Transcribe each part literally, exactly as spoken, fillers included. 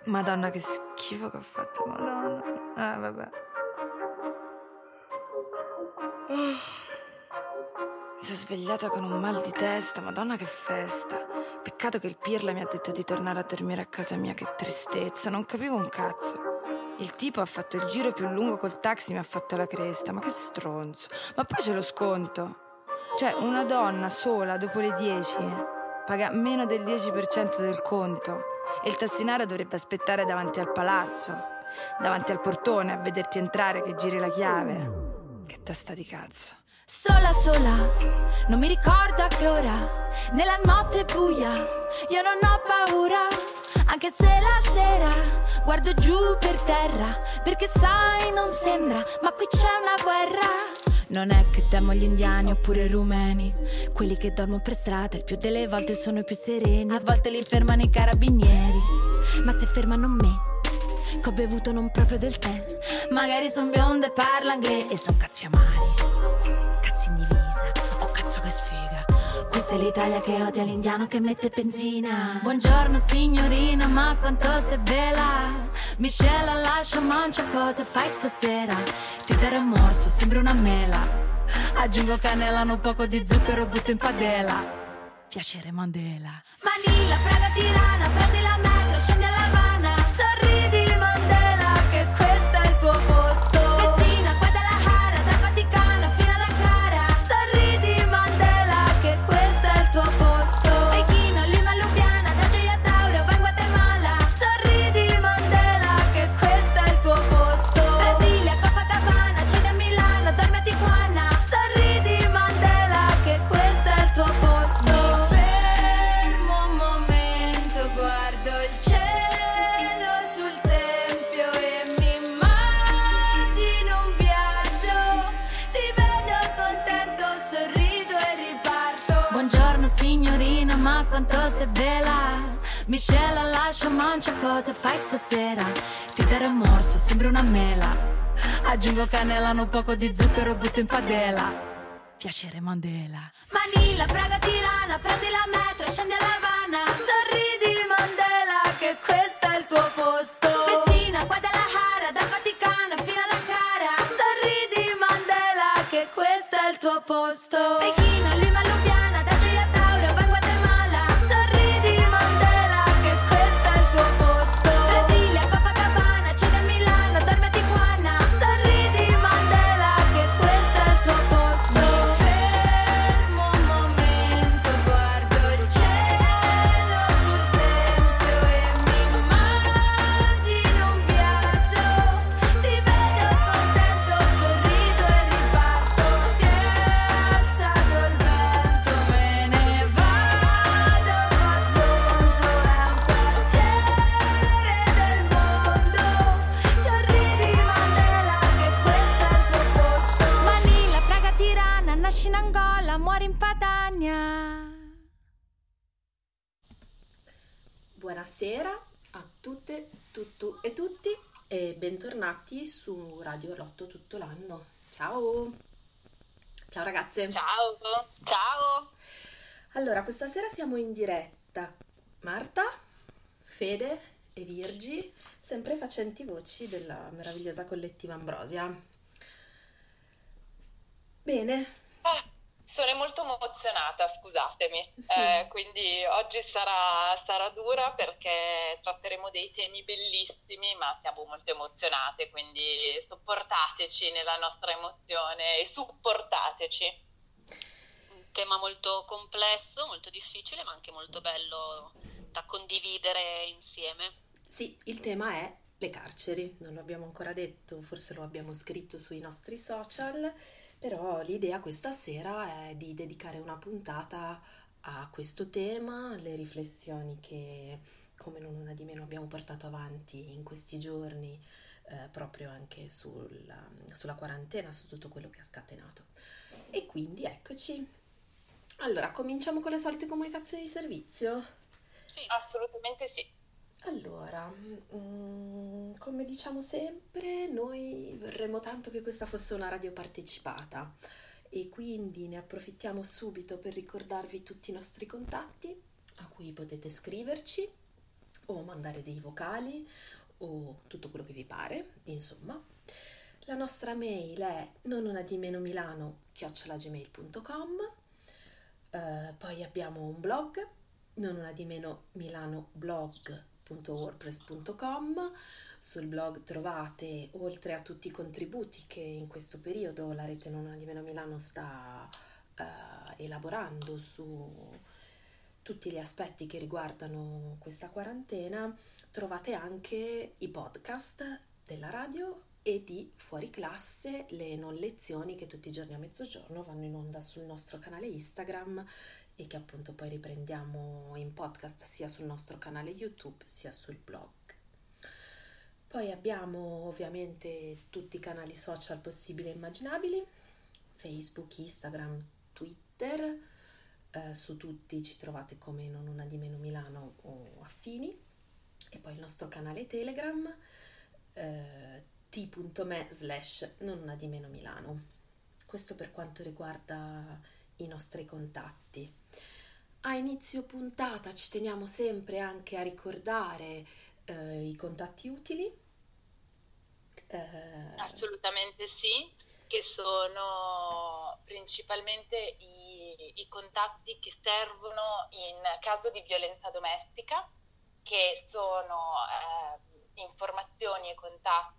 Madonna, che schifo che ho fatto, madonna. Ah, vabbè. Mi sono svegliata con un mal di testa, madonna che festa. Peccato che il Pirla mi ha detto di tornare a dormire a casa mia, che tristezza, non capivo un cazzo. Il tipo ha fatto il giro più lungo col taxi, mi ha fatto la cresta, ma che stronzo. Ma poi c'è lo sconto. Cioè, una donna sola dopo le dieci paga meno del dieci per cento del conto e il tassinario dovrebbe aspettare davanti al palazzo, davanti al portone, a vederti entrare che giri la chiave. Che testa di cazzo. Sola sola, non mi ricordo a che ora, nella notte buia, io non ho paura, anche se la sera guardo giù per terra, perché sai non sembra, ma qui c'è una guerra. Non è che temo gli indiani oppure i rumeni, quelli che dormono per strada il più delle volte sono i più sereni. A volte li fermano i carabinieri, ma se fermano me, che ho bevuto non proprio del tè, magari son bionda e parla inglese e son cazzi amari. In divisa, oh cazzo che sfiga. Questa è l'Italia che odia l'indiano che mette benzina. Buongiorno signorina, ma quanto sei bella. Miscela lascia mancia, cosa fai stasera? Ti darò un morso, sembra una mela. Aggiungo cannella, un poco di zucchero, butto in padella. Piacere Mandela. Manila, Praga, Tirana, prendi la metro, scendi a La Habana. Sorridi Mandela, che questo è il tuo posto. Messina, Guadalajara, dal Vaticano fino ad Ankara. Sorridi Mandela, che questo è il tuo posto. Pechino, Lima, Lubiana, da Gioia Tauro, va in Guatemala. Sorridi Mandela, che questo è il tuo posto. Brasilia, Copacabana, cena a Milano, dormi a Tijuana. Sorridi Mandela, che questo è il tuo posto. Mi fermo un momento, guardo il cielo sul tempio e mi immagino un viaggio. Ti vedo contento, sorrido e riparto. Buongiorno signorina, ma quanto sei bella. Miscela lascia mancia, cosa fai stasera? Ti darò un morso, sembra una mela. Aggiungo cannella, un poco di zucchero, butto in padella. Piacere Mandela. Manila, Praga, Tirana, prendi la metro, scendi a La Habana. Sorridi Mandela, che questo è il tuo posto. Messina, Guadalajara, dal Vaticano fino ad Ankara. Sorridi Mandela, che questo è il tuo posto. Pechino, Lima, Lubiana, da Gioia Tauro, va in Guatemala. Sorridi Mandela, che questo è il tuo posto. Brasilia, Copacabana, cena a Milano, dormi a Tijuana. Sorridi Mandela, che questo è il tuo posto. Fermo un momento, guardo il cielo sul tempio e mi immagino un viaggio. Ti vedo contento, sorrido e riparto. Si è alzato il vento, me ne vado a Zonzo, è un quartiere del mondo. Sorridi Mandela, che questo è il tuo posto. Manila, Praga, Tirana, nasci in Angola, muori in Padania. Buonasera a tutte, tutto e tutti e bentornati su Radio Lotto tutto l'anno. Ciao! Ciao ragazze! Ciao, ciao. Allora, questa sera siamo in diretta. Marta, Fede e Virgi, sempre facenti voci della meravigliosa collettiva Ambrosia. Bene, Ah, sono molto emozionata, scusatemi. sì. Eh, quindi oggi sarà, sarà dura perché tratteremo dei temi bellissimi, ma siamo molto emozionate, quindi sopportateci nella nostra emozione e supportateci. Un tema molto complesso, molto difficile, ma anche molto bello da condividere insieme. Sì, il tema è le carceri, non lo abbiamo ancora detto, forse lo abbiamo scritto sui nostri social, però l'idea questa sera è di dedicare una puntata a questo tema, alle riflessioni che, come non una di meno, abbiamo portato avanti in questi giorni, eh, proprio anche sulla, sulla quarantena, su tutto quello che ha scatenato. E quindi eccoci. Allora, cominciamo con le solite comunicazioni di servizio. Sì, Assolutamente sì. Allora, mm, come diciamo sempre, noi vorremmo tanto che questa fosse una radio partecipata e quindi ne approfittiamo subito per ricordarvi tutti i nostri contatti a cui potete scriverci o mandare dei vocali o tutto quello che vi pare, insomma. La nostra mail è nonunadimeno chiocciola gmail punto com. Uh, poi abbiamo un blog, nonunadimeno blog punto wordpress punto com. Sul blog trovate, oltre a tutti i contributi che in questo periodo la rete Non Una di Meno Milano sta uh, elaborando su tutti gli aspetti che riguardano questa quarantena, trovate anche i podcast della radio e di Fuori Classe, le non lezioni che tutti i giorni a mezzogiorno vanno in onda sul nostro canale Instagram e che appunto poi riprendiamo in podcast sia sul nostro canale YouTube sia sul blog. Poi abbiamo ovviamente tutti i canali social possibili e immaginabili, Facebook, Instagram, Twitter, eh, su tutti ci trovate come Non Una di Meno Milano o affini, e poi il nostro canale Telegram, eh, t.me slash non una di meno Milano. Questo per quanto riguarda i nostri contatti. A inizio puntata ci teniamo sempre anche a ricordare eh, i contatti utili. Eh... Assolutamente sì, che sono principalmente i, i contatti che servono in caso di violenza domestica, che sono eh, informazioni e contatti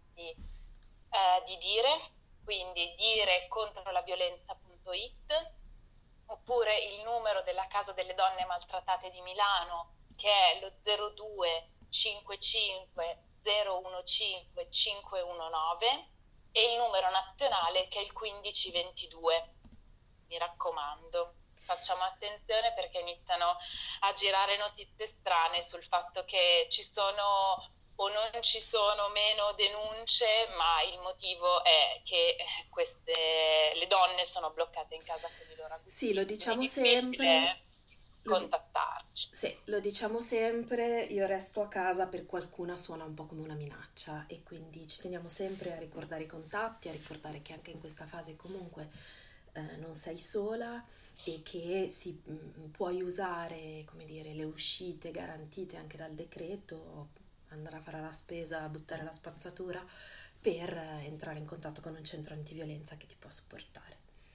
Eh, di Dire, quindi dire contro la violenza punto it, oppure il numero della Casa delle Donne Maltrattate di Milano, che è lo zero due cinquantacinque zero quindici cinquecentonove, e il numero nazionale che è il quindici ventidue. Mi raccomando, facciamo attenzione perché iniziano a girare notizie strane sul fatto che ci sono o non ci sono meno denunce, ma il motivo è che queste le donne sono bloccate in casa con i loro amici. Sì, lo diciamo sempre. Contattarci. Sì, lo diciamo sempre, io resto a casa per qualcuna suona un po' come una minaccia, e quindi ci teniamo sempre a ricordare i contatti, a ricordare che anche in questa fase comunque eh, non sei sola e che si mh, puoi usare, come dire, le uscite garantite anche dal decreto, andare a fare la spesa, buttare la spazzatura, per entrare in contatto con un centro antiviolenza che ti può supportare.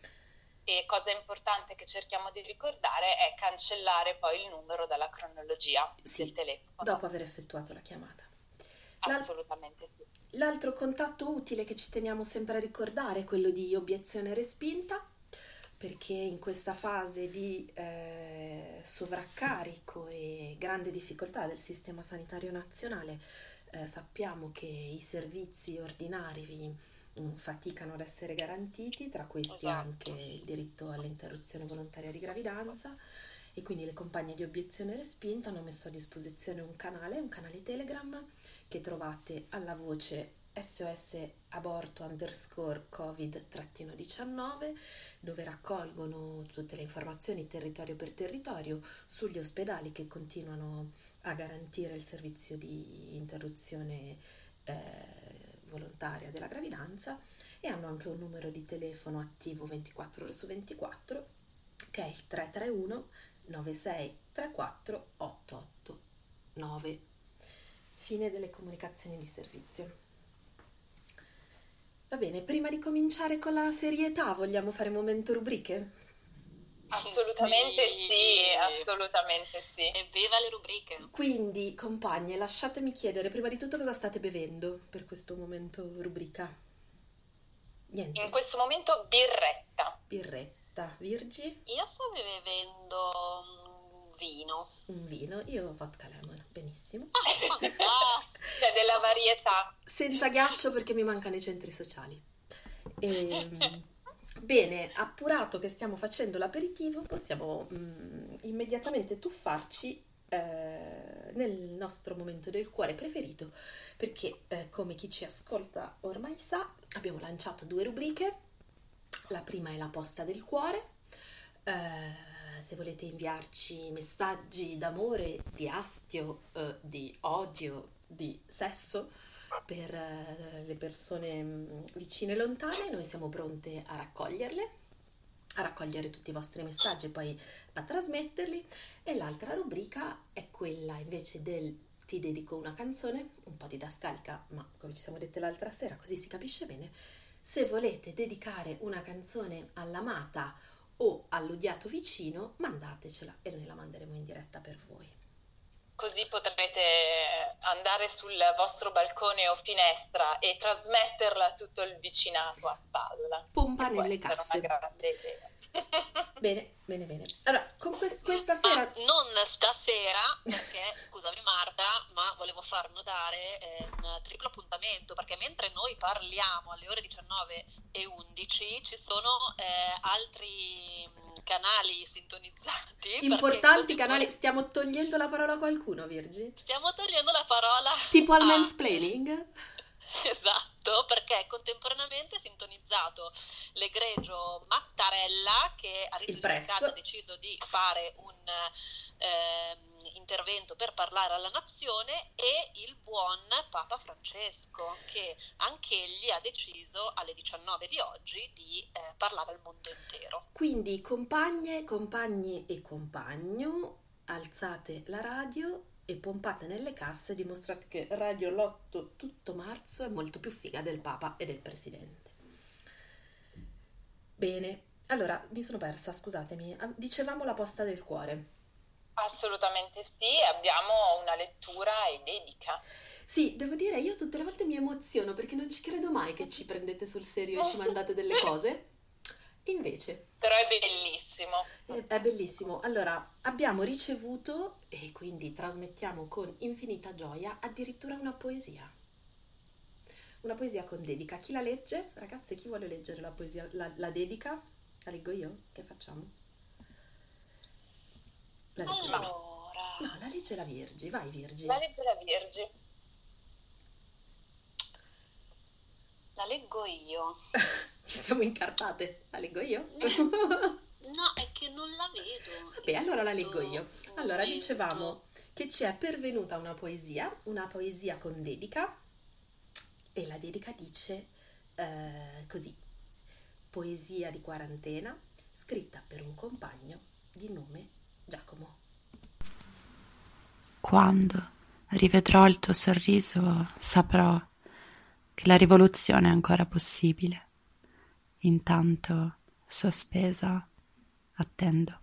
E cosa importante che cerchiamo di ricordare è cancellare poi il numero dalla cronologia sì, del telefono. Dopo aver effettuato la chiamata. Assolutamente sì. L'altro contatto utile che ci teniamo sempre a ricordare è quello di obiezione respinta, perché in questa fase di eh, sovraccarico e grande difficoltà del sistema sanitario nazionale eh, sappiamo che i servizi ordinari mh, faticano ad essere garantiti, tra questi esatto. anche il diritto all'interruzione volontaria di gravidanza, e quindi le compagne di obiezione respinta hanno messo a disposizione un canale, un canale Telegram che trovate alla voce S O S aborto underscore covid diciannove, dove raccolgono tutte le informazioni territorio per territorio sugli ospedali che continuano a garantire il servizio di interruzione eh, volontaria della gravidanza, e hanno anche un numero di telefono attivo ventiquattro ore su ventiquattro che è il tre tre uno nove sei tre quattro otto otto nove. Fine delle comunicazioni di servizio. Va bene, prima di cominciare con la serietà, vogliamo fare momento rubriche? Assolutamente sì, sì assolutamente sì. E viva le rubriche! Quindi, compagne, lasciatemi chiedere prima di tutto cosa state bevendo per questo momento rubrica. Niente. In questo momento birretta. Birretta. Virgi? Io sto bevendo un vino. Un vino? Io vodka lemon, benissimo. Ah, c'è della varietà. Senza ghiaccio perché mi mancano i centri sociali. E, bene, appurato che stiamo facendo l'aperitivo, possiamo mh, immediatamente tuffarci eh, nel nostro momento del cuore preferito, perché eh, come chi ci ascolta ormai sa, abbiamo lanciato due rubriche. La prima è la posta del cuore. Eh, se volete inviarci messaggi d'amore, di astio, eh, di odio, di sesso per eh, le persone mh, vicine e lontane, noi siamo pronte a raccoglierle, a raccogliere tutti i vostri messaggi e poi a trasmetterli. E l'altra rubrica è quella invece del ti dedico una canzone, un po' didascalica, ma come ci siamo dette l'altra sera, così si capisce bene. Se volete dedicare una canzone all'amata o all'odiato vicino, mandatecela e noi la manderemo in diretta per voi. Così potrete andare sul vostro balcone o finestra e trasmetterla a tutto il vicinato a spalla. Pompa nelle Questa casse. era una grande idea. Bene, bene, bene. Allora, con quest- questa sera... Ma non stasera, perché, scusami Marta, ma volevo far notare eh, un triplo appuntamento, perché mentre noi parliamo alle ore diciannove e undici ci sono eh, altri canali sintonizzati. Importanti canali, stiamo togliendo la parola a qualcuno, Virgi? Stiamo togliendo la parola... Tipo al a... mansplaining? Esatto, perché contemporaneamente è sintonizzato l'egregio Mattarella, che a rito unificato ha deciso di fare un eh, intervento per parlare alla nazione, e il buon Papa Francesco, che anch'egli ha deciso alle diciannove di oggi di eh, parlare al mondo intero. Quindi compagne, compagni e compagno, alzate la radio e pompate nelle casse, dimostrate che Radio l'otto tutto marzo è molto più figa del Papa e del Presidente. Bene, allora mi sono persa, scusatemi. Dicevamo la posta del cuore. Assolutamente sì, abbiamo una lettura e dedica. Sì, devo dire, io tutte le volte mi emoziono perché non ci credo mai che ci prendete sul serio e ci mandate delle cose. Invece... Però è bellissimo. È, è bellissimo. Allora, abbiamo ricevuto, e quindi trasmettiamo con infinita gioia, addirittura una poesia. Una poesia con dedica. Chi la legge? Ragazze, chi vuole leggere la poesia, la, la dedica? La leggo io? Che facciamo? La leggo allora... io. No, la legge la Virgi. Vai, Virgi. La legge la Virgi. La leggo io. Ci siamo incartate. La leggo io? No, è che non la vedo. Vabbè, allora la leggo io. Allora, dicevamo che ci è pervenuta una poesia, una poesia con dedica, e la dedica dice eh, così: poesia di quarantena, scritta per un compagno di nome Giacomo. Quando rivedrò il tuo sorriso, saprò che la rivoluzione è ancora possibile. Intanto, sospesa, attendo.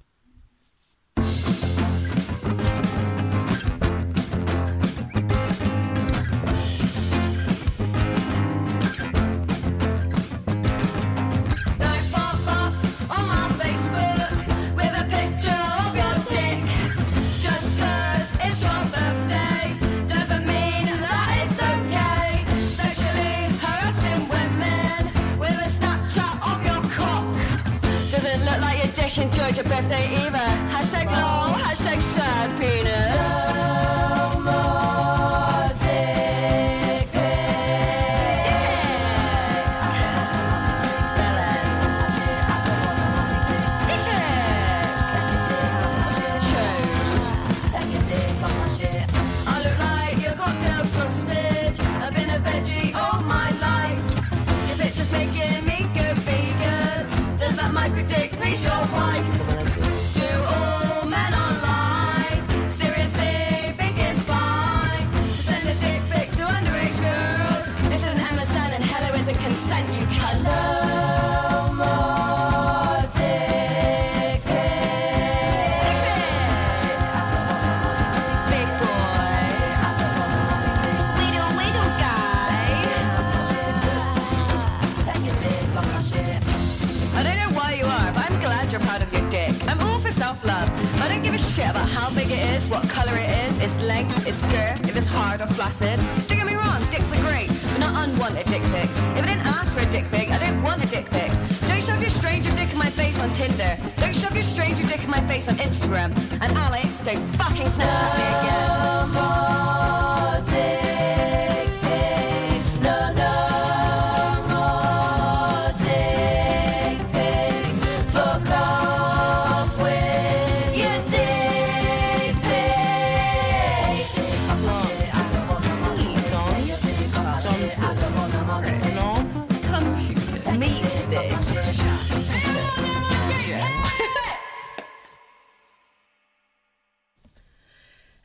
Enjoyed your birthday either. Hashtag lol, hashtag sad penis. No more dick pics. I look like your cocktail sausage. I've been a veggie all my life. Your picture's making me go vegan. Does that micro dick please your wife? Do all men online seriously think it's fine to send a dick pic to underage girls? This isn't M S N and hello isn't consent, you cunt. No more dick pics. Dick pics. Big boy. Weedle, weedle guy. I don't know why you are, but I'm glad you're proud of your dick. I'm all for self-love. I don't give a shit about how big it is, what colour it is, its length, its girth, if it's hard or flaccid. Don't get me wrong, dicks are great, but not unwanted dick pics. If I didn't ask for a dick pic, I don't want a dick pic. Don't shove your stranger dick in my face on Tinder. Don't shove your stranger dick in my face on Instagram. And Alex, don't fucking Snapchat me again. No more dick pics. No, no more dick pics. Fuck off with your dick pics. Come shoot it. Meat stick.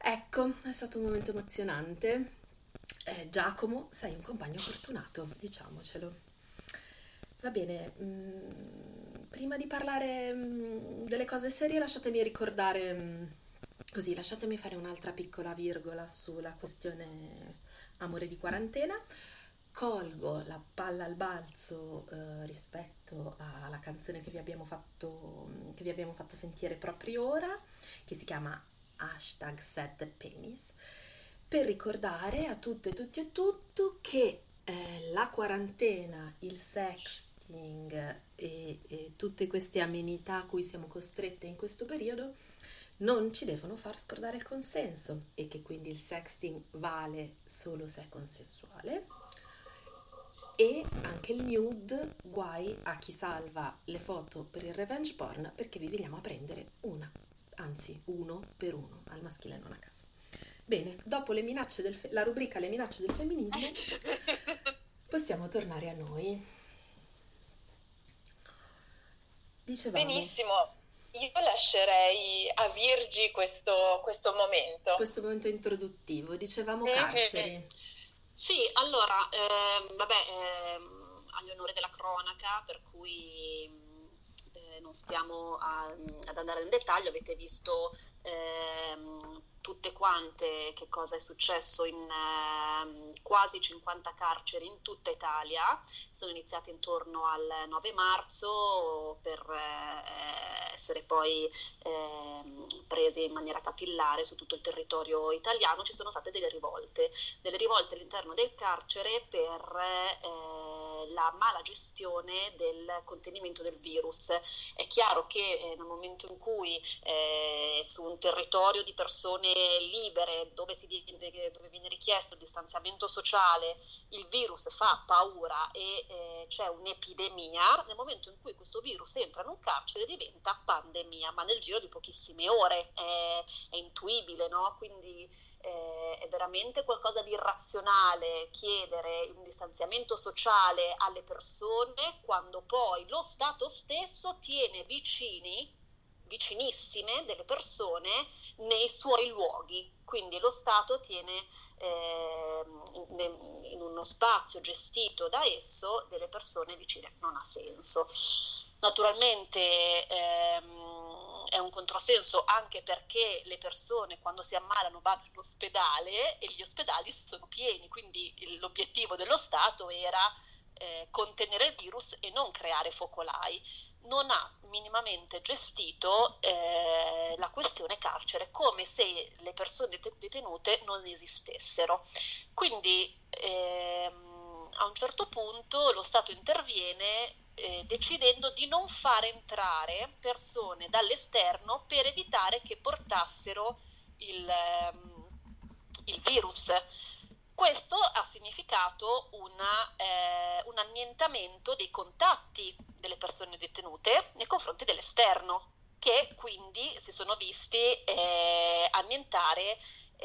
Ecco, è stato un momento emozionante. Eh, Giacomo, sei un compagno fortunato, diciamocelo. Va bene, mh, prima di parlare mh, delle cose serie, lasciatemi ricordare, mh, così, lasciatemi fare un'altra piccola virgola sulla questione amore di quarantena. Colgo la palla al balzo eh, rispetto alla canzone che vi abbiamo fatto, che vi abbiamo fatto sentire proprio ora, che si chiama hashtag Set Penis, per ricordare a tutte, tutti e tutto che eh, la quarantena, il sexting e, e tutte queste amenità a cui siamo costrette in questo periodo non ci devono far scordare il consenso, e che quindi il sexting vale solo se è consensuale. E anche il nude, guai a chi salva le foto per il revenge porn, perché vi veniamo a prendere una, anzi uno per uno, al maschile non a caso. Bene, dopo le minacce del fe- la rubrica Le minacce del femminismo, possiamo tornare a noi. Dicevamo, benissimo, io lascerei a Virgi questo, questo momento. Questo momento introduttivo, dicevamo carceri. Mm-hmm. Sì, allora, ehm, vabbè, ehm, agli onori della cronaca, per cui eh, non stiamo a, ad andare nel dettaglio, avete visto ehm, tutte quante che cosa è successo in eh, quasi cinquanta carceri in tutta Italia. Sono iniziate intorno al nove marzo per eh, essere poi eh, prese in maniera capillare su tutto il territorio italiano. Ci sono state delle rivolte, delle rivolte all'interno del carcere per eh, la mala gestione del contenimento del virus. È chiaro che eh, nel momento in cui eh, su un territorio di persone libere, dove, si, dove viene richiesto il distanziamento sociale, il virus fa paura e eh, c'è un'epidemia, nel momento in cui questo virus entra in un carcere diventa pandemia, ma nel giro di pochissime ore, è, è intuibile, no? Quindi eh, è veramente qualcosa di irrazionale chiedere un distanziamento sociale alle persone quando poi lo Stato stesso tiene vicini vicinissime delle persone nei suoi luoghi, quindi lo Stato tiene eh, in, in uno spazio gestito da esso delle persone vicine. Non ha senso. Naturalmente ehm, è un controsenso anche perché le persone quando si ammalano vanno all'ospedale e gli ospedali sono pieni, quindi l'obiettivo dello Stato era eh, contenere il virus e non creare focolai. Non ha minimamente gestito eh, la questione carcere, come se le persone detenute non esistessero. Quindi ehm, a un certo punto lo Stato interviene eh, decidendo di non fare entrare persone dall'esterno per evitare che portassero il, ehm, il virus. Questo ha significato una, eh, un annientamento dei contatti delle persone detenute nei confronti dell'esterno, che quindi si sono visti eh, annientare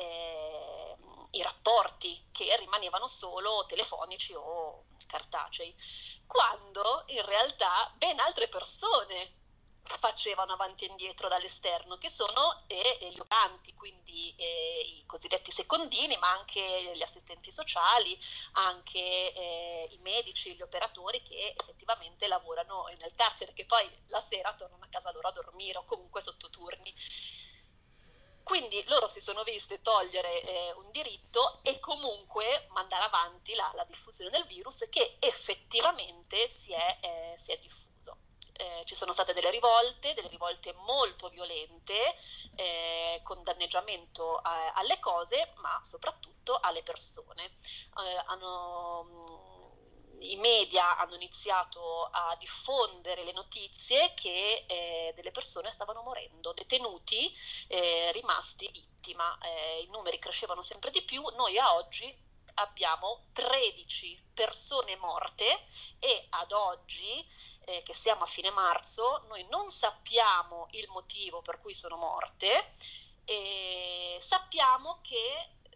eh, i rapporti che rimanevano solo telefonici o cartacei, quando in realtà ben altre persone facevano avanti e indietro dall'esterno, che sono eh, gli operanti, quindi eh, i cosiddetti secondini, ma anche gli assistenti sociali, anche eh, i medici, gli operatori che effettivamente lavorano nel carcere, che poi la sera tornano a casa loro a dormire o comunque sotto turni. Quindi loro si sono viste togliere eh, un diritto e comunque mandare avanti la, la diffusione del virus, che effettivamente si è, eh, si è diffuso. Eh, ci sono state delle rivolte, delle rivolte molto violente, eh, con danneggiamento a, alle cose, ma soprattutto alle persone. Eh, hanno, I media hanno iniziato a diffondere le notizie che eh, delle persone stavano morendo, detenuti eh, rimasti vittima. Eh, i numeri crescevano sempre di più. Noi a oggi abbiamo tredici persone morte e ad oggi, eh, che siamo a fine marzo, noi non sappiamo il motivo per cui sono morte e sappiamo che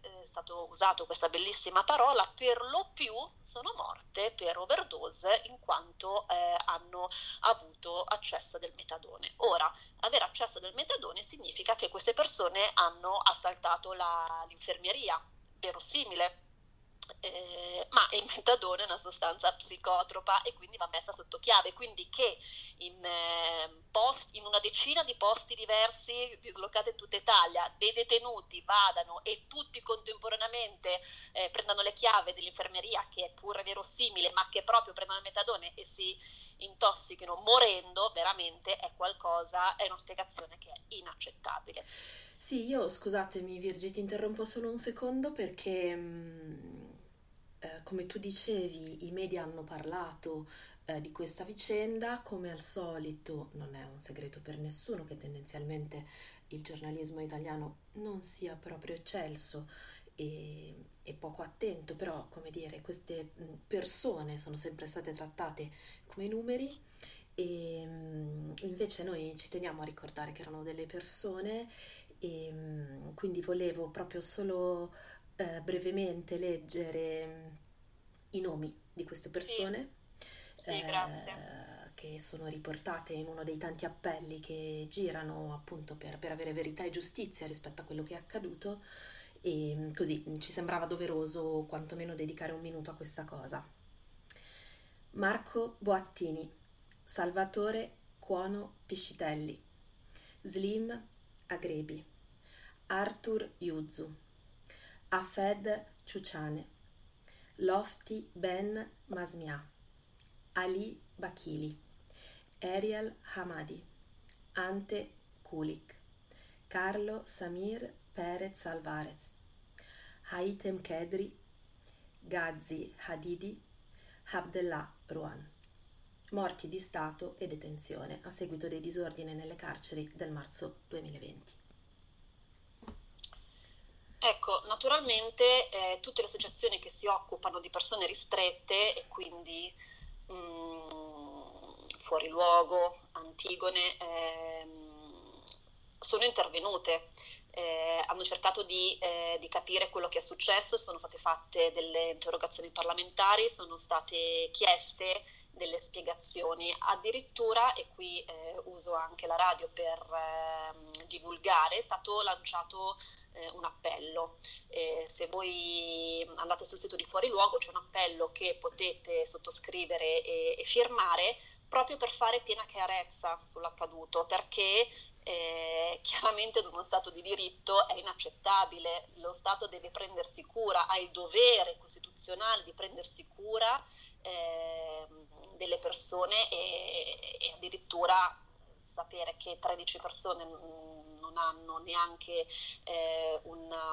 è stato usato questa bellissima parola, per lo più sono morte per overdose in quanto eh, hanno avuto accesso del metadone. Ora, avere accesso del metadone significa che queste persone hanno assaltato la, l'infermeria, verosimile. Eh, ma il metadone è una sostanza psicotropa e quindi va messa sotto chiave, quindi che in, eh, post, in una decina di posti diversi dislocati in tutta Italia dei detenuti vadano e tutti contemporaneamente eh, prendano le chiavi dell'infermeria, che è pure verosimile, ma che proprio prendano il metadone e si intossichino morendo, veramente è qualcosa, è una spiegazione che è inaccettabile. Sì, io scusatemi Virgi, ti interrompo solo un secondo perché mh, eh, come tu dicevi i media hanno parlato eh, di questa vicenda, come al solito non è un segreto per nessuno che tendenzialmente il giornalismo italiano non sia proprio eccelso e, e poco attento, però come dire queste persone sono sempre state trattate come numeri e mh, invece noi ci teniamo a ricordare che erano delle persone. E quindi volevo proprio solo eh, brevemente leggere i nomi di queste persone. Sì, sì, grazie. Eh, che sono riportate in uno dei tanti appelli che girano appunto per, per avere verità e giustizia rispetto a quello che è accaduto, e così ci sembrava doveroso quantomeno dedicare un minuto a questa cosa. Marco Boattini, Salvatore Cuono Piscitelli, Slim Agrebi, Arthur Yuzu, Afed Ciuciane, Lofty Ben Masmia, Ali Bakili, Ariel Hamadi, Ante Kulik, Carlo Samir Perez Alvarez, Haitem Kedri, Ghazi Hadidi, Abdellah Ruan. Morti di Stato e detenzione a seguito dei disordini nelle carceri del marzo duemilaventi. Ecco, naturalmente eh, tutte le associazioni che si occupano di persone ristrette e quindi mh, fuori luogo, Antigone, ehm, sono intervenute. Eh, hanno cercato di, eh, di capire quello che è successo, sono state fatte delle interrogazioni parlamentari, sono state chieste delle spiegazioni, addirittura, e qui eh, uso anche la radio per eh, divulgare, è stato lanciato eh, un appello. Eh, se voi andate sul sito di Fuori Luogo c'è un appello che potete sottoscrivere e, e firmare proprio per fare piena chiarezza sull'accaduto, perché Eh, chiaramente ad uno Stato di diritto è inaccettabile. Lo Stato deve prendersi cura, ha il dovere costituzionale di prendersi cura eh, delle persone e, e addirittura sapere che tredici persone non hanno neanche eh, una,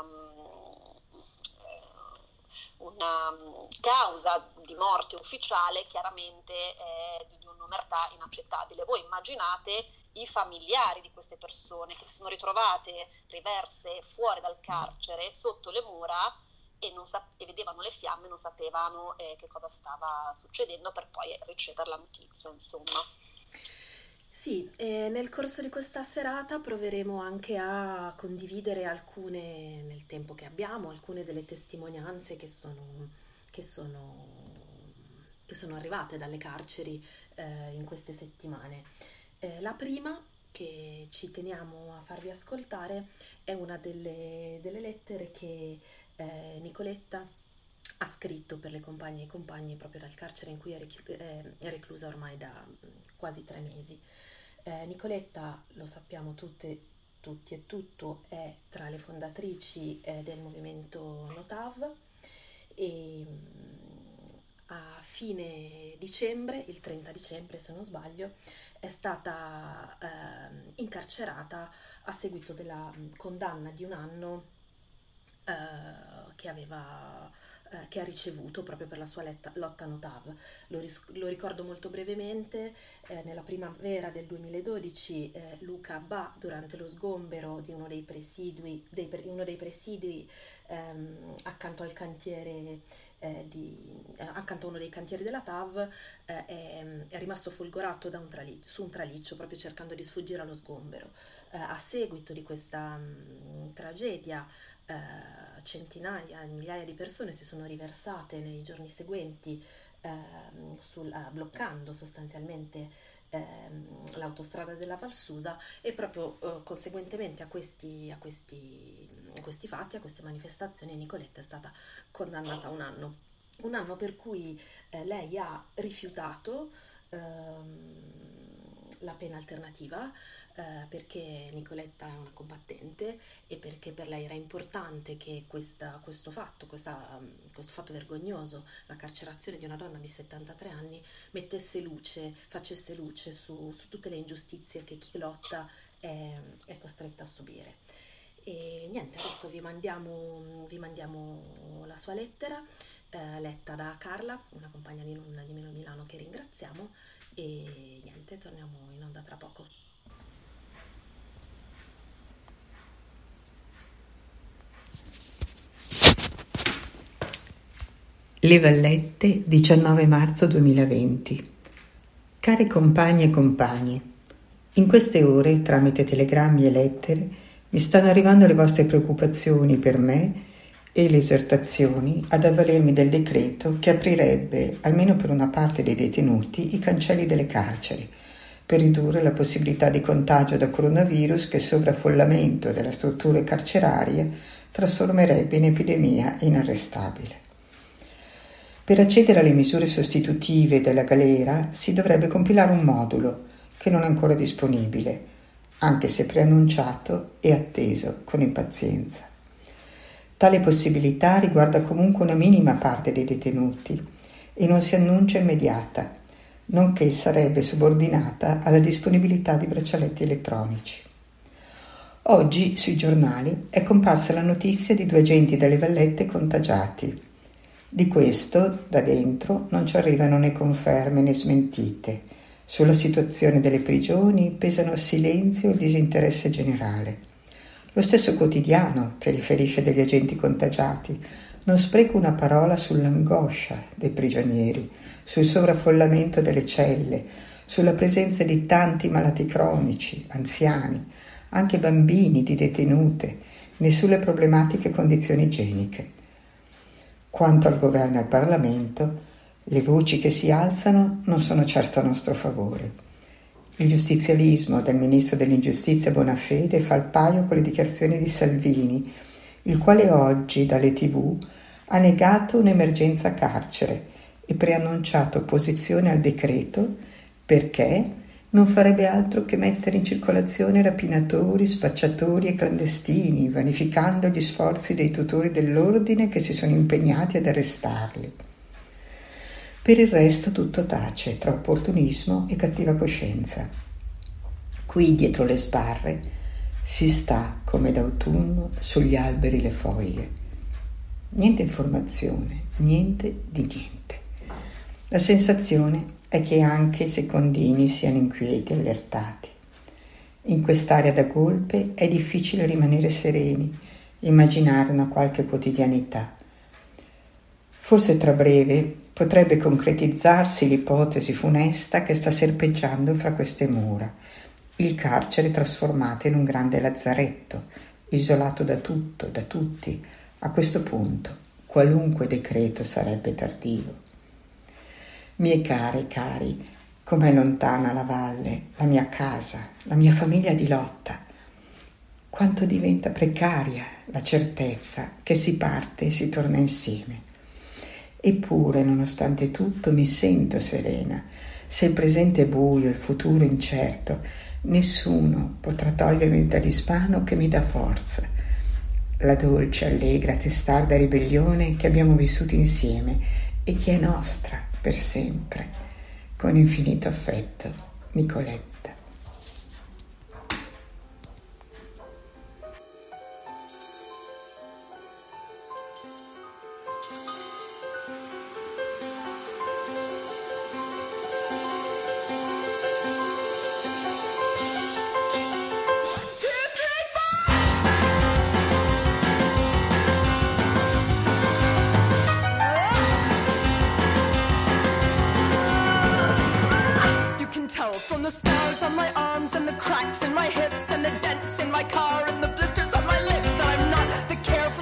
una causa di morte ufficiale, chiaramente è di un'omertà inaccettabile. Voi immaginate i familiari di queste persone che si sono ritrovate riverse fuori dal carcere sotto le mura e, non sap- e vedevano le fiamme, non sapevano eh, che cosa stava succedendo, per poi ricevere la notizia, insomma. Sì, e nel corso di questa serata proveremo anche a condividere alcune, nel tempo che abbiamo, alcune delle testimonianze che sono, che sono, che sono arrivate dalle carceri eh, in queste settimane. Eh, la prima, che ci teniamo a farvi ascoltare, è una delle, delle lettere che eh, Nicoletta ha scritto per le compagne e i compagni proprio dal carcere in cui è, richi- è reclusa ormai da quasi tre mesi. Eh, Nicoletta, lo sappiamo tutte, tutti e tutto, è tra le fondatrici eh, del movimento Notav e a fine dicembre, il trenta dicembre se non sbaglio, è stata eh, incarcerata a seguito della condanna di un anno eh, che aveva eh, che ha ricevuto proprio per la sua letta, lotta Notav. Lo, ris- lo ricordo molto brevemente. Eh, nella primavera del duemiladodici eh, Luca Ba, durante lo sgombero di uno dei presidui, dei, uno dei presidi ehm, accanto al cantiere Eh, di, eh, accanto a uno dei cantieri della T A V eh, è, è rimasto folgorato da un traliccio, su un traliccio proprio cercando di sfuggire allo sgombero. Eh, a seguito di questa mh, tragedia eh, centinaia, migliaia di persone si sono riversate nei giorni seguenti, eh, sul, eh, bloccando sostanzialmente eh, l'autostrada della Valsusa, e proprio eh, conseguentemente a questi, a, questi, a questi fatti, a queste manifestazioni, Nicoletta è stata condannata a un anno. Un anno per cui eh, lei ha rifiutato ehm, la pena alternativa, eh, perché Nicoletta è una combattente e perché per lei era importante che questa, questo fatto, questa, questo fatto vergognoso, la carcerazione di una donna di settantatré anni, mettesse luce, facesse luce su, su tutte le ingiustizie che chi lotta è, è costretta a subire. E niente, adesso vi mandiamo, vi mandiamo la sua lettera, eh, letta da Carla, una compagna di Luna di Meno Milano che ringraziamo, e niente, torniamo in onda tra poco. Le Vallette, diciannove marzo duemilaventi. Cari compagni e compagni, in queste ore, tramite telegrammi e lettere, mi stanno arrivando le vostre preoccupazioni per me e le esortazioni ad avvalermi del decreto che aprirebbe, almeno per una parte dei detenuti, i cancelli delle carceri, per ridurre la possibilità di contagio da coronavirus che il sovraffollamento delle strutture carcerarie trasformerebbe in epidemia inarrestabile. Per accedere alle misure sostitutive della galera si dovrebbe compilare un modulo che non è ancora disponibile, anche se preannunciato e atteso con impazienza. Tale possibilità riguarda comunque una minima parte dei detenuti e non si annuncia immediata, nonché sarebbe subordinata alla disponibilità di braccialetti elettronici. Oggi sui giornali è comparsa la notizia di due agenti delle Vallette contagiati. Di questo, da dentro, non ci arrivano né conferme né smentite. Sulla situazione delle prigioni pesano il silenzio e il disinteresse generale. Lo stesso quotidiano, che riferisce degli agenti contagiati, non spreca una parola sull'angoscia dei prigionieri, sul sovraffollamento delle celle, sulla presenza di tanti malati cronici, anziani, anche bambini di detenute, né sulle problematiche condizioni igieniche. Quanto al governo e al Parlamento, le voci che si alzano non sono certo a nostro favore. Il giustizialismo del ministro dell'Ingiustizia Bonafede fa il paio con le dichiarazioni di Salvini, il quale oggi dalle tivù ha negato un'emergenza carcere e preannunciato opposizione al decreto perché non farebbe altro che mettere in circolazione rapinatori, spacciatori e clandestini, vanificando gli sforzi dei tutori dell'ordine che si sono impegnati ad arrestarli. Per il resto tutto tace tra opportunismo e cattiva coscienza. Qui dietro le sbarre si sta come d'autunno sugli alberi le foglie. Niente informazione, niente di niente. La sensazione è che anche i secondini siano inquieti e allertati. In quest'area da golpe è difficile rimanere sereni, immaginare una qualche quotidianità. Forse tra breve potrebbe concretizzarsi l'ipotesi funesta che sta serpeggiando fra queste mura, il carcere trasformato in un grande lazzaretto, isolato da tutto, da tutti. A questo punto qualunque decreto sarebbe tardivo. Mie care e cari, com'è lontana la valle, la mia casa, la mia famiglia di lotta. Quanto diventa precaria la certezza che si parte e si torna insieme. Eppure, nonostante tutto, mi sento serena. Se il presente è buio, il futuro incerto, nessuno potrà togliermi il talismano che mi dà forza. La dolce, allegra, testarda ribellione che abbiamo vissuto insieme e che è nostra per sempre. Con infinito affetto, Nicoletta. From the scars on my arms and the cracks in my hips and the dents in my car and the blisters on my lips that I'm not the carefree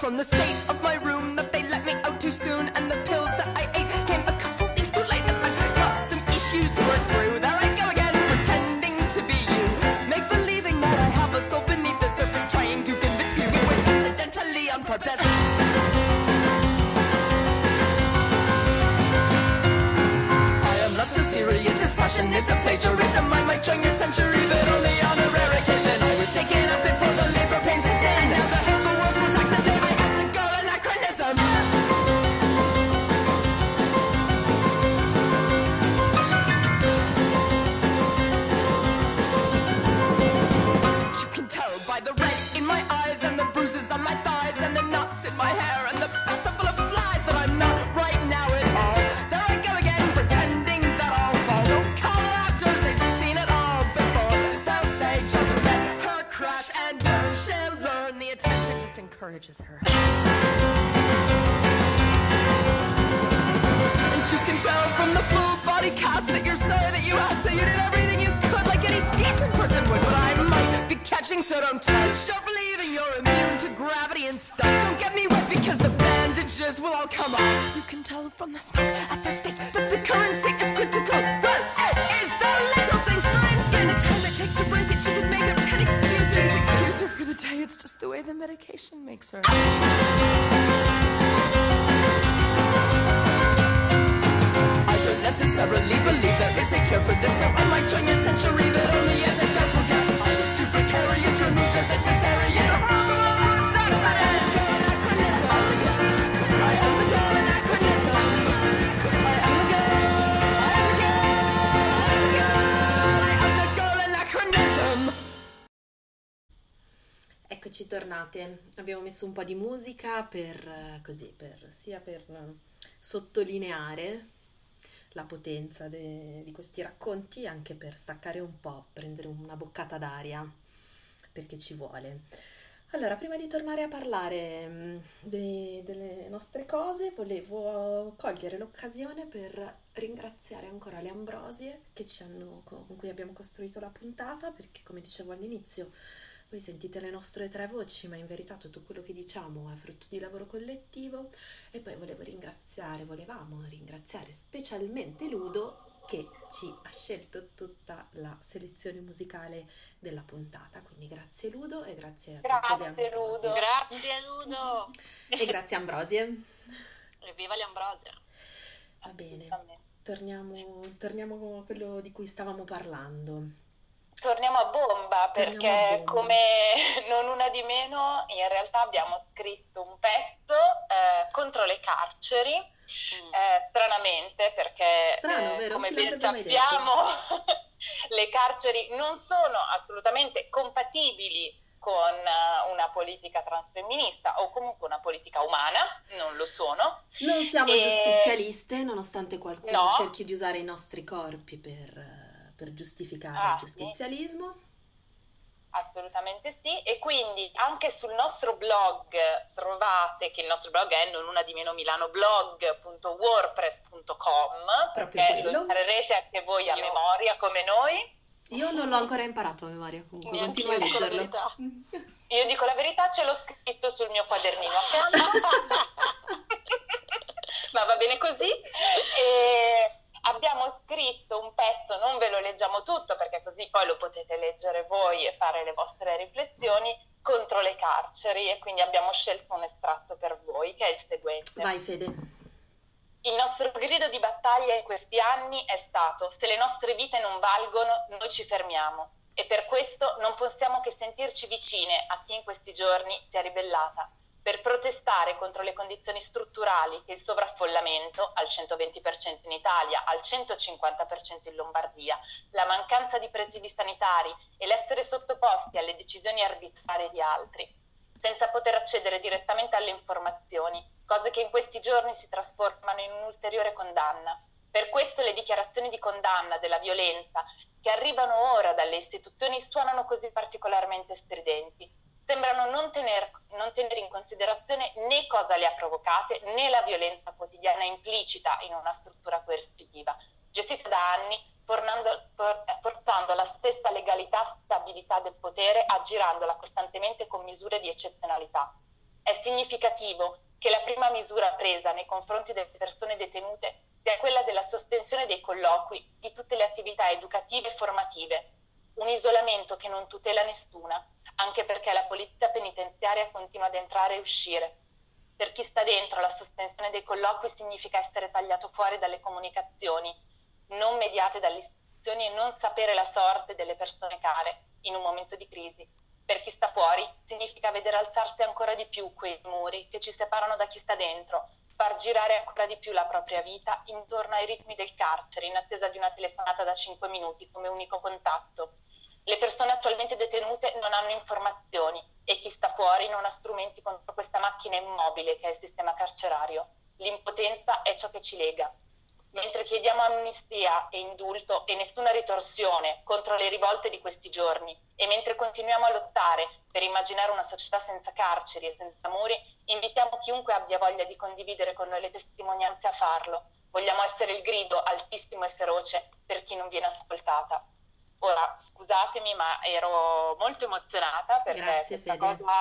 from the state of my room that they let me out too soon, and the pills that I ate came a couple weeks too late, and I've got some issues to work through. There I go again, pretending to be you, make believing that I have a soul beneath the surface, trying to convince you it was accidentally on purpose. Love so serious, this passion is a plagiarism. I might join your century, but only on a rare occasion. I was taken up before the labor pains set in, and now the whole world's most accident. I am the girl anachronism. You can tell by the red in my eyes, and the bruises on my thighs, and the knots in my hair, and the bathtub full of flies, that I'm not right now at all. There I go again, pretending that I'll fall. Don't call the actors, they've seen it all before. They'll say just let her crash and burn. She'll learn the attention just encourages her. And you can tell from the full body cast that you're sorry that you asked, that you did everything you could like any decent person would. But I might be catching, so don't touch. Stop believing you're immune to gravity and stuff. Don't get me wet because the bandages will all come off. You can tell from the smoke at the stake that the current state is critical. Well, it is the little things, for instance. The time it takes to break it, she can make up ten excuses. Excuse her for the day, it's just the way the medication makes her. I don't necessarily believe there is a cure for this, so I might join your century, but only as a doubtful guest. I was too precarious, removed as necessary, and I am the girl anachronism. I am the girl, I am the girl, I am the girl anachronism. Eccoci tornate. Abbiamo messo un po' di musica per eh, così, per sia per eh, sottolineare la potenza de- di questi racconti, anche per staccare un po', prendere una boccata d'aria, perché ci vuole. Allora, prima di tornare a parlare mh, de- delle nostre cose, volevo cogliere l'occasione per ringraziare ancora le Ambrosie che ci hanno, con cui abbiamo costruito la puntata, perché come dicevo all'inizio, voi sentite le nostre tre voci, ma in verità tutto quello che diciamo è frutto di lavoro collettivo. E poi volevo ringraziare, volevamo ringraziare specialmente Ludo, che ci ha scelto tutta la selezione musicale della puntata. Quindi grazie Ludo e grazie a tutte le Grazie Ambrosie. Ludo. Grazie Ludo. E grazie Ambrosie. Evviva le Ambrosie. Va bene, torniamo, torniamo a quello di cui stavamo parlando. Torniamo a bomba, Torniamo perché a bomba. come non una di meno, in realtà abbiamo scritto un pezzo eh, contro le carceri, Mm. eh, stranamente, perché Strano, eh, vero? come Chi ben l'avrebbe mai detto? sappiamo le carceri non sono assolutamente compatibili con eh, una politica transfemminista o comunque una politica umana, non lo sono. Non siamo E- giustizialiste, nonostante qualcuno No. cerchi di usare i nostri corpi per, per giustificare Ah, il sì. giustizialismo. Assolutamente sì, e quindi anche sul nostro blog trovate, che il nostro blog è non una di meno milanoblog punto wordpress punto com, Proprio perché quello. lo imparerete anche voi a Io. memoria come noi. Io non l'ho ancora imparato a memoria, comunque Neanche continuo a io, dico la leggerlo. verità. Io dico la verità, ce l'ho scritto sul mio quadernino a fianco, ma va bene così. E abbiamo scritto un pezzo, non ve lo leggiamo tutto perché così poi lo potete leggere voi e fare le vostre riflessioni, contro le carceri, e quindi abbiamo scelto un estratto per voi che è il seguente. Vai Fede. Il nostro grido di battaglia in questi anni è stato: se le nostre vite non valgono, noi ci fermiamo. E per questo non possiamo che sentirci vicine a chi in questi giorni si è ribellata, per protestare contro le condizioni strutturali che il sovraffollamento, al centoventi per cento in Italia, al centocinquanta per cento in Lombardia, la mancanza di presidi sanitari e l'essere sottoposti alle decisioni arbitrarie di altri, senza poter accedere direttamente alle informazioni, cose che in questi giorni si trasformano in un'ulteriore condanna. Per questo le dichiarazioni di condanna della violenza che arrivano ora dalle istituzioni suonano così particolarmente stridenti. Sembrano non tener, non tenere in considerazione né cosa le ha provocate, né la violenza quotidiana implicita in una struttura coercitiva, gestita da anni, portando, portando la stessa legalità e stabilità del potere, aggirandola costantemente con misure di eccezionalità. È significativo che la prima misura presa nei confronti delle persone detenute sia quella della sospensione dei colloqui, di tutte le attività educative e formative, un isolamento che non tutela nessuna, anche perché la polizia penitenziaria continua ad entrare e uscire. Per chi sta dentro, la sospensione dei colloqui significa essere tagliato fuori dalle comunicazioni, non mediate dalle istituzioni e non sapere la sorte delle persone care in un momento di crisi. Per chi sta fuori significa vedere alzarsi ancora di più quei muri che ci separano da chi sta dentro, far girare ancora di più la propria vita intorno ai ritmi del carcere, in attesa di una telefonata da cinque minuti come unico contatto. Le persone attualmente detenute non hanno informazioni e chi sta fuori non ha strumenti contro questa macchina immobile che è il sistema carcerario. L'impotenza è ciò che ci lega. Mentre chiediamo amnistia e indulto e nessuna ritorsione contro le rivolte di questi giorni, e mentre continuiamo a lottare per immaginare una società senza carceri e senza muri, invitiamo chiunque abbia voglia di condividere con noi le testimonianze a farlo. Vogliamo essere il grido altissimo e feroce per chi non viene ascoltata. Ora, scusatemi, ma ero molto emozionata perché Grazie, questa Fede. cosa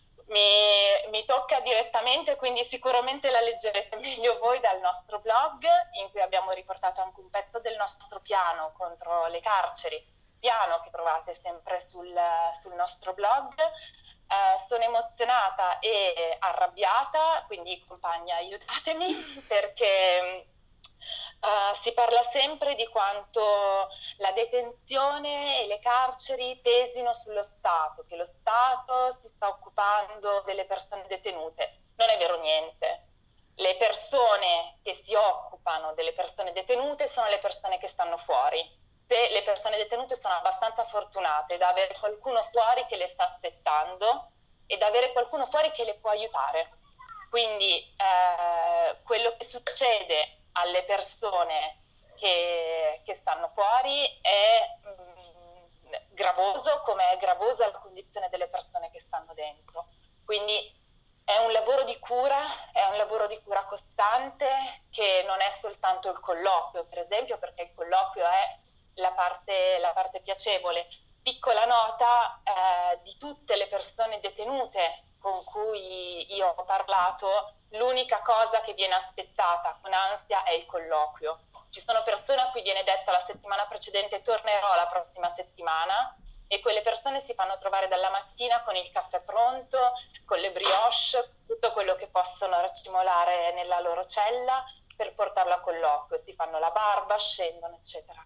mi, mi tocca direttamente, quindi sicuramente la leggerete meglio voi dal nostro blog, in cui abbiamo riportato anche un pezzo del nostro piano contro le carceri, piano che trovate sempre sul, sul nostro blog. Eh, sono emozionata e arrabbiata, quindi compagna aiutatemi, perché Uh, si parla sempre di quanto la detenzione e le carceri pesino sullo Stato, che lo Stato si sta occupando delle persone detenute. Non è vero niente. Le persone che si occupano delle persone detenute sono le persone che stanno fuori. Se le persone detenute sono abbastanza fortunate da avere qualcuno fuori che le sta aspettando e da avere qualcuno fuori che le può aiutare. Quindi eh, quello che succede alle persone che, che stanno fuori è mh, gravoso, come è gravosa la condizione delle persone che stanno dentro. Quindi è un lavoro di cura, è un lavoro di cura costante, che non è soltanto il colloquio, per esempio, perché il colloquio è la parte, la parte piacevole. Piccola nota, eh, di tutte le persone detenute con cui io ho parlato, l'unica cosa che viene aspettata con ansia è il colloquio. Ci sono persone a cui viene detto la settimana precedente tornerò la prossima settimana, e quelle persone si fanno trovare dalla mattina con il caffè pronto, con le brioche, tutto quello che possono racimolare nella loro cella per portarlo a colloquio. Si fanno la barba, scendono, eccetera.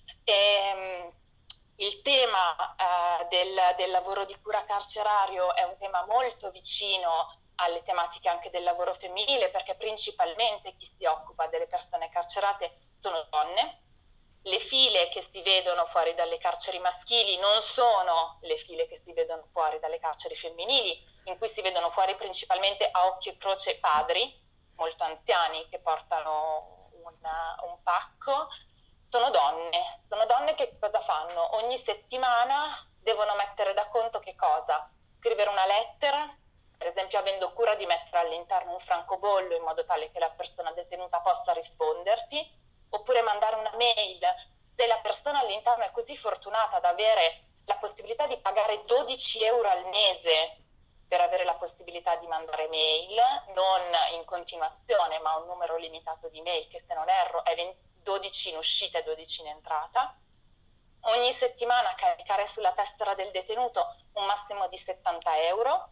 E, il tema eh, del, del lavoro di cura carcerario è un tema molto vicino alle tematiche anche del lavoro femminile, perché principalmente chi si occupa delle persone carcerate sono donne. Le file che si vedono fuori dalle carceri maschili non sono le file che si vedono fuori dalle carceri femminili, in cui si vedono fuori principalmente a occhio e croce padri, molto anziani, che portano una, un pacco. Sono donne, sono donne che cosa fanno? Ogni settimana devono mettere da conto che cosa? Scrivere una lettera, per esempio avendo cura di mettere all'interno un francobollo in modo tale che la persona detenuta possa risponderti, oppure mandare una mail. Se la persona all'interno è così fortunata ad avere la possibilità di pagare dodici euro al mese per avere la possibilità di mandare mail, non in continuazione, ma un numero limitato di mail che, se non erro, è venti dodici in uscita e dodici in entrata, ogni settimana caricare sulla tessera del detenuto un massimo di settanta euro,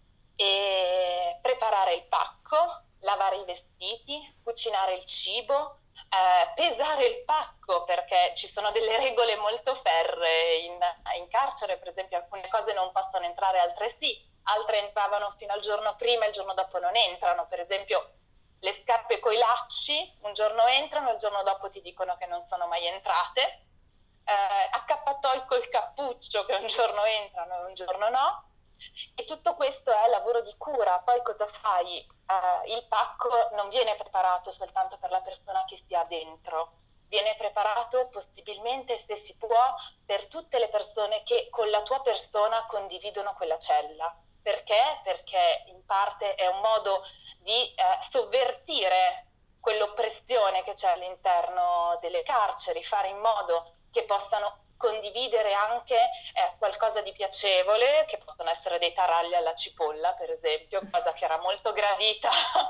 e preparare il pacco, lavare i vestiti, cucinare il cibo, eh, pesare il pacco, perché ci sono delle regole molto ferree in, in carcere. Per esempio, alcune cose non possono entrare, altre sì, altre entravano fino al giorno prima e il giorno dopo non entrano. Per esempio, le scarpe coi lacci un giorno entrano, il giorno dopo ti dicono che non sono mai entrate. Eh, accappatoi col cappuccio che un giorno entrano e un giorno no. E tutto questo è lavoro di cura. Poi cosa fai? Eh, il pacco non viene preparato soltanto per la persona che stia dentro, viene preparato possibilmente, se si può, per tutte le persone che con la tua persona condividono quella cella. Perché? Perché in parte è un modo di eh, sovvertire quell'oppressione che c'è all'interno delle carceri, fare in modo che possano condividere anche eh, qualcosa di piacevole, che possono essere dei taralli alla cipolla, per esempio, cosa che era molto gradita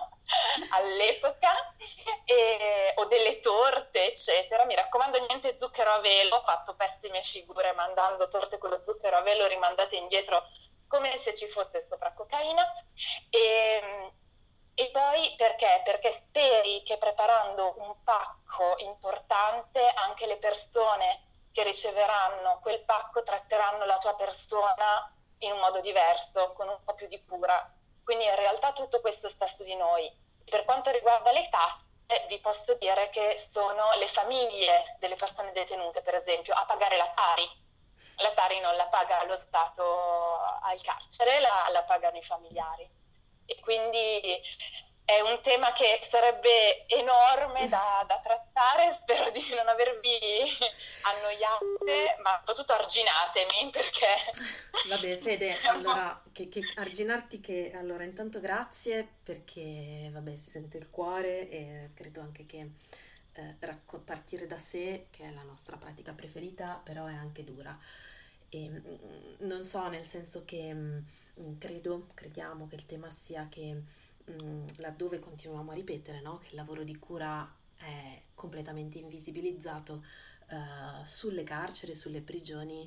all'epoca, e, o delle torte, eccetera. Mi raccomando, niente zucchero a velo, ho fatto pessime figure mandando torte con lo zucchero a velo rimandate indietro come se ci fosse sopra cocaina. E, e poi perché? Perché speri che preparando un pacco importante anche le persone che riceveranno quel pacco tratteranno la tua persona in un modo diverso, con un po' più di cura. Quindi in realtà tutto questo sta su di noi. Per quanto riguarda le tasse, vi posso dire che sono le famiglie delle persone detenute, per esempio, a pagare la Tari. La Tari non la paga lo Stato al carcere, la, la pagano i familiari. E quindi è un tema che sarebbe enorme da, da trattare, spero di non avervi annoiate, ma soprattutto arginatemi, perché... Vabbè Fede, allora, che, che arginarti che... Allora, intanto grazie, perché, vabbè, si sente il cuore e credo anche che eh, racco- partire da sé, che è la nostra pratica preferita, però è anche dura. E, mh, non so, nel senso che mh, credo, crediamo che il tema sia che laddove continuiamo a ripetere, no? Che il lavoro di cura è completamente invisibilizzato uh, sulle carceri, sulle prigioni,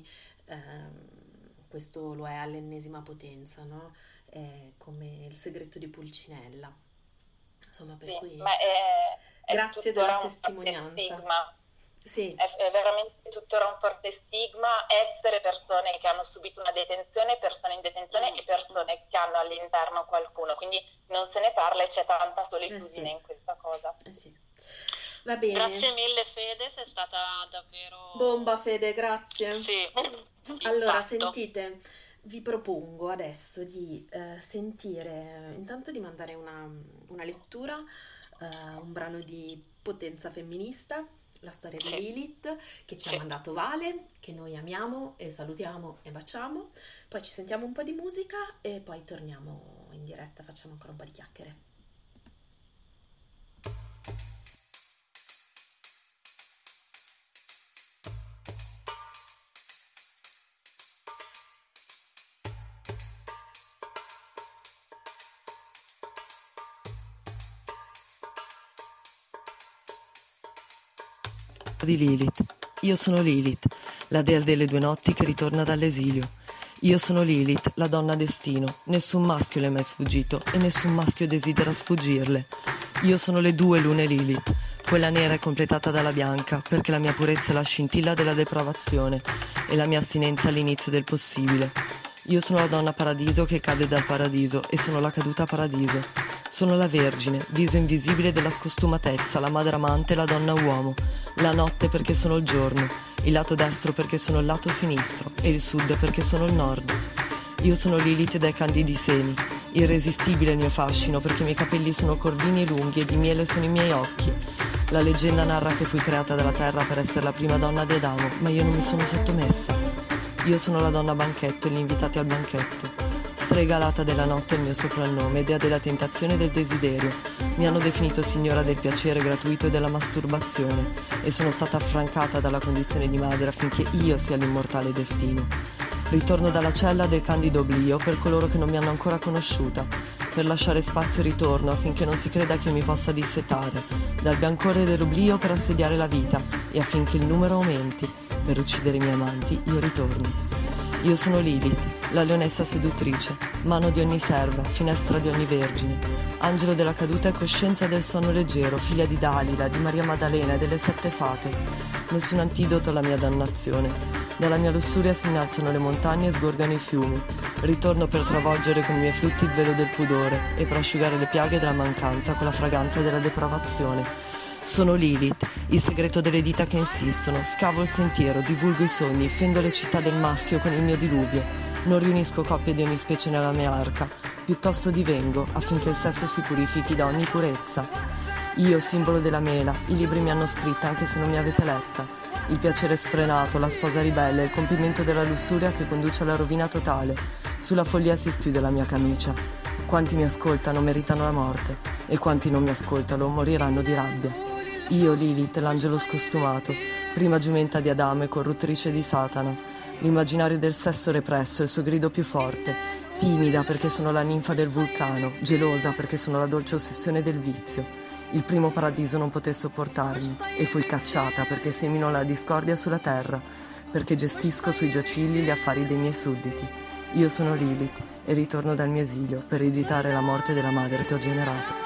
uh, questo lo è all'ennesima potenza, no? È come il segreto di Pulcinella, insomma, per sì, cui ma è, è grazie della testimonianza. Sì. È, è veramente tuttora un forte stigma essere persone che hanno subito una detenzione, persone in detenzione mm. e persone che hanno all'interno qualcuno, quindi non se ne parla e c'è tanta solitudine eh sì. in questa cosa. Eh sì. Va bene. Grazie mille Fede, sei stata davvero... Bomba Fede, grazie. Sì. Allora, sentite, vi propongo adesso di eh, sentire, intanto di mandare una, una lettura, eh, un brano di potenza femminista, la storia sì. di Lilith, che ci sì. ha mandato Vale, che noi amiamo e salutiamo e baciamo. Poi ci sentiamo un po' di musica e poi torniamo in diretta, facciamo ancora un po' di chiacchiere. Di Lilith. Io sono Lilith, la dea delle due notti che ritorna dall'esilio. Io sono Lilith, la donna destino. Nessun maschio le è mai sfuggito e nessun maschio desidera sfuggirle. Io sono le due lune Lilith. Quella nera è completata dalla bianca, perché la mia purezza è la scintilla della depravazione e la mia astinenza all'inizio del possibile. Io sono la donna paradiso che cade dal paradiso e sono la caduta paradiso. Sono la vergine, viso invisibile della scostumatezza, la madre amante, la donna uomo. La notte perché sono il giorno, il lato destro perché sono il lato sinistro e il sud perché sono il nord. Io sono Lilith dai candidi seni, irresistibile il mio fascino perché i miei capelli sono corvini e lunghi e di miele sono i miei occhi. La leggenda narra che fui creata dalla terra per essere la prima donna di Adamo, ma io non mi sono sottomessa. Io sono la donna banchetto e gli invitati al banchetto. Strega alata della notte è il mio soprannome, dea della tentazione e del desiderio. Mi hanno definito signora del piacere gratuito e della masturbazione e sono stata affrancata dalla condizione di madre affinché io sia l'immortale destino. Ritorno dalla cella del candido oblio per coloro che non mi hanno ancora conosciuta, per lasciare spazio e ritorno affinché non si creda che io mi possa dissetare, dal biancore dell'oblio per assediare la vita e affinché il numero aumenti, per uccidere i miei amanti io ritorno. Io sono Lilith, la leonessa seduttrice, mano di ogni serva, finestra di ogni vergine, angelo della caduta e coscienza del sonno leggero, figlia di Dalila, di Maria Maddalena e delle sette fate. Nessun antidoto alla mia dannazione. Dalla mia lussuria si innalzano le montagne e sgorgano i fiumi. Ritorno per travolgere con i miei flutti il velo del pudore e per asciugare le piaghe della mancanza con la fragranza della depravazione. Sono Lilith, il segreto delle dita che insistono, scavo il sentiero, divulgo i sogni, fendo le città del maschio con il mio diluvio. Non riunisco coppie di ogni specie nella mia arca, piuttosto divengo affinché il sesso si purifichi da ogni purezza. Io, simbolo della mela, i libri mi hanno scritta anche se non mi avete letta. Il piacere sfrenato, la sposa ribelle, il compimento della lussuria che conduce alla rovina totale. Sulla follia si schiude la mia camicia. Quanti mi ascoltano meritano la morte e quanti non mi ascoltano moriranno di rabbia. Io, Lilith, l'angelo scostumato, prima giumenta di Adamo e corruttrice di Satana, l'immaginario del sesso represso, il suo grido più forte, timida perché sono la ninfa del vulcano, gelosa perché sono la dolce ossessione del vizio. Il primo paradiso non poté sopportarmi e fui cacciata perché semino la discordia sulla terra, perché gestisco sui giacigli gli affari dei miei sudditi. Io sono Lilith e ritorno dal mio esilio per ereditare la morte della madre che ho generato.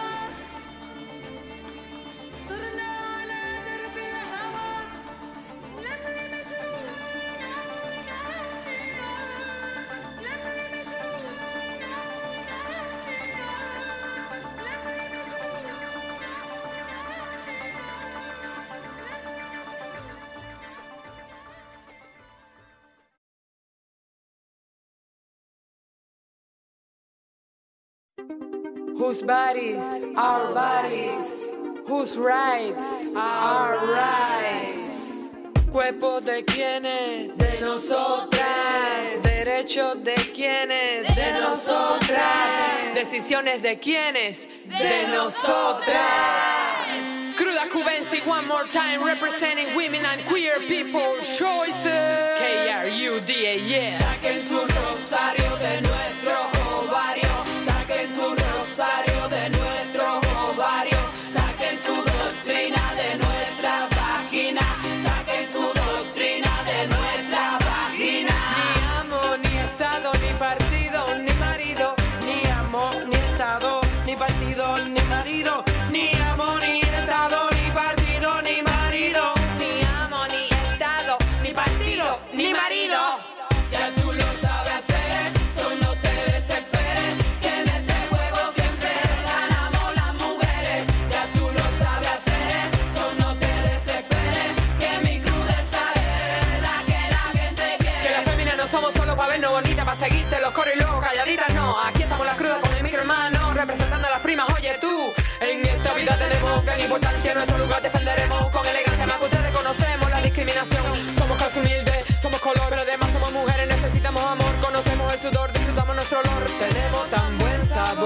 Whose bodies are bodies, whose rights are rights. Cuerpo de quienes, de nosotras. Derechos de quienes, de nosotras. Decisiones de quienes, de nosotras. Cruda Cubensi, one more time, representing women and queer people choices. K R U D A, yes. Saquen su rosario de nuestro ovario. Saquen su rosario de nuestro ovario. Saquen su doctrina de nuestra vagina. Saquen su doctrina de nuestra vagina. Ni amo, ni estado, ni partido, ni marido. Ni amo, ni estado, ni partido, ni marido. Ni amo, ni estado, ni partido, ni marido. Ni amo, ni estado, ni partido, ni marido. Ya tú lo sabes hacer, solo te desesperes, que en este juego siempre ganamos las mujeres. Ya tú lo sabes hacer, solo te desesperes, que mi crudeza es la que la gente quiere. Que las féminas no somos solo para vernos bonitas, para seguirte los coros y luego calladitas, no. Aquí estamos las crudas con mi micro hermano, representando a las primas, oye tú. En esta vida tenemos gran importancia, nuestro lugar defenderemos con elegancia, más que ustedes conocemos la discriminación. Somos clase humilde, somos color, pero además somos mujeres, necesitamos amor, conocemos el sudor, disfrutamos nuestro olor, tenemos tan buen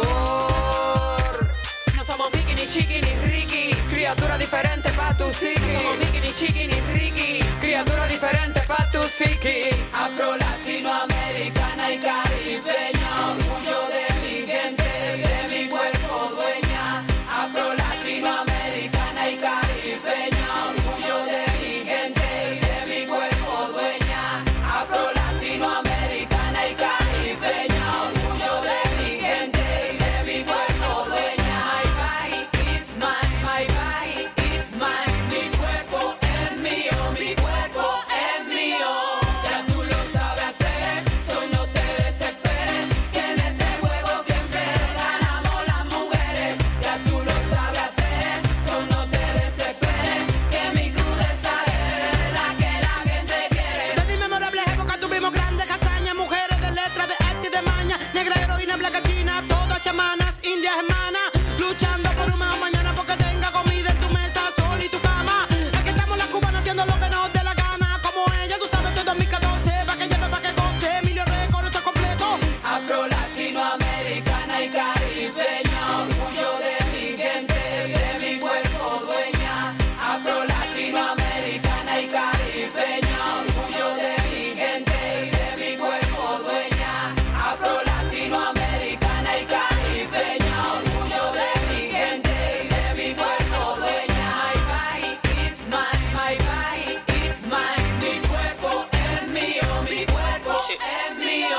sabor. No somos Mickey, ni Chiqui, ni Ricky, criatura diferente pa' tu psiqui. No somos Mickey, ni Chiqui, ni Ricky, criatura diferente pa' tu psiqui. Afro, latinoamericana y caribeña, orgullo de mi gente, de mi cuerpo dueña. Afro, latinoamericana y caribeña, orgullo de mi gente y de mi cuerpo dueña. Afro, latinoamericana y caribeña, orgullo de mi gente y de mi cuerpo dueña. My body is mine, my body is mine. Mi cuerpo es mío, mi cuerpo es mío. Ya tú lo sabes hacer, solo te desesperes, que en este juego siempre ganamos las mujeres. Ya tú lo sabes hacer, solo te desesperes, que mi crudeza es la que la gente quiere. De mi memorable época tuvimos grandes hazañas, mujeres de letra, de arte y de maña, negra heroína, blanca china, todas chamanas, indias hermanas, luchando por un mejor mañana porque tenga comida en tu mesa, sol y tu cama. Aquí estamos las cubanas haciendo lo que nos dé la gana, como ella, tú sabes, todo dos mil catorce, pa' que lleve, pa' que goce, Emilio Récord, esto es completo. Afro, latinoamericana y caribeña, orgullo de mi gente y de mi cuerpo dueña. Afro, latinoamericana y caribeña, orgullo de mi gente y de mi cuerpo dueña. Afro, latinoamericana y caribeña, orgullo de mi gente y de mi cuerpo dueña. My body is mine, my body is mine. Mi cuerpo es mío, mi cuerpo es mío.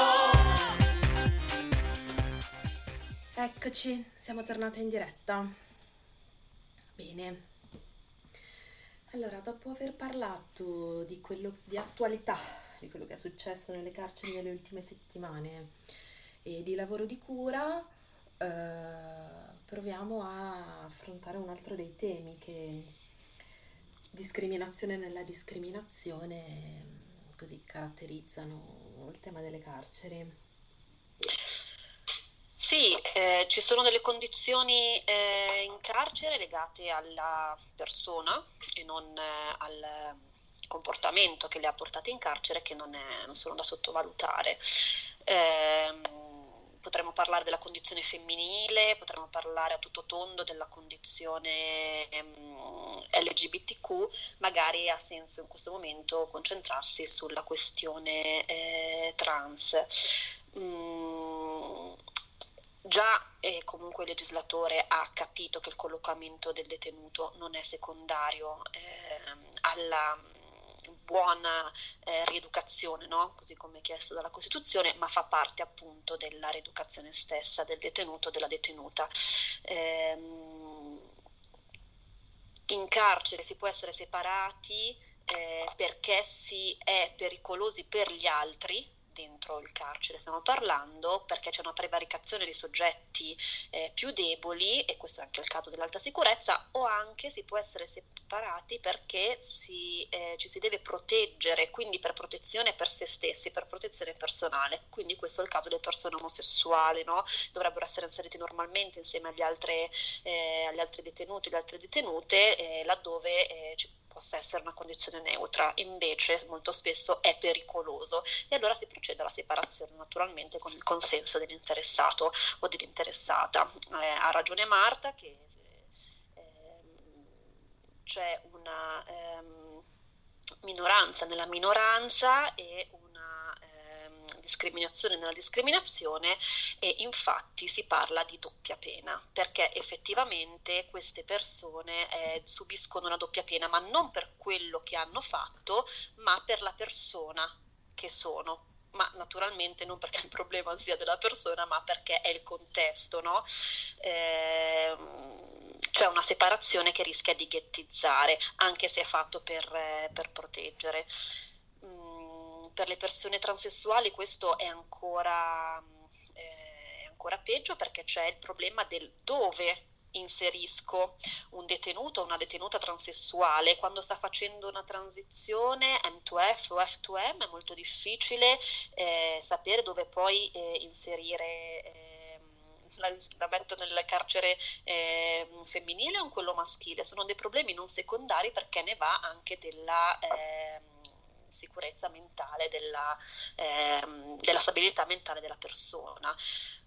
Eccoci, siamo tornate in diretta. Bene. Allora, dopo aver parlato di quello di attualità, di quello che è successo nelle carceri nelle ultime settimane e di lavoro di cura, eh, proviamo a affrontare un altro dei temi che discriminazione nella discriminazione così caratterizzano il tema delle carceri. Sì, eh, ci sono delle condizioni eh, in carcere legate alla persona e non eh, al comportamento che le ha portate in carcere che non, è, non sono da sottovalutare. Eh, potremmo parlare della condizione femminile, potremmo parlare a tutto tondo della condizione um, L G B T Q, magari ha senso in questo momento concentrarsi sulla questione eh, trans. Mm, già eh, comunque il legislatore ha capito che il collocamento del detenuto non è secondario eh, alla buona eh, rieducazione, no? Così come chiesto dalla Costituzione, ma fa parte appunto della rieducazione stessa del detenuto, della detenuta. Ehm, in carcere si può essere separati eh, perché si è pericolosi per gli altri. Dentro il carcere stiamo parlando, perché c'è una prevaricazione di soggetti eh, più deboli, e questo è anche il caso dell'alta sicurezza, o anche si può essere separati perché si, eh, ci si deve proteggere, quindi per protezione per se stessi, per protezione personale. Quindi questo è il caso delle persone omosessuali, no? Dovrebbero essere inseriti normalmente insieme agli altri, eh, agli altri detenuti, le altre detenute, eh, laddove eh, ci possa essere una condizione neutra, invece molto spesso è pericoloso, e allora si procede alla separazione naturalmente con il consenso dell'interessato o dell'interessata. Eh, ha ragione Marta che eh, c'è una ehm, minoranza nella minoranza e una discriminazione nella discriminazione, e infatti si parla di doppia pena, perché effettivamente queste persone eh, subiscono una doppia pena, ma non per quello che hanno fatto, ma per la persona che sono. Ma naturalmente non perché il problema sia della persona, ma perché è il contesto, no? Eh, c'è una separazione che rischia di ghettizzare, anche se è fatto per, eh, per proteggere. Per le persone transessuali questo è ancora, eh, è ancora peggio, perché c'è il problema del dove inserisco un detenuto o una detenuta transessuale. Quando sta facendo una transizione M due F o F due M è molto difficile eh, sapere dove poi eh, inserire, eh, la, la metto nel carcere eh, femminile o in quello maschile. Sono dei problemi non secondari, perché ne va anche della eh, sicurezza mentale, della, ehm, della stabilità mentale della persona.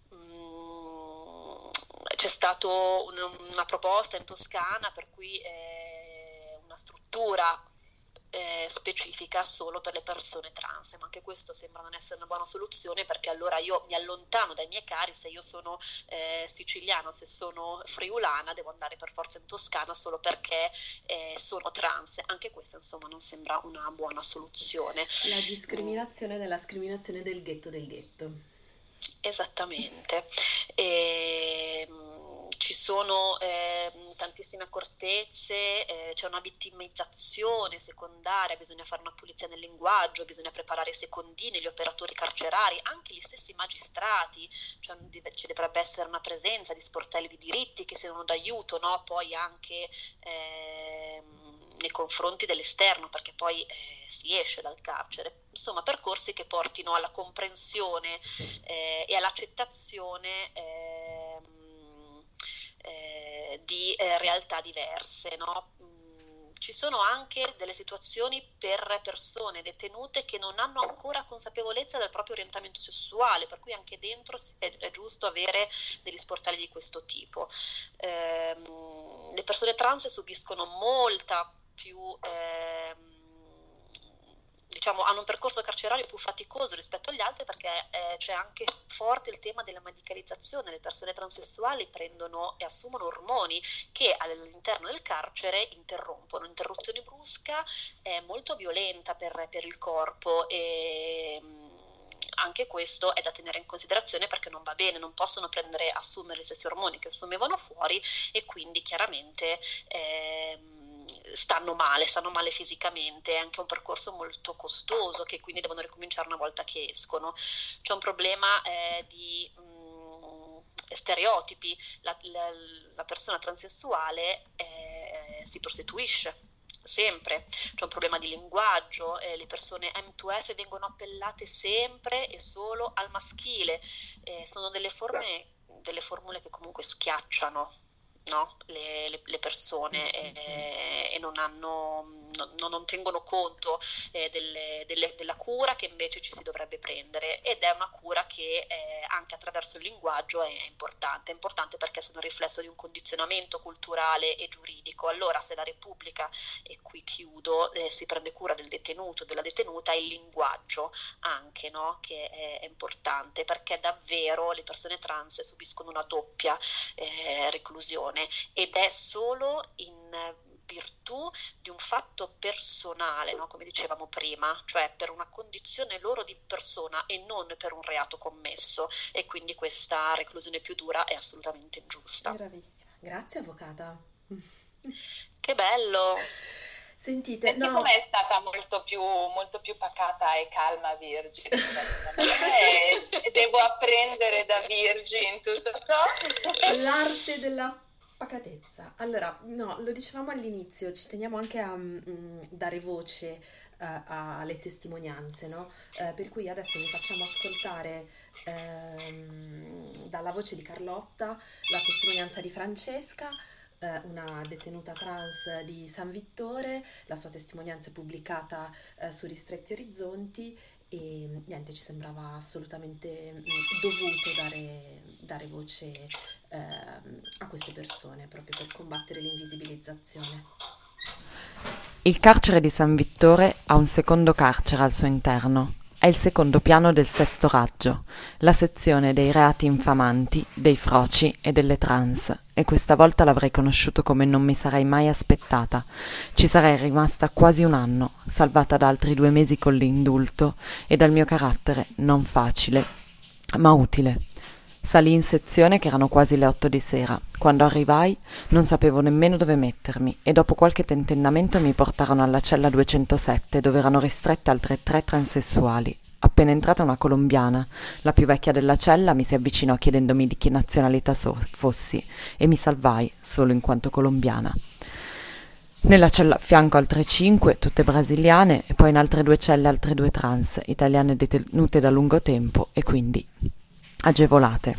Mm, c'è stata un, una proposta in Toscana per cui eh, una struttura eh, specifica solo per le persone trans, ma anche questo sembra non essere una buona soluzione, perché allora io mi allontano dai miei cari. Se io sono eh, siciliana, se sono friulana, devo andare per forza in Toscana solo perché eh, sono trans. Anche questa insomma non sembra una buona soluzione. La discriminazione nella discriminazione del ghetto del ghetto. Esattamente. E, ci sono eh, tantissime accortezze, eh, c'è una vittimizzazione secondaria, bisogna fare una pulizia nel linguaggio, bisogna preparare i secondini, gli operatori carcerari, anche gli stessi magistrati, cioè ci dovrebbe essere una presenza di sportelli di diritti che siano d'aiuto, no? Poi anche eh, nei confronti dell'esterno, perché poi eh, si esce dal carcere. Insomma, percorsi che portino alla comprensione eh, e all'accettazione eh, Eh, di eh, realtà diverse, no? Mm, ci sono anche delle situazioni per persone detenute che non hanno ancora consapevolezza del proprio orientamento sessuale, per cui anche dentro è, è giusto avere degli sportelli di questo tipo. Eh, le persone trans subiscono molta più ehm, diciamo hanno un percorso carcerario più faticoso rispetto agli altri, perché eh, c'è anche forte il tema della medicalizzazione. Le persone transessuali prendono e assumono ormoni che all'interno del carcere interrompono. L'interruzione brusca è molto violenta per, per il corpo, e anche questo è da tenere in considerazione, perché non va bene, non possono prendere assumere gli stessi ormoni che assumevano fuori, e quindi chiaramente eh, stanno male, stanno male fisicamente. È anche un percorso molto costoso, che quindi devono ricominciare una volta che escono. C'è un problema eh, di mh, stereotipi. La, la, la persona transessuale eh, si prostituisce sempre, c'è un problema di linguaggio, eh, le persone M due F vengono appellate sempre e solo al maschile, eh, sono delle forme, delle formule che comunque schiacciano. no? le, le, le persone eh, e non hanno non, non tengono conto eh, delle, delle, della cura che invece ci si dovrebbe prendere, ed è una cura che eh, anche attraverso il linguaggio è importante, è importante perché sono riflesso di un condizionamento culturale e giuridico. Allora se la Repubblica, e qui chiudo, eh, si prende cura del detenuto, della detenuta, il linguaggio anche, no? Che è, è importante, perché davvero le persone trans subiscono una doppia eh, reclusione, ed è solo in virtù di un fatto personale, no? Come dicevamo prima, cioè per una condizione loro di persona e non per un reato commesso, e quindi questa reclusione più dura è assolutamente ingiusta. Bravissima, grazie avvocata. Che bello! Sentite, no. no. È stata molto più, molto più pacata e calma Virgi, e, e devo apprendere da Virgi in tutto ciò. L'arte della pacatezza. Allora, no, lo dicevamo all'inizio, ci teniamo anche a um, dare voce uh, alle testimonianze, no? Uh, per cui adesso vi facciamo ascoltare um, dalla voce di Carlotta la testimonianza di Francesca, uh, una detenuta trans di San Vittore. La sua testimonianza è pubblicata uh, su Ristretti Orizzonti, e niente, ci sembrava assolutamente dovuto dare, dare voce eh, a queste persone, proprio per combattere l'invisibilizzazione. Il carcere di San Vittore ha un secondo carcere al suo interno. È il secondo piano del Sesto Raggio, la sezione dei reati infamanti, dei froci e delle trans, e questa volta l'avrei conosciuto come non mi sarei mai aspettata. Ci sarei rimasta quasi un anno, salvata da altri due mesi con l'indulto e dal mio carattere non facile, ma utile. Salii in sezione che erano quasi le otto di sera. Quando arrivai non sapevo nemmeno dove mettermi, e dopo qualche tentennamento mi portarono alla cella duecentosette, dove erano ristrette altre tre transessuali. Appena entrata una colombiana, la più vecchia della cella, mi si avvicinò chiedendomi di che nazionalità so- fossi, e mi salvai solo in quanto colombiana. Nella cella a fianco altre cinque, tutte brasiliane, e poi in altre due celle altre due trans, italiane detenute da lungo tempo e quindi agevolate.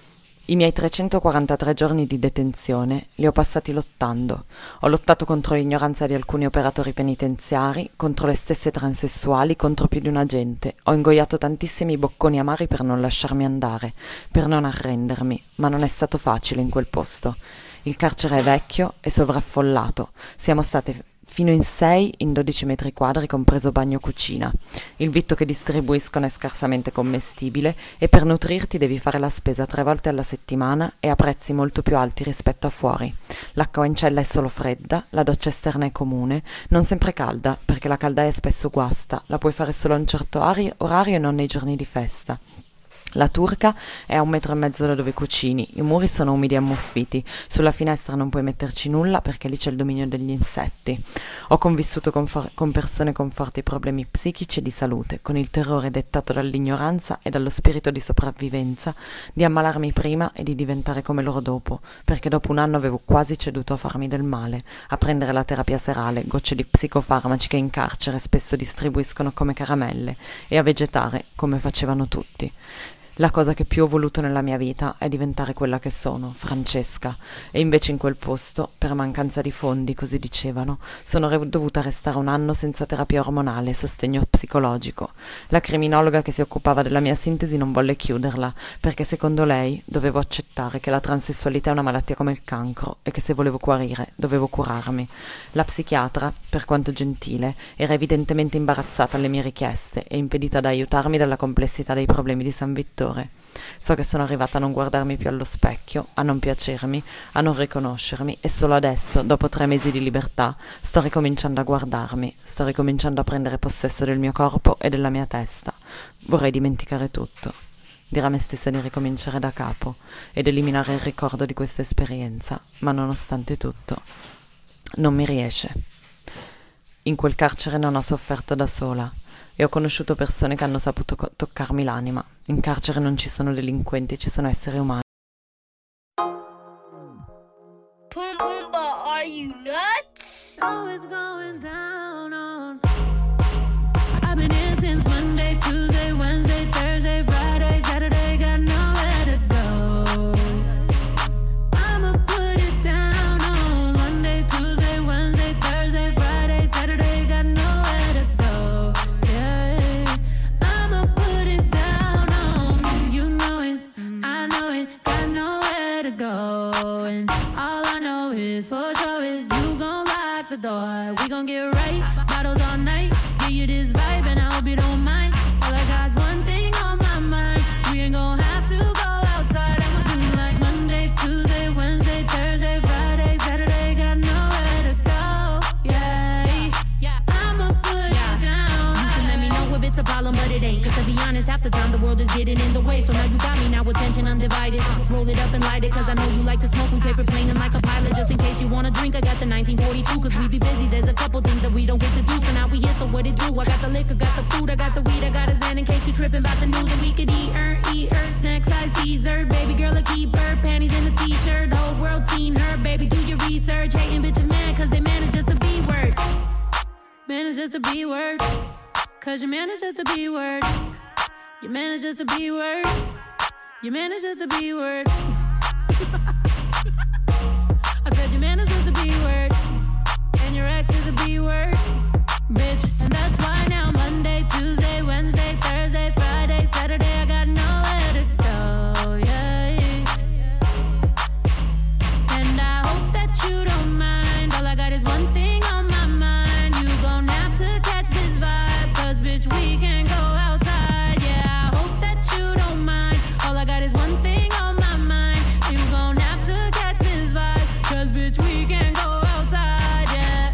I miei trecentoquarantatré giorni di detenzione li ho passati lottando. Ho lottato contro l'ignoranza di alcuni operatori penitenziari, contro le stesse transessuali, contro più di un agente. Ho ingoiato tantissimi bocconi amari per non lasciarmi andare, per non arrendermi, ma non è stato facile in quel posto. Il carcere è vecchio e sovraffollato. Siamo state fino in sei in dodici metri quadri, compreso bagno cucina. Il vitto che distribuiscono è scarsamente commestibile, e per nutrirti devi fare la spesa tre volte alla settimana e a prezzi molto più alti rispetto a fuori. L'acqua in cella è solo fredda, la doccia esterna è comune, non sempre calda, perché la caldaia spesso guasta, la puoi fare solo a un certo orario e non nei giorni di festa. La turca è a un metro e mezzo da dove cucini, i muri sono umidi e ammuffiti, sulla finestra non puoi metterci nulla perché lì c'è il dominio degli insetti. Ho convissuto con, for- con persone con forti problemi psichici e di salute, con il terrore dettato dall'ignoranza e dallo spirito di sopravvivenza di ammalarmi prima e di diventare come loro dopo, perché dopo un anno avevo quasi ceduto a farmi del male, a prendere la terapia serale, gocce di psicofarmaci che in carcere spesso distribuiscono come caramelle, e a vegetare come facevano tutti. La cosa che più ho voluto nella mia vita è diventare quella che sono, Francesca, e invece in quel posto, per mancanza di fondi, così dicevano, sono re- dovuta restare un anno senza terapia ormonale e sostegno psicologico. La criminologa che si occupava della mia sintesi non volle chiuderla, perché secondo lei dovevo accettare che la transessualità è una malattia come il cancro e che se volevo guarire dovevo curarmi. La psichiatra, per quanto gentile, era evidentemente imbarazzata alle mie richieste e impedita ad aiutarmi dalla complessità dei problemi di San Vittore. So che sono arrivata a non guardarmi più allo specchio, a non piacermi, a non riconoscermi, e solo adesso, dopo tre mesi di libertà, sto ricominciando a guardarmi, sto ricominciando a prendere possesso del mio corpo e della mia testa. Vorrei dimenticare tutto, dire a me stessa di ricominciare da capo ed eliminare il ricordo di questa esperienza, ma nonostante tutto non mi riesce. In quel carcere non ho sofferto da sola, e ho conosciuto persone che hanno saputo co- toccarmi l'anima. In carcere non ci sono delinquenti, ci sono esseri umani. Pumbaa, are you nuts? Oh, it's going down on. I've been here since Monday, Tuesday, Wednesday, Thursday, Friday, Saturday, got nowhere to go. I'ma put it down. is for sure is you gon' lock the door. We gon' get right, bottles all night. Give you this vibe and I hope you don't mind. All I got's one thing on my mind. We ain't gon' have to go outside. I'ma do like Monday, Tuesday, Wednesday, Thursday, Friday, Saturday. Got nowhere to go, yeah. I'ma put you down. You can let me know if it's a problem, but it ain't. Cause to be honest, half the time the world is getting in the way. So now you got me, now attention undivided. Roll it up and light it, cause I know you like to smoke. We paper planing like a pilot, just in case you wanna drink. I got the nineteen forty-two, cause we be busy. There's a couple things that we don't get to do, so now we here, so what it do? I got the liquor, got the food, I got the weed, I got a Zen in case you tripping about the news. And we could eat her, eat her, snack size dessert. Baby girl, a keeper, panties in a t-shirt. Whole world seen her, baby, do your research. Hating bitches mad, cause they man is just a B word. Man is just a B word. Cause your man is just a B word. Your man is just a B word. Your man is just a B word. I said your man is just a B word. And your ex is a B word. Bitch, and that's why now Monday, Tuesday, Wednesday, Thursday, Friday, Saturday, I got nowhere to go, yeah. And I hope that you don't mind. All I got is one thing on my mind. You gon' have to catch this vibe, cause bitch, we can go outside, yeah. I hope that you don't mind. All I got is one thing on my mind. You gon' have to catch this vibe, cause bitch, we can go outside, yeah.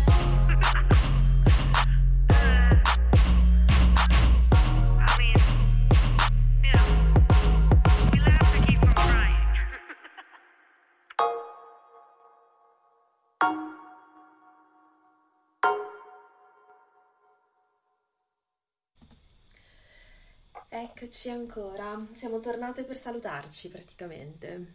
Eccoci ancora, siamo tornate per salutarci praticamente.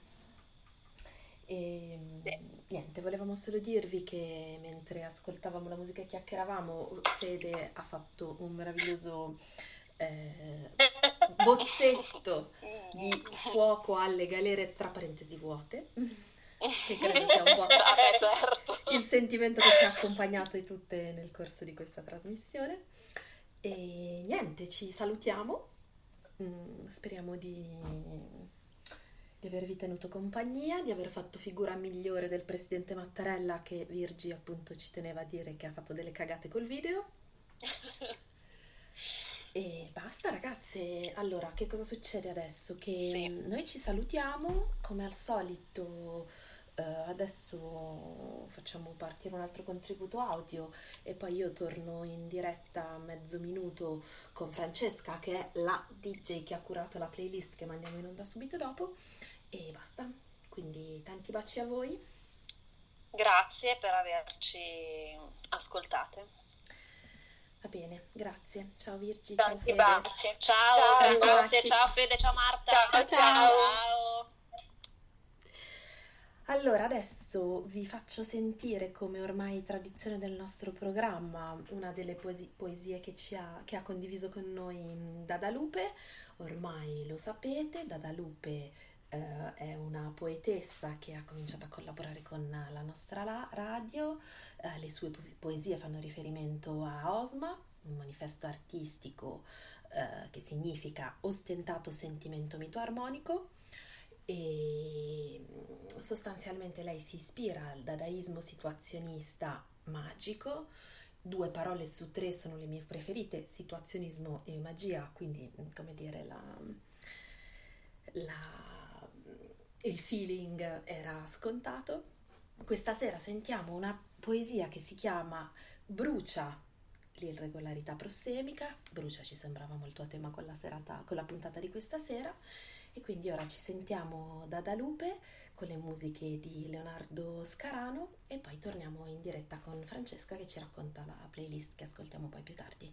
E niente, volevamo solo dirvi che mentre ascoltavamo la musica e chiacchieravamo, Fede ha fatto un meraviglioso eh, bozzetto di Fuoco alle galere, tra parentesi vuote, che credo sia un po' eh, certo. il sentimento che ci ha accompagnato di tutte nel corso di questa trasmissione. E niente, ci salutiamo. Mm, speriamo di, di avervi tenuto compagnia, di aver fatto figura migliore del presidente Mattarella, che Virgi appunto ci teneva a dire che ha fatto delle cagate col video. E basta ragazze, allora che cosa succede adesso? Che Sì. noi ci salutiamo come al solito. Uh, adesso facciamo partire un altro contributo audio e poi io torno in diretta a mezzo minuto con Francesca, che è la D J che ha curato la playlist che mandiamo in onda subito dopo, e basta. Quindi tanti baci a voi. Grazie per averci ascoltate. Va bene, grazie. Ciao Virgi, Tanti ciao Fede. baci. Ciao, Ciao, grazie. baci. Ciao Fede, ciao Marta. Ciao, ciao. Ciao. Allora, adesso vi faccio sentire, come ormai tradizione del nostro programma, una delle poesie, poesie che, ci ha, che ha condiviso con noi Dadalupe. Ormai lo sapete, Dadalupe eh, è una poetessa che ha cominciato a collaborare con la nostra la- radio. Eh, le sue po- poesie fanno riferimento a Osma, un manifesto artistico eh, che significa ostentato sentimento mito armonico. E sostanzialmente lei si ispira al dadaismo situazionista magico. Due parole su tre sono le mie preferite, situazionismo e magia, quindi come dire la, la, il feeling era scontato. Questa sera sentiamo una poesia che si chiama Brucia l'irregolarità prossemica. Brucia ci sembrava molto a tema con la serata, con la puntata di questa sera. E quindi ora ci sentiamo Dadalupe con le musiche di Leonardo Scarano e poi torniamo in diretta con Francesca che ci racconta la playlist che ascoltiamo poi più tardi.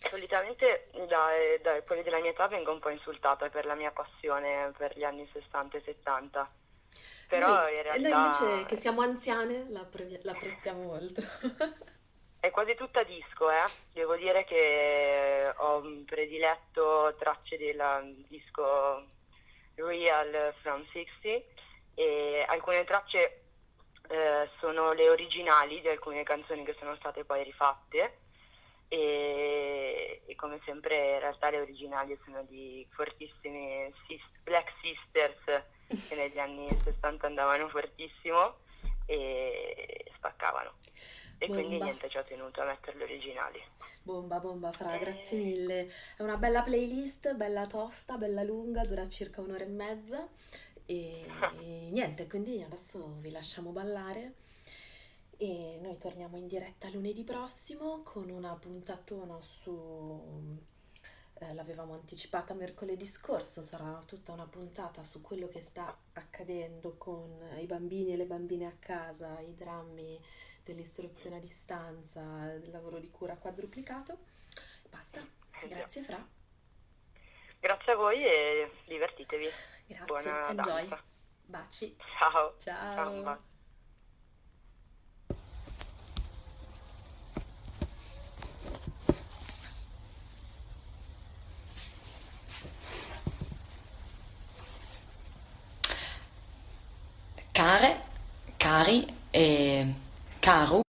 Solitamente da, da quelli della mia età vengo un po' insultata per la mia passione per gli anni sessanta e settanta, però noi, in realtà... Noi invece che siamo anziane l'apprezziamo molto. È quasi tutta disco, eh. Devo dire che ho prediletto tracce del disco Real from sessanta e alcune tracce eh, sono le originali di alcune canzoni che sono state poi rifatte e, e come sempre in realtà le originali sono di fortissimi sis- Black Sisters che negli anni sessanta andavano fortissimo e spaccavano. E Bomba. Quindi niente, ci ho tenuto a mettere le originali. Bomba, bomba, Fra, grazie mille. È una bella playlist, bella tosta, bella lunga, dura circa un'ora e mezza. E, e niente, quindi adesso vi lasciamo ballare. E noi torniamo in diretta lunedì prossimo con una puntatona su... Eh, l'avevamo anticipata mercoledì scorso, sarà tutta una puntata su quello che sta accadendo con i bambini e le bambine a casa, i drammi dell'istruzione a distanza, del lavoro di cura quadruplicato. Basta, grazie Fra. Grazie a voi e divertitevi. Grazie, buona enjoy. danza. Baci. Ciao. Ciao. Ciao. Care, cari e caru,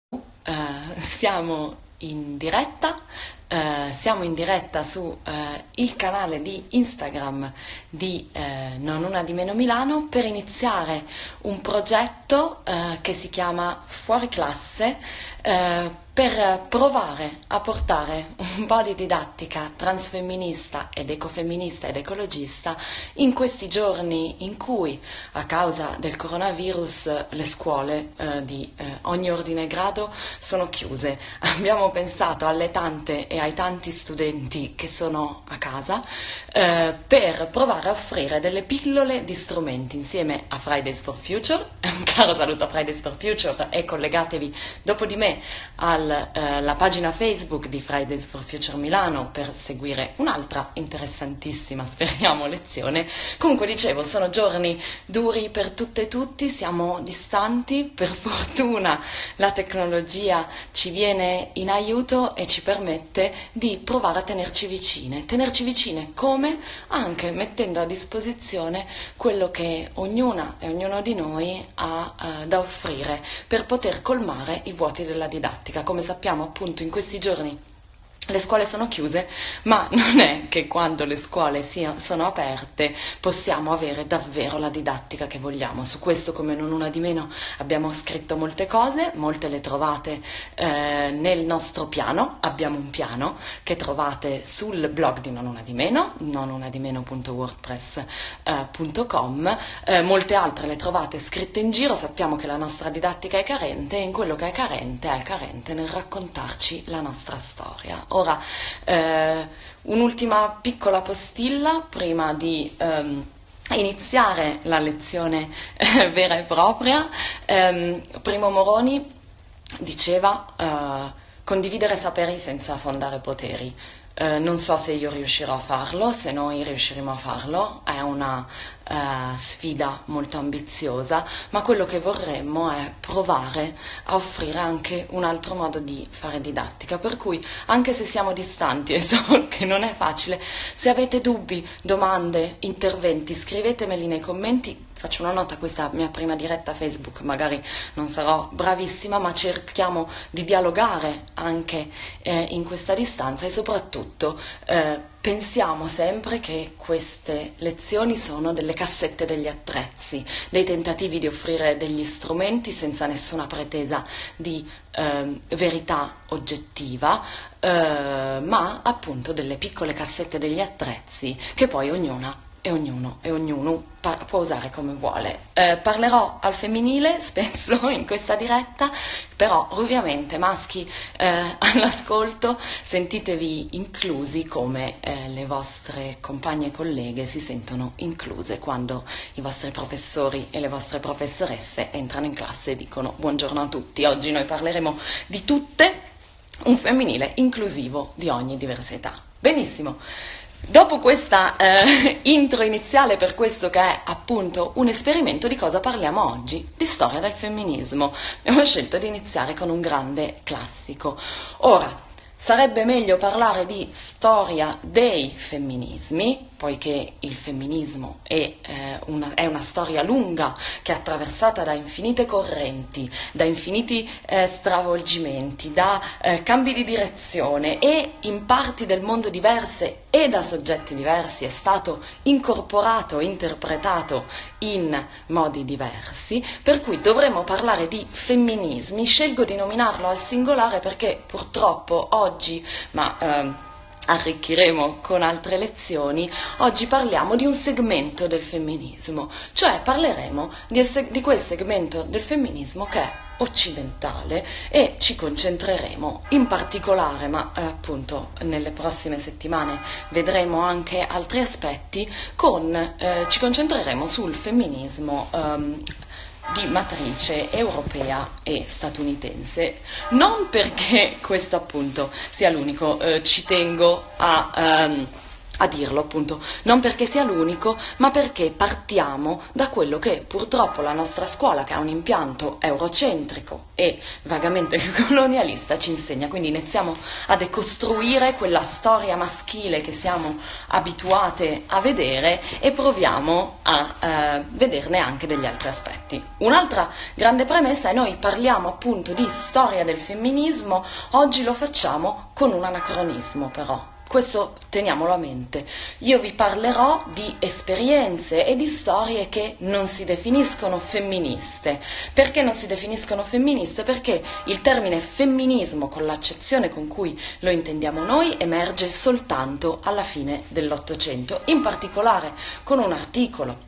eh, siamo in diretta, eh, siamo in diretta su eh, il canale di Instagram di eh, Non Una di Meno Milano per iniziare un progetto eh, che si chiama Fuori Classe, eh, per provare a portare un po' di didattica transfemminista ed ecofemminista ed ecologista in questi giorni in cui, a causa del coronavirus, le scuole eh, di eh, ogni ordine e grado sono chiuse. Abbiamo pensato alle tante e ai tanti studenti che sono a casa eh, per provare a offrire delle pillole di strumenti insieme a Fridays for Future. Un caro saluto a Fridays for Future e collegatevi dopo di me al Eh, la pagina Facebook di Fridays for Future Milano per seguire un'altra interessantissima, speriamo, lezione. Comunque dicevo, sono giorni duri per tutte e tutti, siamo distanti, per fortuna la tecnologia ci viene in aiuto e ci permette di provare a tenerci vicine. Tenerci vicine come? Anche mettendo a disposizione quello che ognuna e ognuno di noi ha eh, da offrire per poter colmare i vuoti della didattica. Come sappiamo, appunto, in questi giorni le scuole sono chiuse, ma non è che quando le scuole sia, sono aperte possiamo avere davvero la didattica che vogliamo. Su questo, come Non Una di Meno, abbiamo scritto molte cose, molte le trovate eh, nel nostro piano. Abbiamo un piano che trovate sul blog di Non Una di Meno, non una di meno punto wordpress punto com, eh, molte altre le trovate scritte in giro. Sappiamo che la nostra didattica è carente e in quello che è carente è carente nel raccontarci la nostra storia. Ora, eh, un'ultima piccola postilla prima di ehm, iniziare la lezione eh, vera e propria. Eh, Primo Moroni diceva eh, condividere saperi senza fondare poteri. Eh, non so se io riuscirò a farlo, se noi riusciremo a farlo, è una eh, sfida molto ambiziosa, ma quello che vorremmo è provare a offrire anche un altro modo di fare didattica, per cui anche se siamo distanti e so che non è facile, se avete dubbi, domande, interventi, scrivetemeli nei commenti. Faccio una nota, questa mia prima diretta Facebook, magari non sarò bravissima, ma cerchiamo di dialogare anche eh, in questa distanza e soprattutto eh, pensiamo sempre che queste lezioni sono delle cassette degli attrezzi, dei tentativi di offrire degli strumenti senza nessuna pretesa di eh, verità oggettiva, eh, ma appunto delle piccole cassette degli attrezzi che poi ognuna e ognuno e ognuno pa- può usare come vuole. Eh, parlerò al femminile spesso in questa diretta, però ovviamente maschi eh, all'ascolto, sentitevi inclusi come eh, le vostre compagne e colleghe si sentono incluse quando i vostri professori e le vostre professoresse entrano in classe e dicono buongiorno a tutti. Oggi noi parleremo di tutte un femminile inclusivo di ogni diversità. Benissimo. Dopo questa eh, intro iniziale per questo che è appunto un esperimento, di cosa parliamo oggi? Di storia del femminismo. Abbiamo scelto di iniziare con un grande classico. Ora, sarebbe meglio parlare di storia dei femminismi, poiché il femminismo è, eh, una, è una storia lunga che è attraversata da infinite correnti, da infiniti eh, stravolgimenti, da eh, cambi di direzione e in parti del mondo diverse e da soggetti diversi, è stato incorporato, interpretato in modi diversi, per cui dovremmo parlare di femminismi. Scelgo di nominarlo al singolare perché purtroppo oggi, ma eh, arricchiremo con altre lezioni, oggi parliamo di un segmento del femminismo, cioè parleremo di, di quel segmento del femminismo che è occidentale e ci concentreremo in particolare, ma eh, appunto nelle prossime settimane vedremo anche altri aspetti, con, eh, ci concentreremo sul femminismo ehm, di matrice europea e statunitense, non perché questo appunto sia l'unico, eh, ci tengo a, um, a dirlo appunto, non perché sia l'unico, ma perché partiamo da quello che purtroppo la nostra scuola, che ha un impianto eurocentrico e vagamente colonialista, ci insegna. Quindi iniziamo a decostruire quella storia maschile che siamo abituate a vedere e proviamo a eh, vederne anche degli altri aspetti. Un'altra grande premessa è: noi parliamo appunto di storia del femminismo, oggi lo facciamo con un anacronismo però. Questo teniamolo a mente. Io vi parlerò di esperienze e di storie che non si definiscono femministe. Perché non si definiscono femministe? Perché il termine femminismo, con l'accezione con cui lo intendiamo noi, emerge soltanto alla fine dell'Ottocento, in particolare con un articolo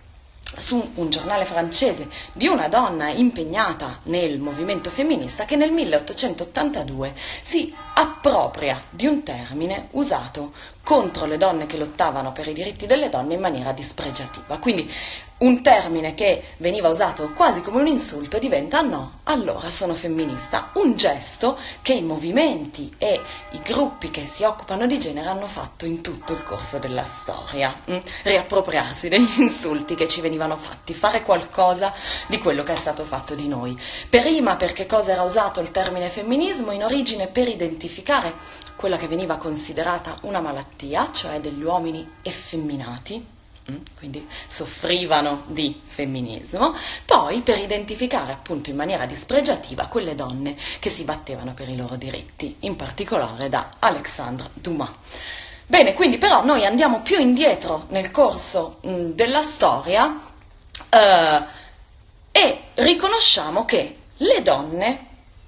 su un giornale francese di una donna impegnata nel movimento femminista che nel milleottocentottantadue si appropria di un termine usato contro le donne che lottavano per i diritti delle donne in maniera dispregiativa. Quindi un termine che veniva usato quasi come un insulto diventa: no, allora sono femminista. Un gesto che i movimenti e i gruppi che si occupano di genere hanno fatto in tutto il corso della storia. Mm? Riappropriarsi degli insulti che ci venivano fatti, fare qualcosa di quello che è stato fatto di noi. Prima, perché cosa era usato il termine femminismo? In origine per identificare quella che veniva considerata una malattia, cioè degli uomini effeminati, quindi soffrivano di femminismo, poi per identificare appunto in maniera dispregiativa quelle donne che si battevano per i loro diritti, in particolare da Alexandre Dumas. Bene, quindi però noi andiamo più indietro nel corso mh, della storia eh, e riconosciamo che le donne,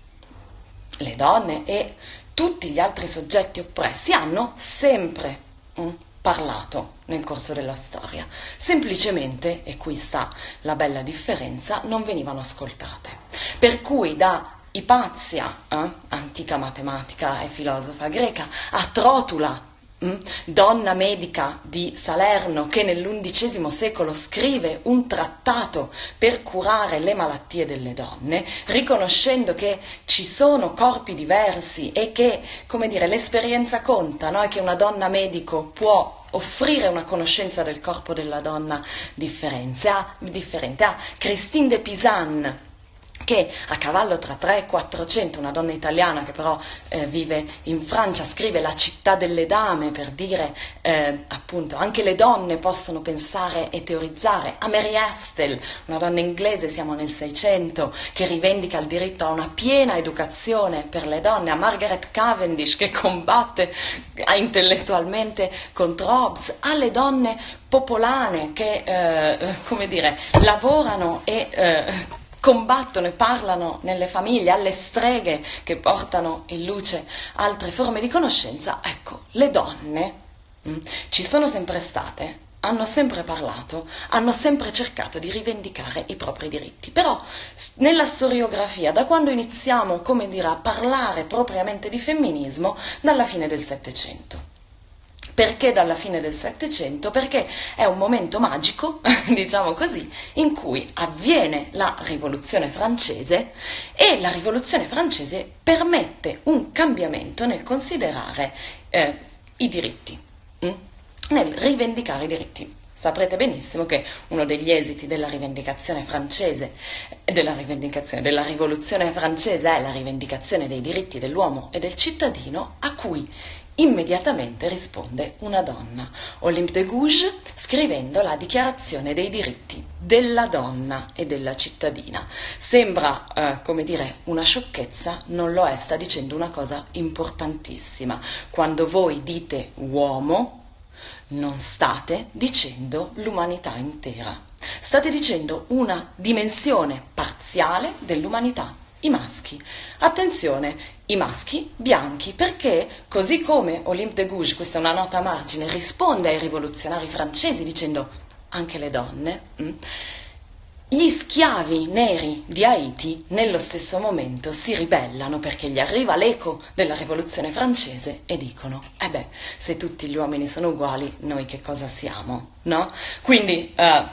le donne e tutti gli altri soggetti oppressi hanno sempre mh, parlato nel corso della storia, semplicemente, e qui sta la bella differenza, non venivano ascoltate. Per cui da Ipazia, eh, antica matematica e filosofa greca, a Trotula, mh, donna medica di Salerno, che nell'undicesimo secolo scrive un trattato per curare le malattie delle donne, riconoscendo che ci sono corpi diversi e che, come dire, l'esperienza conta, no? E che una donna medico può offrire una conoscenza del corpo della donna differente. A, differente. a Christine de Pisan, che a cavallo tra trecento e quattrocento, una donna italiana che però eh, vive in Francia, scrive La città delle dame per dire eh, appunto anche le donne possono pensare e teorizzare. A Mary Astle, una donna inglese, siamo nel Seicento, che rivendica il diritto a una piena educazione per le donne. A Margaret Cavendish, che combatte intellettualmente contro Hobbes. Alle donne popolane che eh, come dire lavorano e eh, combattono e parlano nelle famiglie, alle streghe che portano in luce altre forme di conoscenza. Ecco, le donne mh, ci sono sempre state, hanno sempre parlato, hanno sempre cercato di rivendicare i propri diritti. Però nella storiografia, da quando iniziamo, come dire, a parlare propriamente di femminismo, dalla fine del Settecento. Perché dalla fine del Settecento? Perché è un momento magico, diciamo così, in cui avviene la Rivoluzione francese e la Rivoluzione francese permette un cambiamento nel considerare eh, i diritti, hm? nel rivendicare i diritti. Saprete benissimo che uno degli esiti della rivendicazione francese, della rivendicazione della Rivoluzione francese è la rivendicazione dei diritti dell'uomo e del cittadino, a cui immediatamente risponde una donna, Olympe de Gouges, scrivendo la Dichiarazione dei diritti della donna e della cittadina. Sembra, eh, come dire, una sciocchezza, non lo è, sta dicendo una cosa importantissima. Quando voi dite uomo, non state dicendo l'umanità intera, state dicendo una dimensione parziale dell'umanità. I maschi. Attenzione, i maschi bianchi, perché così come Olympe de Gouges, questa è una nota a margine, risponde ai rivoluzionari francesi dicendo anche le donne, hm? Gli schiavi neri di Haiti nello stesso momento si ribellano perché gli arriva l'eco della rivoluzione francese e dicono eh beh, se tutti gli uomini sono uguali, noi che cosa siamo, no? Quindi uh,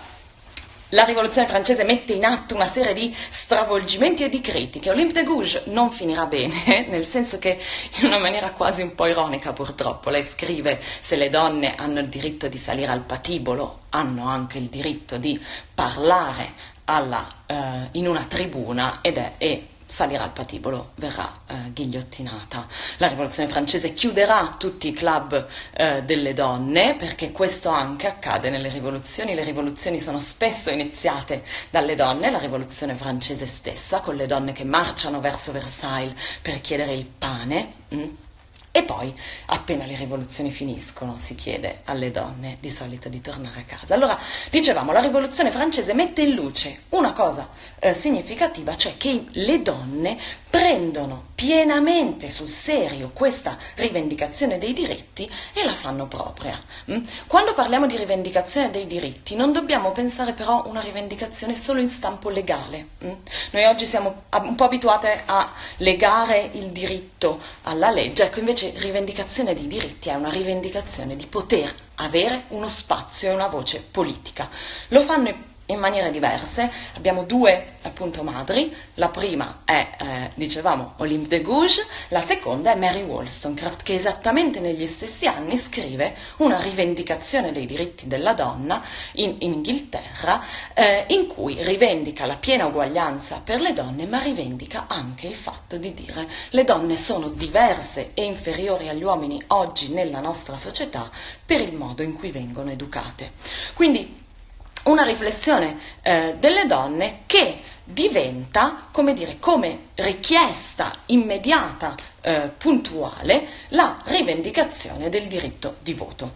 la rivoluzione francese mette in atto una serie di stravolgimenti e di critiche. Olympe de Gouges non finirà bene, nel senso che in una maniera quasi un po' ironica purtroppo, lei scrive: se le donne hanno il diritto di salire al patibolo, hanno anche il diritto di parlare alla, eh, in una tribuna ed è... E, salirà al patibolo, verrà eh, ghigliottinata. La rivoluzione francese chiuderà tutti i club eh, delle donne, perché questo anche accade nelle rivoluzioni. Le rivoluzioni sono spesso iniziate dalle donne, la rivoluzione francese stessa, con le donne che marciano verso Versailles per chiedere il pane. Mm? E poi, appena le rivoluzioni finiscono, si chiede alle donne di solito di tornare a casa. Allora, dicevamo, la rivoluzione francese mette in luce una cosa eh, significativa, cioè che le donne prendono pienamente sul serio questa rivendicazione dei diritti e la fanno propria. Quando parliamo di rivendicazione dei diritti non dobbiamo pensare però una rivendicazione solo in stampo legale. Noi oggi siamo un po' abituate a legare il diritto alla legge, ecco invece rivendicazione dei diritti è una rivendicazione di poter avere uno spazio e una voce politica. Lo fanno in maniere diverse. Abbiamo due appunto madri, la prima è, eh, dicevamo, Olympe de Gouges, la seconda è Mary Wollstonecraft, che esattamente negli stessi anni scrive una rivendicazione dei diritti della donna in, in Inghilterra, eh, in cui rivendica la piena uguaglianza per le donne, ma rivendica anche il fatto di dire le donne sono diverse e inferiori agli uomini oggi nella nostra società per il modo in cui vengono educate. Quindi una riflessione eh, delle donne che diventa, come dire, come richiesta immediata, eh, puntuale, la rivendicazione del diritto di voto.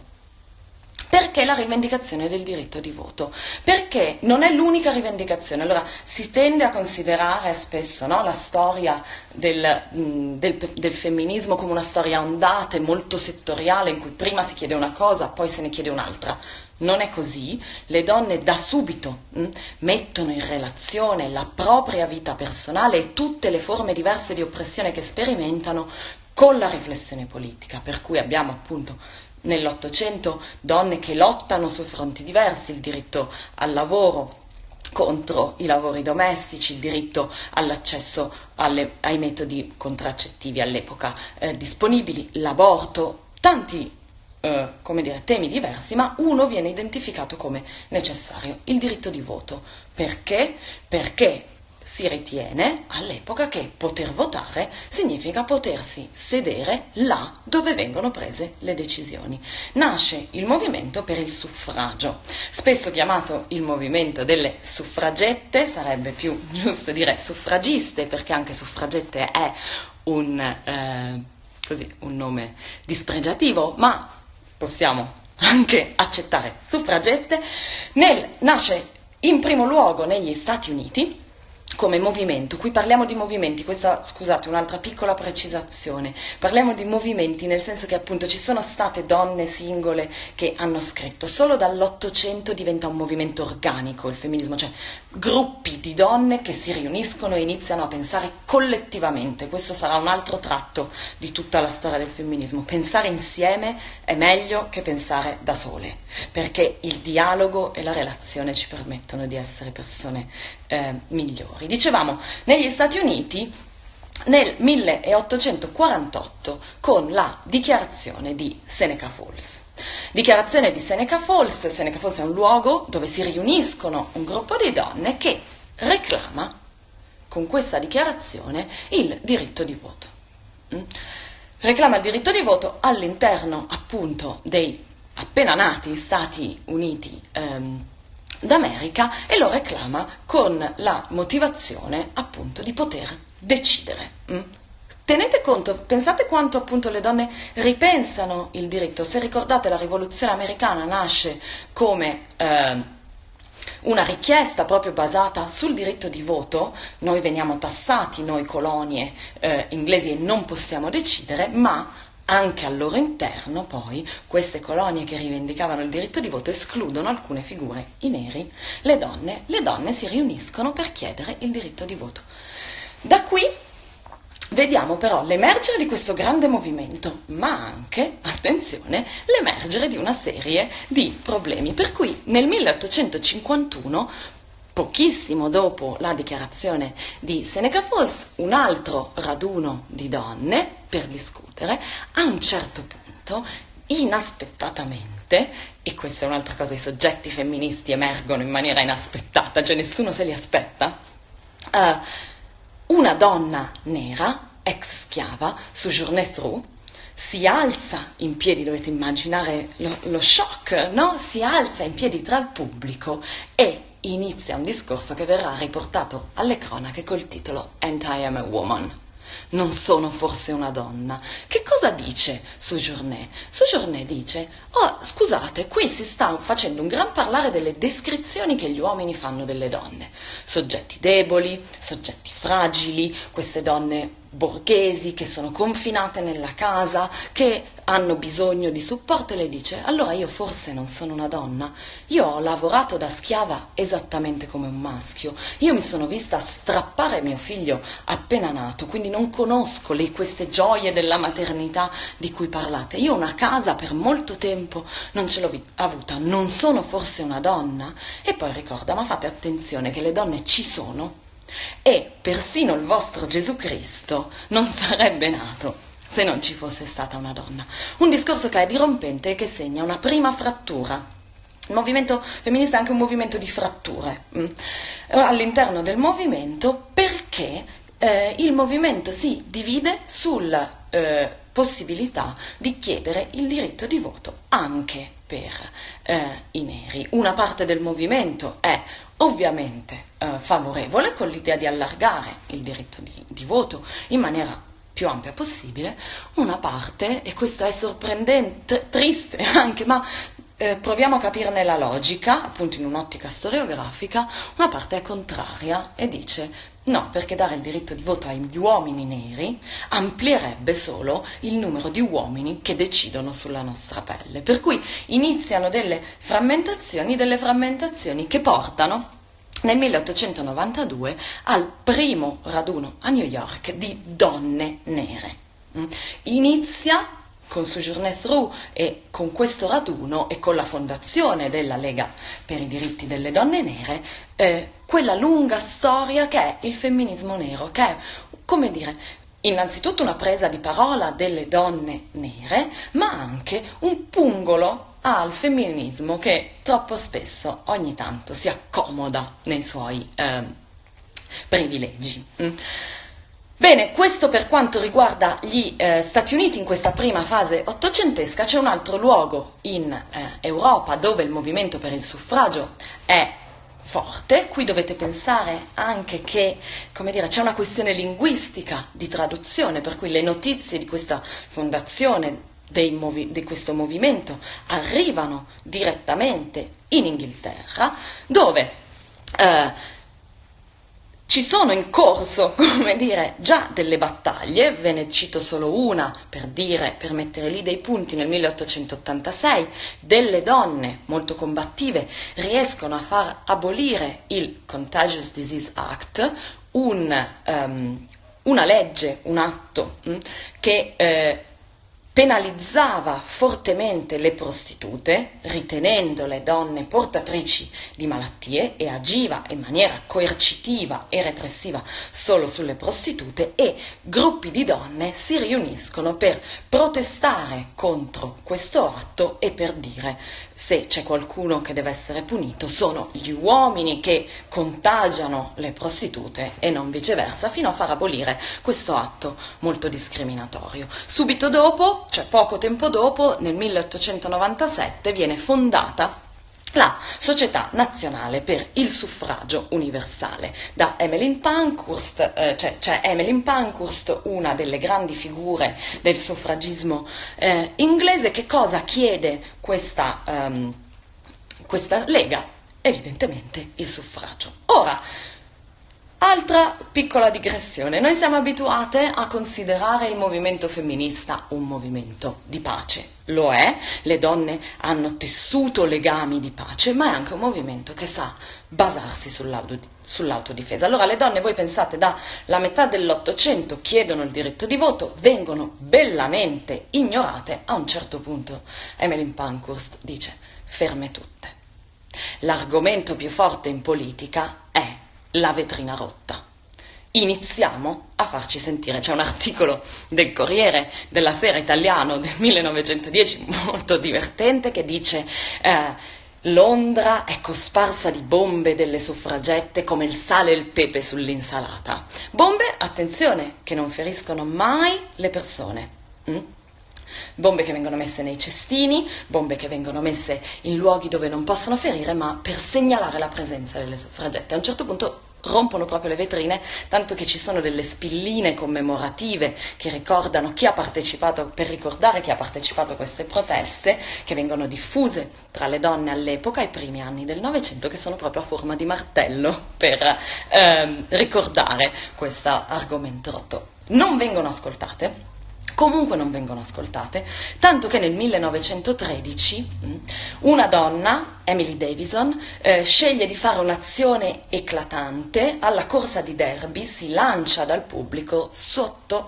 Perché la rivendicazione del diritto di voto? Perché non è l'unica rivendicazione. Allora si tende a considerare spesso, no, la storia del, del, del femminismo come una storia a ondate, molto settoriale, in cui prima si chiede una cosa, poi se ne chiede un'altra. Non è così. Le donne da subito mh, mettono in relazione la propria vita personale e tutte le forme diverse di oppressione che sperimentano con la riflessione politica, per cui abbiamo appunto nell'Ottocento donne che lottano su fronti diversi: il diritto al lavoro contro i lavori domestici, il diritto all'accesso alle, ai metodi contraccettivi all'epoca eh, disponibili, l'aborto, tanti eh, come dire, temi diversi, ma uno viene identificato come necessario: il diritto di voto. Perché? Perché si ritiene all'epoca che poter votare significa potersi sedere là dove vengono prese le decisioni. Nasce il movimento per il suffragio, spesso chiamato il movimento delle suffragette, sarebbe più giusto dire suffragiste, perché anche suffragette è un, eh, così, un nome dispregiativo, ma possiamo anche accettare suffragette. Nel, nasce in primo luogo negli Stati Uniti, come movimento. Qui parliamo di movimenti, questa, scusate, un'altra piccola precisazione, parliamo di movimenti nel senso che appunto ci sono state donne singole che hanno scritto, solo dall'Ottocento diventa un movimento organico il femminismo, cioè gruppi di donne che si riuniscono e iniziano a pensare collettivamente. Questo sarà un altro tratto di tutta la storia del femminismo. Pensare insieme è meglio che pensare da sole, perché il dialogo e la relazione ci permettono di essere persone eh, migliori. Dicevamo, negli Stati Uniti nel milleottocentoquarantotto con la dichiarazione di Seneca Falls. Dichiarazione di Seneca Falls. Seneca Falls è un luogo dove si riuniscono un gruppo di donne che reclama con questa dichiarazione il diritto di voto. Mm? Reclama il diritto di voto all'interno appunto dei appena nati Stati Uniti ehm, d'America, e lo reclama con la motivazione appunto di poter decidere. Mm? Tenete conto, pensate quanto appunto le donne ripensano il diritto. Se ricordate, la rivoluzione americana nasce come eh, una richiesta proprio basata sul diritto di voto. Noi veniamo tassati, noi colonie eh, inglesi, e non possiamo decidere, ma anche al loro interno poi queste colonie che rivendicavano il diritto di voto escludono alcune figure, i neri, le donne. Le donne si riuniscono per chiedere il diritto di voto. Da qui vediamo però l'emergere di questo grande movimento, ma anche, attenzione, l'emergere di una serie di problemi, per cui nel milleottocentocinquantuno, pochissimo dopo la dichiarazione di Seneca Falls, un altro raduno di donne per discutere, a un certo punto, inaspettatamente, e questa è un'altra cosa, i soggetti femministi emergono in maniera inaspettata, cioè nessuno se li aspetta, uh, una donna nera, ex schiava, Sojourner Truth, si alza in piedi, dovete immaginare lo, lo shock, no? Si alza in piedi tra il pubblico e inizia un discorso che verrà riportato alle cronache col titolo "And I am a woman". Non sono forse una donna? Che cosa dice Sojourner? Sojourner dice: oh, scusate, qui si sta facendo un gran parlare delle descrizioni che gli uomini fanno delle donne. Soggetti deboli, soggetti fragili, queste donne borghesi che sono confinate nella casa, che hanno bisogno di supporto. E lei dice: allora io forse non sono una donna, io ho lavorato da schiava esattamente come un maschio, io mi sono vista strappare mio figlio appena nato, quindi non conosco le, queste gioie della maternità di cui parlate, io una casa per molto tempo non ce l'ho vi- avuta, non sono forse una donna? E poi ricorda: ma fate attenzione che le donne ci sono, e persino il vostro Gesù Cristo non sarebbe nato se non ci fosse stata una donna. Un discorso che è dirompente e che segna una prima frattura. Il movimento femminista è anche un movimento di fratture mm. all'interno del movimento, perché eh, il movimento si divide sulla eh, possibilità di chiedere il diritto di voto anche per eh, i neri. Una parte del movimento è ovviamente eh, favorevole, con l'idea di allargare il diritto di, di voto in maniera più ampia possibile. Una parte, e questo è sorprendente, triste anche, ma eh, proviamo a capirne la logica, appunto in un'ottica storiografica, una parte è contraria e dice: no, perché dare il diritto di voto agli uomini neri amplierebbe solo il numero di uomini che decidono sulla nostra pelle. Per cui iniziano delle frammentazioni, delle frammentazioni che portano nel milleottocentonovantadue al primo raduno a New York di donne nere. Inizia con Sojourner Truth e con questo raduno e con la fondazione della Lega per i diritti delle donne nere, eh, quella lunga storia che è il femminismo nero, che è, come dire, innanzitutto una presa di parola delle donne nere, ma anche un pungolo al femminismo che troppo spesso, ogni tanto, si accomoda nei suoi eh, privilegi. Mm. Bene, questo per quanto riguarda gli eh, Stati Uniti in questa prima fase ottocentesca. C'è un altro luogo in eh, Europa dove il movimento per il suffragio è forte. Qui dovete pensare anche che, come dire, c'è una questione linguistica di traduzione, per cui le notizie di questa fondazione dei movi- di questo movimento arrivano direttamente in Inghilterra, dove eh, ci sono in corso, come dire, già delle battaglie, ve ne cito solo una per dire, per mettere lì dei punti. Nel milleottocentottantasei delle donne molto combattive riescono a far abolire il Contagious Disease Act, un, um, una legge, un atto mh, che eh, penalizzava fortemente le prostitute, ritenendo le donne portatrici di malattie, e agiva in maniera coercitiva e repressiva solo sulle prostitute, e gruppi di donne si riuniscono per protestare contro questo atto e per dire: se c'è qualcuno che deve essere punito sono gli uomini che contagiano le prostitute e non viceversa, fino a far abolire questo atto molto discriminatorio. Subito dopo, cioè poco tempo dopo, nel milleottocentonovantasette, viene fondata la Società Nazionale per il Suffragio Universale da Emmeline Pankhurst, eh, cioè, cioè Emmeline Pankhurst, una delle grandi figure del suffragismo eh, inglese. Che cosa chiede questa, um, questa lega? Evidentemente il suffragio. Ora, altra piccola digressione: noi siamo abituate a considerare il movimento femminista un movimento di pace. Lo è, le donne hanno tessuto legami di pace, ma è anche un movimento che sa basarsi sull'autodifesa. Allora le donne, voi pensate, dalla metà dell'Ottocento chiedono il diritto di voto, vengono bellamente ignorate. A un certo punto Emmeline Pankhurst dice: ferme tutte. L'argomento più forte in politica è la vetrina rotta. Iniziamo a farci sentire. C'è un articolo del Corriere della Sera italiano del millenovecentodieci molto divertente che dice eh, Londra è cosparsa di bombe delle suffragette come il sale e il pepe sull'insalata. Bombe, attenzione, che non feriscono mai le persone. Mm? Bombe che vengono messe nei cestini, bombe che vengono messe in luoghi dove non possono ferire, ma per segnalare la presenza delle suffragette. A un certo punto rompono proprio le vetrine, tanto che ci sono delle spilline commemorative che ricordano chi ha partecipato, per ricordare chi ha partecipato a queste proteste, che vengono diffuse tra le donne all'epoca, ai primi anni del Novecento, che sono proprio a forma di martello per ehm, ricordare questo argomento rotto. Non vengono ascoltate. Comunque non vengono ascoltate, tanto che nel millenovecentotredici una donna, Emily Davison, eh, sceglie di fare un'azione eclatante. Alla corsa di Derby si lancia dal pubblico sotto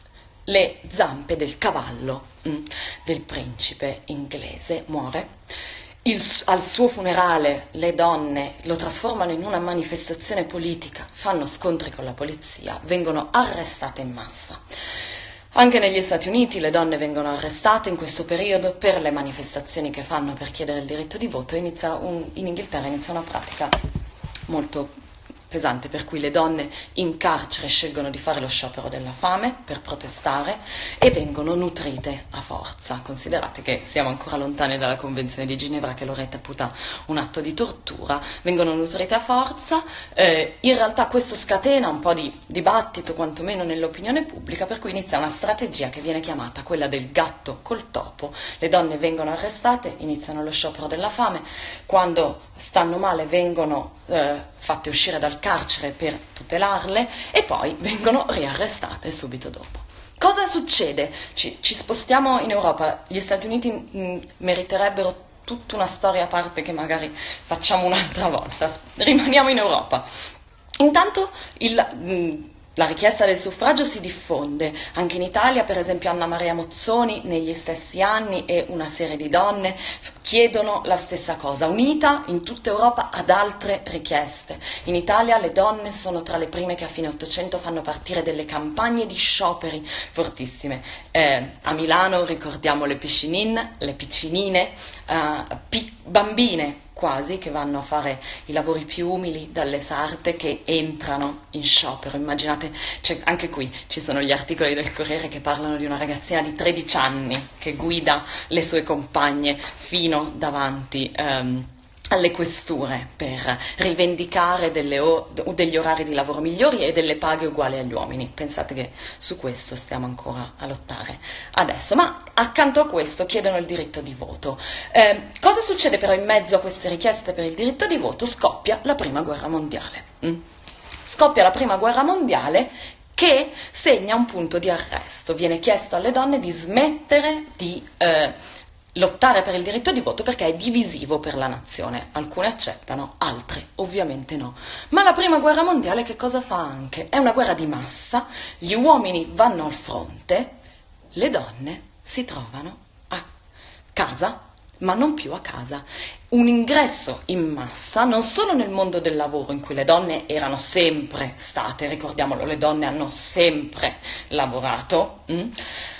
le zampe del cavallo mh, del principe inglese, muore. Il, al suo funerale le donne lo trasformano in una manifestazione politica, fanno scontri con la polizia, vengono arrestate in massa. Anche negli Stati Uniti le donne vengono arrestate in questo periodo per le manifestazioni che fanno per chiedere il diritto di voto. Inizia un, in Inghilterra inizia una pratica molto pesante, per cui le donne in carcere scelgono di fare lo sciopero della fame per protestare e vengono nutrite a forza. Considerate che siamo ancora lontani dalla Convenzione di Ginevra, che lo reputa un atto di tortura. Vengono nutrite a forza. Eh, in realtà questo scatena un po' di dibattito, quantomeno nell'opinione pubblica, per cui inizia una strategia che viene chiamata quella del gatto col topo. Le donne vengono arrestate, iniziano lo sciopero della fame, quando stanno male vengono eh, fatte uscire dal carcere per tutelarle e poi vengono riarrestate subito dopo. Cosa succede? Ci, ci spostiamo in Europa. Gli Stati Uniti mh, meriterebbero tutta una storia a parte che magari facciamo un'altra volta. Rimaniamo in Europa. Intanto il... Mh, La richiesta del suffragio si diffonde, anche in Italia, per esempio Anna Maria Mozzoni negli stessi anni e una serie di donne chiedono la stessa cosa, unita in tutta Europa ad altre richieste. In Italia le donne sono tra le prime che a fine Ottocento fanno partire delle campagne di scioperi fortissime. Eh, a Milano ricordiamo le piscinine, le piccinine, eh, pi- bambine quasi, che vanno a fare i lavori più umili dalle sarte, che entrano in sciopero. Immaginate, cioè, anche qui ci sono gli articoli del Corriere che parlano di una ragazzina di tredici anni che guida le sue compagne fino davanti um, alle questure per rivendicare delle o- degli orari di lavoro migliori e delle paghe uguali agli uomini. Pensate che su questo stiamo ancora a lottare adesso, ma accanto a questo chiedono il diritto di voto. Eh, cosa succede però in mezzo a queste richieste per il diritto di voto? Scoppia la prima guerra mondiale. Mm? scoppia la prima guerra mondiale che segna un punto di arresto. Viene chiesto alle donne di smettere di eh, lottare per il diritto di voto perché è divisivo per la nazione. Alcune accettano, altre ovviamente no. Ma la prima guerra mondiale che cosa fa anche? È una guerra di massa, gli uomini vanno al fronte, le donne si trovano a casa, ma non più a casa. Un ingresso in massa non solo nel mondo del lavoro, in cui le donne erano sempre state, ricordiamolo, le donne hanno sempre lavorato, mm?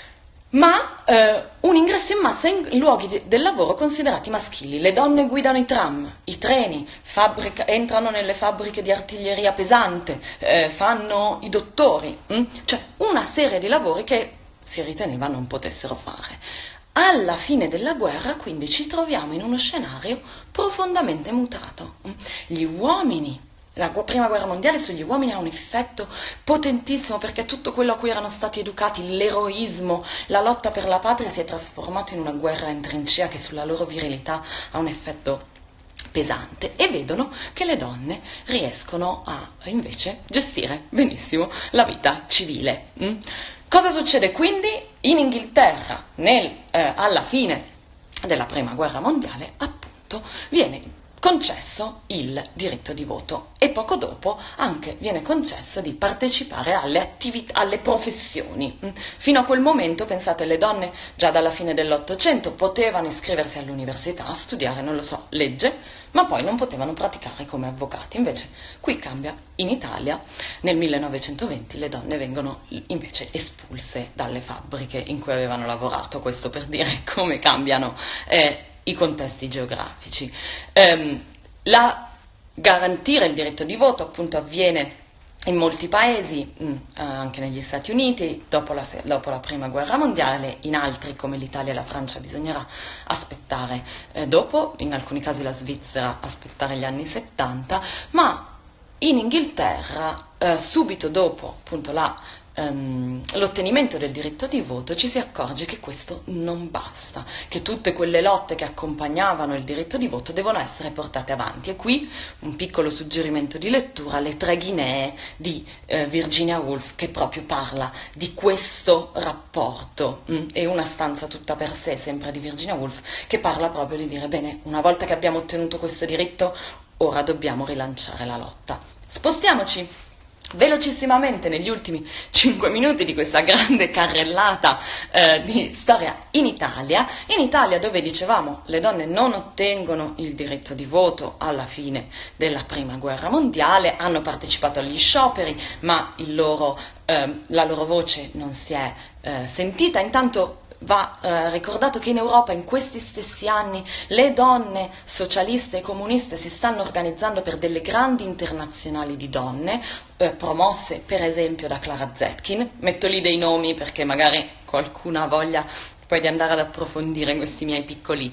ma eh, un ingresso in massa in luoghi de- del lavoro considerati maschili. Le donne guidano i tram, i treni, fabbrica- entrano nelle fabbriche di artiglieria pesante, eh, fanno i dottori, mm? cioè una serie di lavori che si riteneva non potessero fare. Alla fine della guerra, quindi, ci troviamo in uno scenario profondamente mutato. Gli uomini, la prima guerra mondiale sugli uomini ha un effetto potentissimo, perché tutto quello a cui erano stati educati, l'eroismo, la lotta per la patria, si è trasformato in una guerra in trincea che sulla loro virilità ha un effetto pesante, e vedono che le donne riescono a invece gestire benissimo la vita civile. Mm? Cosa succede quindi? In Inghilterra, nel, eh, alla fine della prima guerra mondiale, appunto, viene concesso il diritto di voto, e poco dopo anche viene concesso di partecipare alle attività, alle professioni. Fino a quel momento, pensate, le donne già dalla fine dell'Ottocento potevano iscriversi all'università, studiare, non lo so, legge, ma poi non potevano praticare come avvocati. Invece qui cambia. In Italia nel millenovecentoventi le donne vengono invece espulse dalle fabbriche in cui avevano lavorato, questo per dire come cambiano eh, i contesti geografici. Um, la, garantire il diritto di voto appunto avviene in molti paesi, mh, anche negli Stati Uniti, dopo la, dopo la prima guerra mondiale. In altri come l'Italia e la Francia bisognerà aspettare eh, dopo, in alcuni casi la Svizzera aspettare gli anni settanta, ma in Inghilterra eh, subito dopo appunto la Um, l'ottenimento del diritto di voto ci si accorge che questo non basta, che tutte quelle lotte che accompagnavano il diritto di voto devono essere portate avanti. E qui un piccolo suggerimento di lettura: Le tre Guinee di eh, Virginia Woolf, che proprio parla di questo rapporto, mm? e Una stanza tutta per sé, sempre di Virginia Woolf, che parla proprio di dire: bene, una volta che abbiamo ottenuto questo diritto, ora dobbiamo rilanciare la lotta. Spostiamoci velocissimamente negli ultimi cinque minuti di questa grande carrellata eh, di storia in Italia. In Italia, dove dicevamo le donne non ottengono il diritto di voto alla fine della prima guerra mondiale, hanno partecipato agli scioperi, ma il loro, eh, la loro voce non si è eh, sentita. Intanto va eh, ricordato che in Europa in questi stessi anni le donne socialiste e comuniste si stanno organizzando per delle grandi internazionali di donne, eh, promosse per esempio da Clara Zetkin. Metto lì dei nomi perché magari qualcuno ha voglia poi di andare ad approfondire questi miei piccoli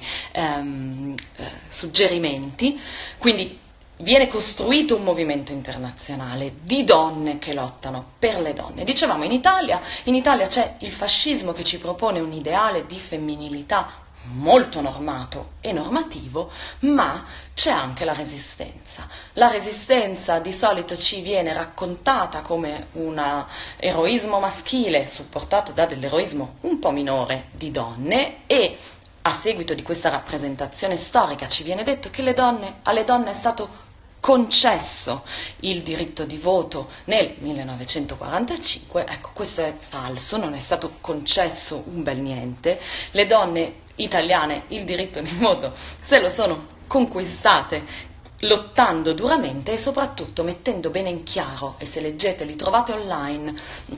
ehm, eh, suggerimenti. Quindi viene costruito un movimento internazionale di donne che lottano per le donne. Dicevamo, in Italia, in Italia c'è il fascismo che ci propone un ideale di femminilità molto normato e normativo, ma c'è anche la resistenza. La resistenza di solito ci viene raccontata come un eroismo maschile supportato da dell'eroismo un po' minore di donne, e a seguito di questa rappresentazione storica ci viene detto che le donne, alle donne è stato concesso il diritto di voto nel millenovecentoquarantacinque. Ecco, questo è falso, non è stato concesso un bel niente. Le donne italiane il diritto di voto se lo sono conquistate lottando duramente e soprattutto mettendo bene in chiaro, e se leggete, li trovate online,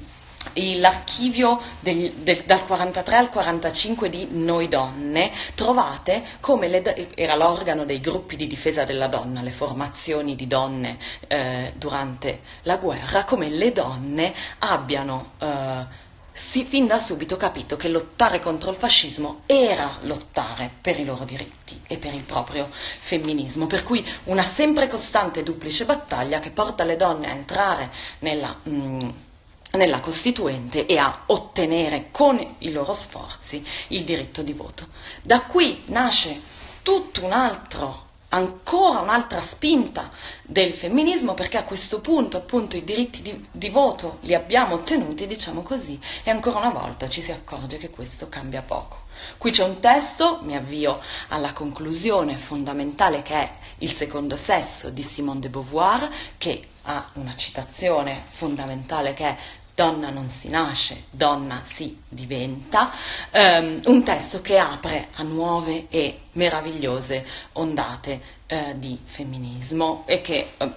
l'archivio del, del, dal quarantatré al quarantacinque di Noi Donne, trovate come le, era l'organo dei gruppi di difesa della donna, le formazioni di donne eh, durante la guerra, come le donne abbiano eh, sì, fin da subito capito che lottare contro il fascismo era lottare per i loro diritti e per il proprio femminismo, per cui una sempre costante duplice battaglia che porta le donne a entrare nella mh, nella Costituente e a ottenere con i loro sforzi il diritto di voto. Da qui nasce tutto un altro ancora un'altra spinta del femminismo, perché a questo punto appunto i diritti di, di voto li abbiamo ottenuti, diciamo così, e ancora una volta ci si accorge che questo cambia poco. Qui c'è un testo, mi avvio alla conclusione fondamentale, che è Il secondo sesso di Simone de Beauvoir, che ha una citazione fondamentale che è donna non si nasce, donna si diventa, um, un testo che apre a nuove e meravigliose ondate uh, di femminismo e che uh,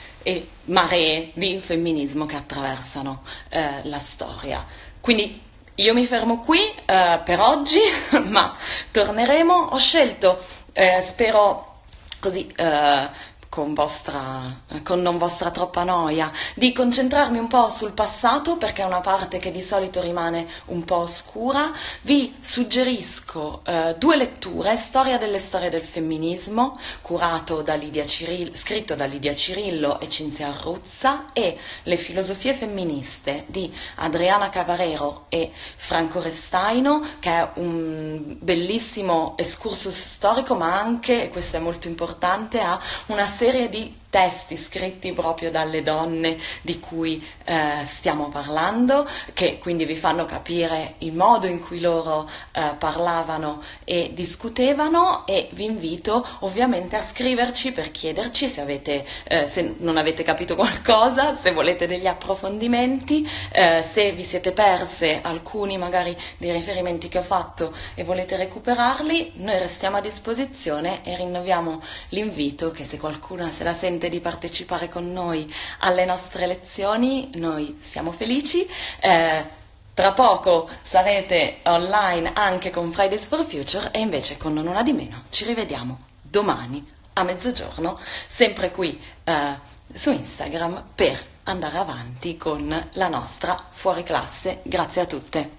e maree di femminismo che attraversano uh, la storia. Quindi io mi fermo qui uh, per oggi, ma torneremo. Ho scelto, uh, spero così uh, con vostra, con non vostra troppa noia, di concentrarmi un po' sul passato, perché è una parte che di solito rimane un po' oscura. Vi suggerisco eh, due letture: Storia delle storie del femminismo, curato da Lidia Cirillo, scritto da Lidia Cirillo e Cinzia Arruzza, e Le filosofie femministe di Adriana Cavarero e Franco Restaino, che è un bellissimo excursus storico, ma anche, e questo è molto importante, ha una serie di testi scritti proprio dalle donne di cui eh, stiamo parlando, che quindi vi fanno capire il modo in cui loro eh, parlavano e discutevano, e vi invito ovviamente a scriverci per chiederci se avete, eh, se non avete capito qualcosa, se volete degli approfondimenti, eh, se vi siete perse alcuni magari dei riferimenti che ho fatto e volete recuperarli. Noi restiamo a disposizione e rinnoviamo l'invito che, se qualcuno se la sente di partecipare con noi alle nostre lezioni, noi siamo felici. Eh, tra poco sarete online anche con Fridays for Future, e invece con Non una di meno ci rivediamo domani a mezzogiorno, sempre qui eh, su Instagram, per andare avanti con la nostra fuori classe. Grazie a tutte.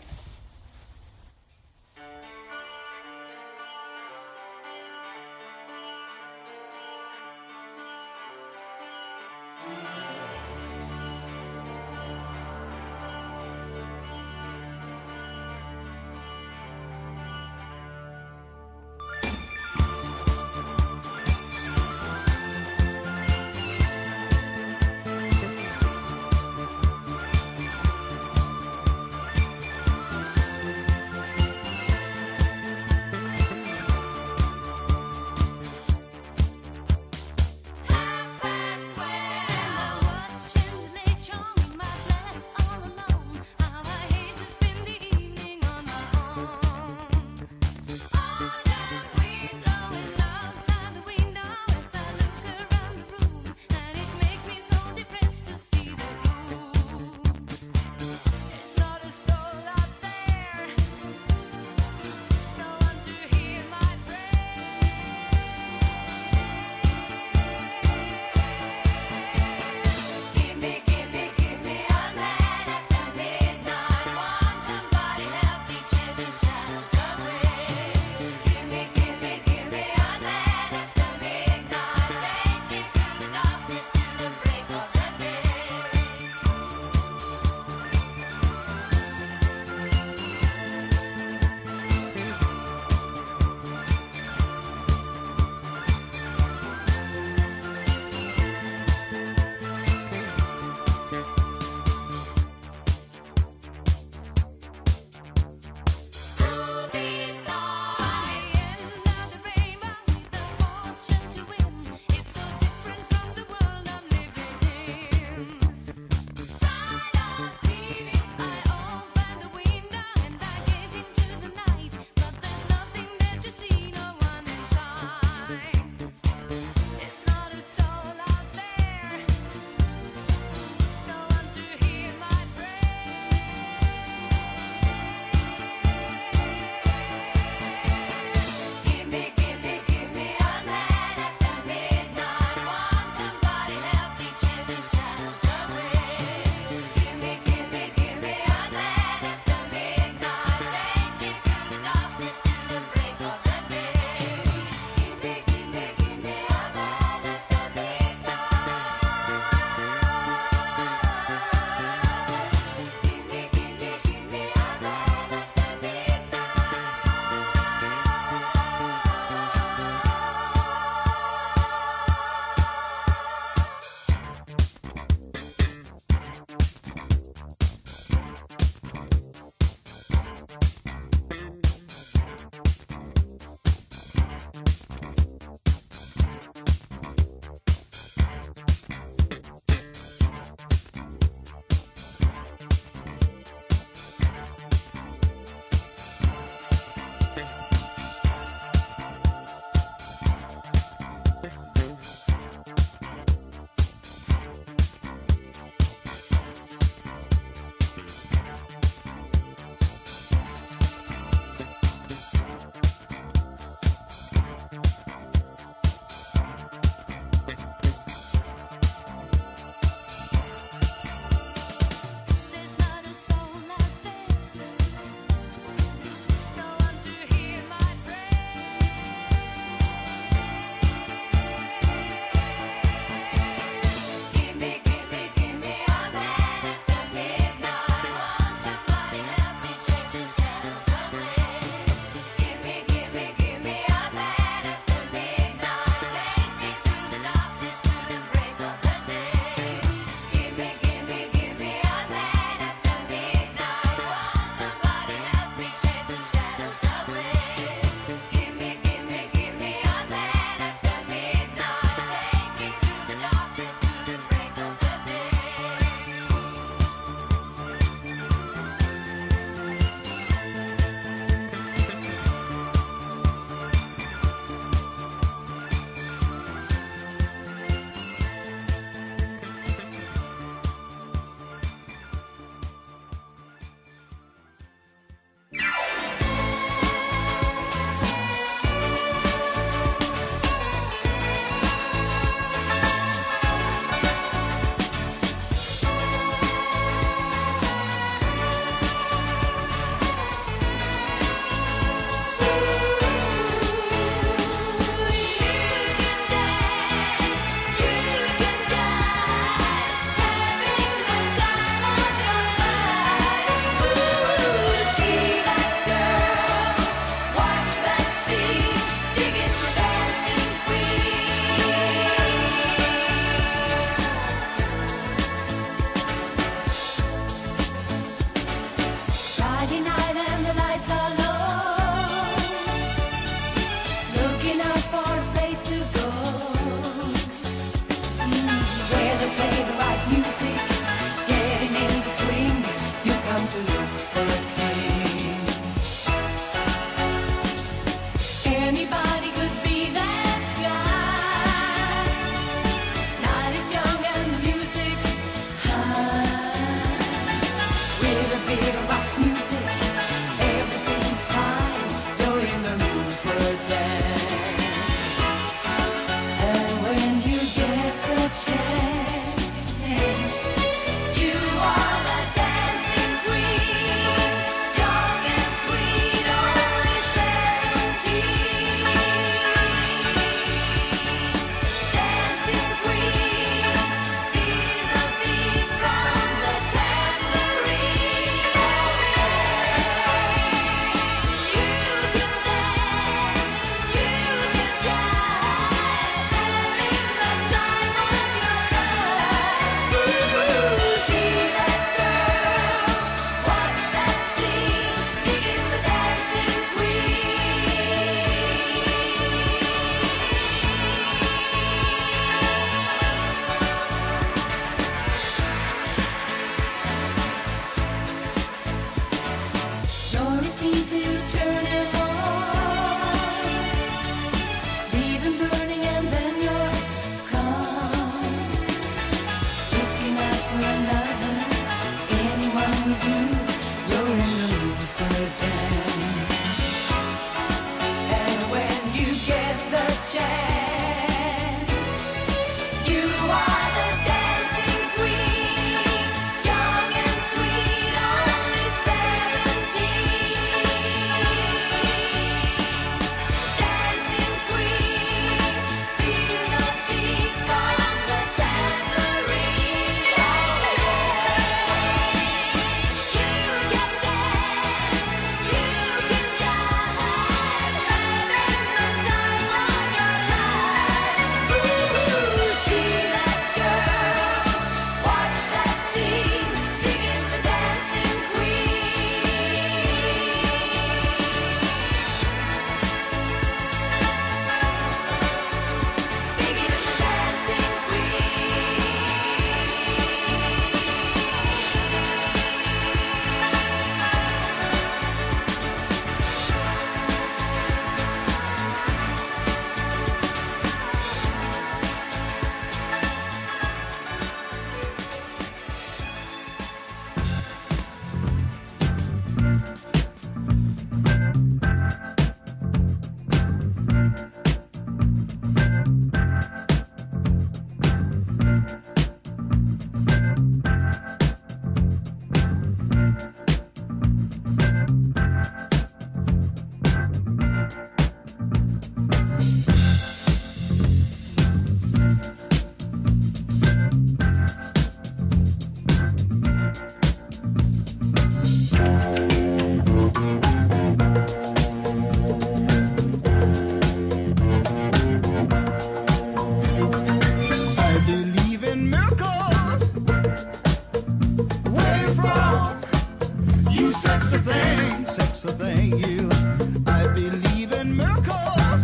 You sexy thing, sexy thing, you. I believe in miracles.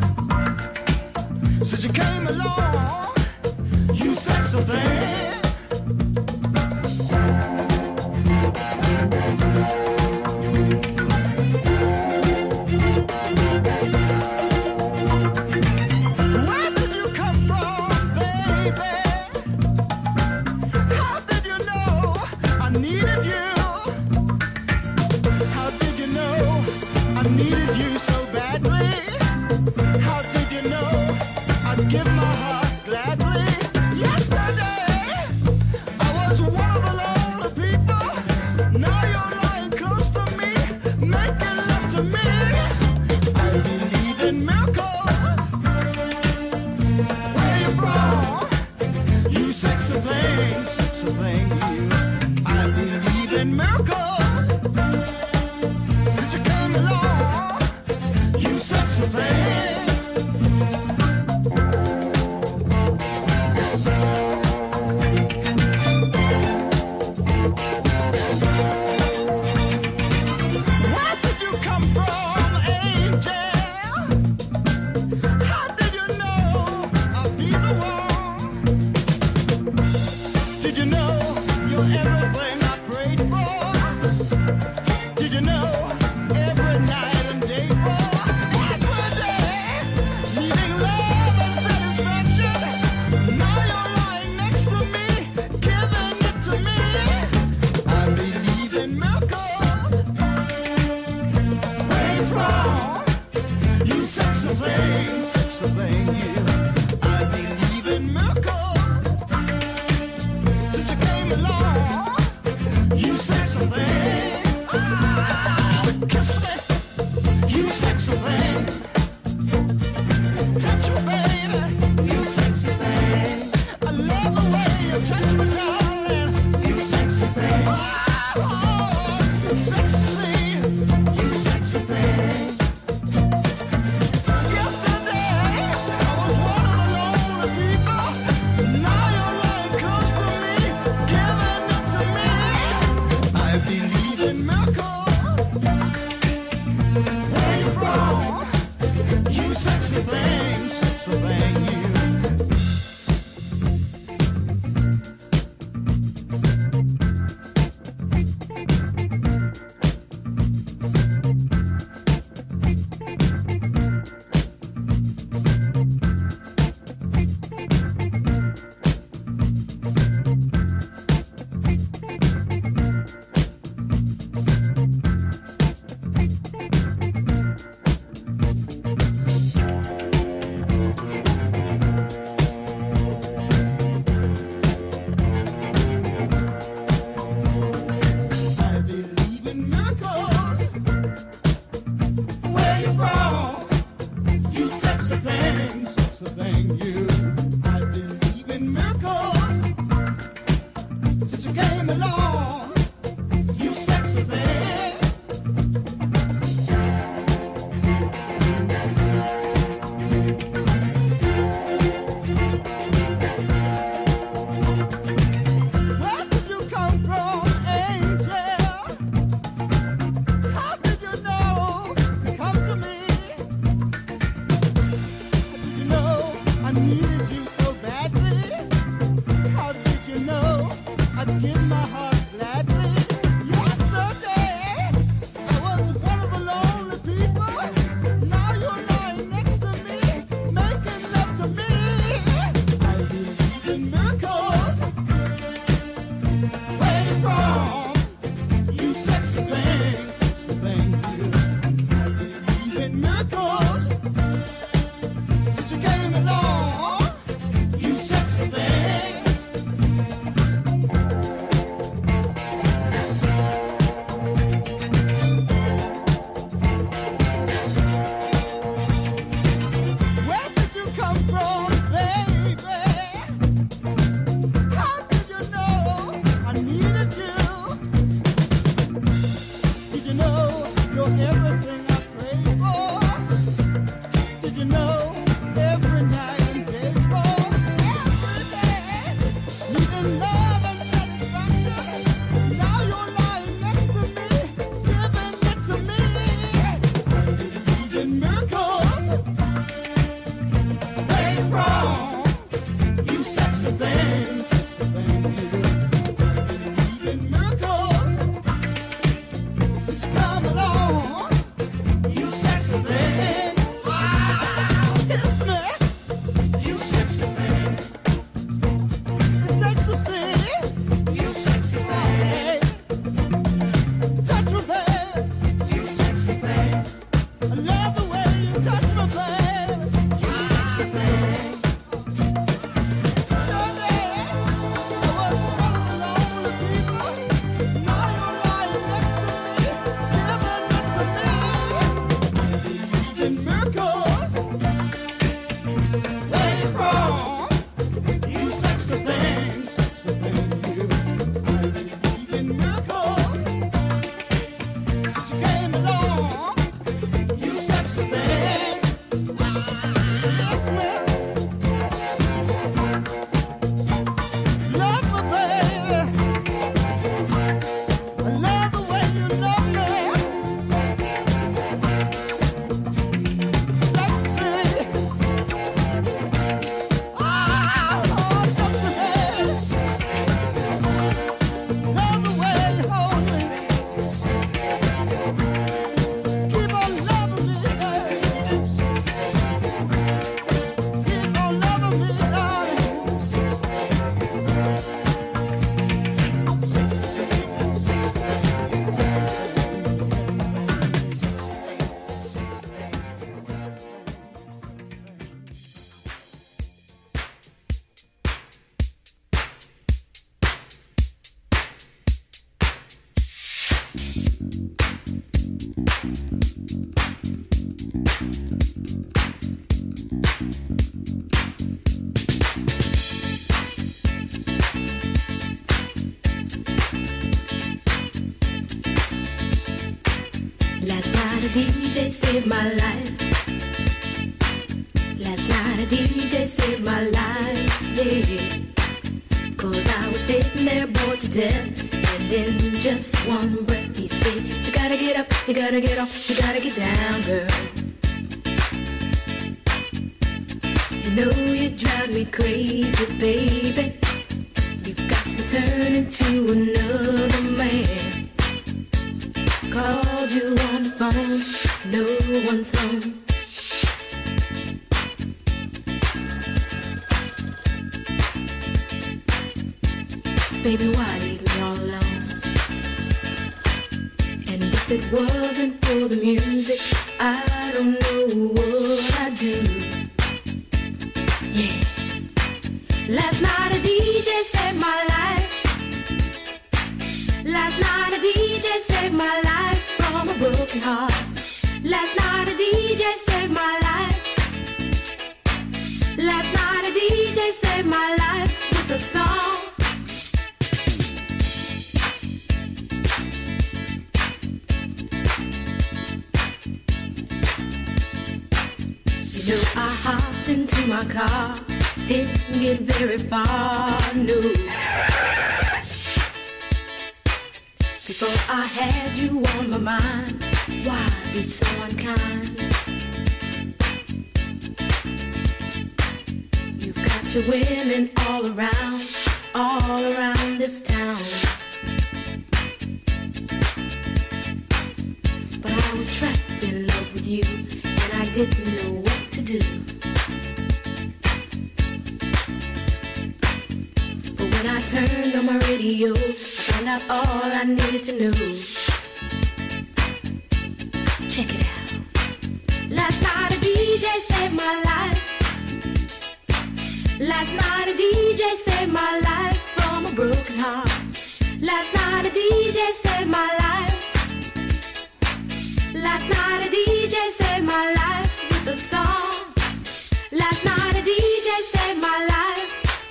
Since you came along, you sexy thing. Your Last night a D J saved my life. Last night a D J saved my life, yeah. Cause I was sitting there bored to death, and in just one breath he said, you gotta get up, you gotta get off, you gotta get down, girl. You know you drive me crazy, baby. You've got me turning to another man. Called you on the phone, no one's home. Baby, why leave me all alone? And if it wasn't for the music, I don't know what I'd do. Yeah. Last night a D J saved my life. Last night a D J saved my life from a broken heart. Last night a D J saved my life. Last night a D J saved my life with a song. You know I hopped into my car, didn't get very far, no. Before I had you on my mind, why be so unkind? You've got your women all around, all around this town. But I was trapped in love with you, and I didn't know what to do. But when I turned on my radio, I found out all I needed to know. Check it out. Last night a D J saved my life. Last night a D J saved my life from a broken heart. Last night a D J saved my life. Last night a D J saved my life with a song. Last night a D J saved my life.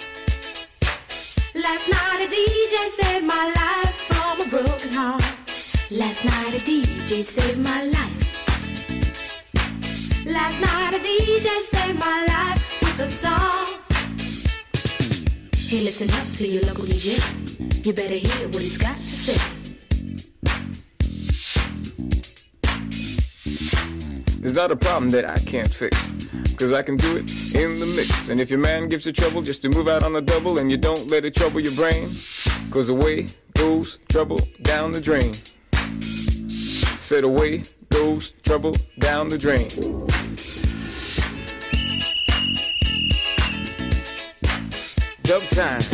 Last night a D J saved my life from a broken heart. Last night a D J saved my life. Last night a D J saved my life with a song. Hey, listen up to your local D J. You better hear what he's got to say. It's not a problem that I can't fix, cause I can do it in the mix. And if your man gives you trouble just to move out on the double, and you don't let it trouble your brain, cause away goes trouble down the drain. Said away goes trouble down the drain. Dub time.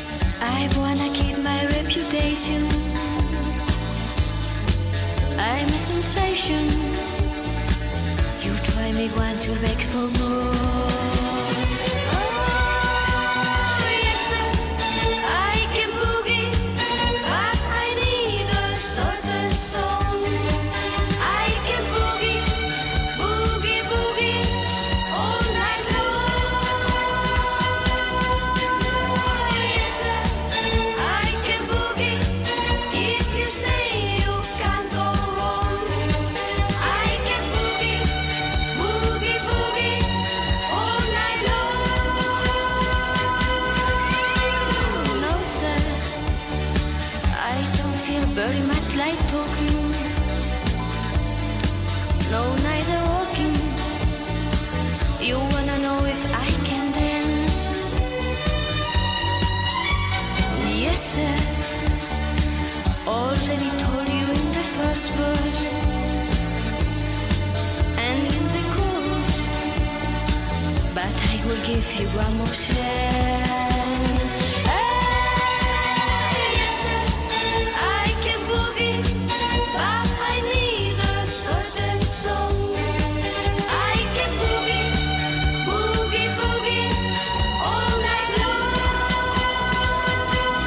I'm sensation. You try me once, you'll beg for more. Oh, yes, I can boogie, but I need a certain song. I can boogie, boogie, boogie all night long. Yes, I can boogie. If you stay, you can't go wrong. I can boogie, boogie, boogie all night long. No, sir, I don't feel very much like talking. No, neither walking. You wanna know if I can dance? Yes, sir. Already told you in the first verse and in the chorus, but I will give you one more chance. Hey, yes, sir, I can boogie, but I need a certain song. I can boogie, boogie, boogie all night long.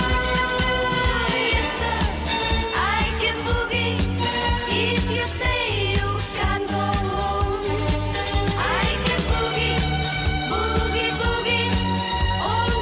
Yes, sir, I can boogie. If you stay, you can't go wrong. I can boogie, boogie, boogie all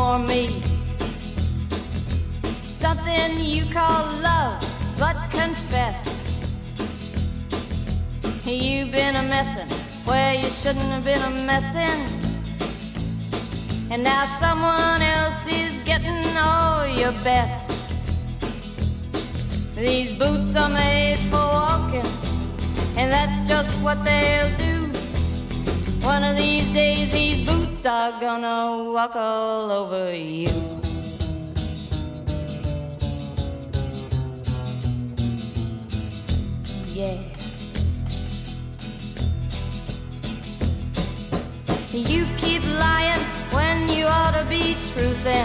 for me. Something you call love, but confess you've been a messin' where you shouldn't have been a messin', and now someone else is getting all your best. These boots are made for walking, and that's just what they'll do. One of these days these boots are gonna walk all over you. Yeah. You keep lying when you ought to be truthin',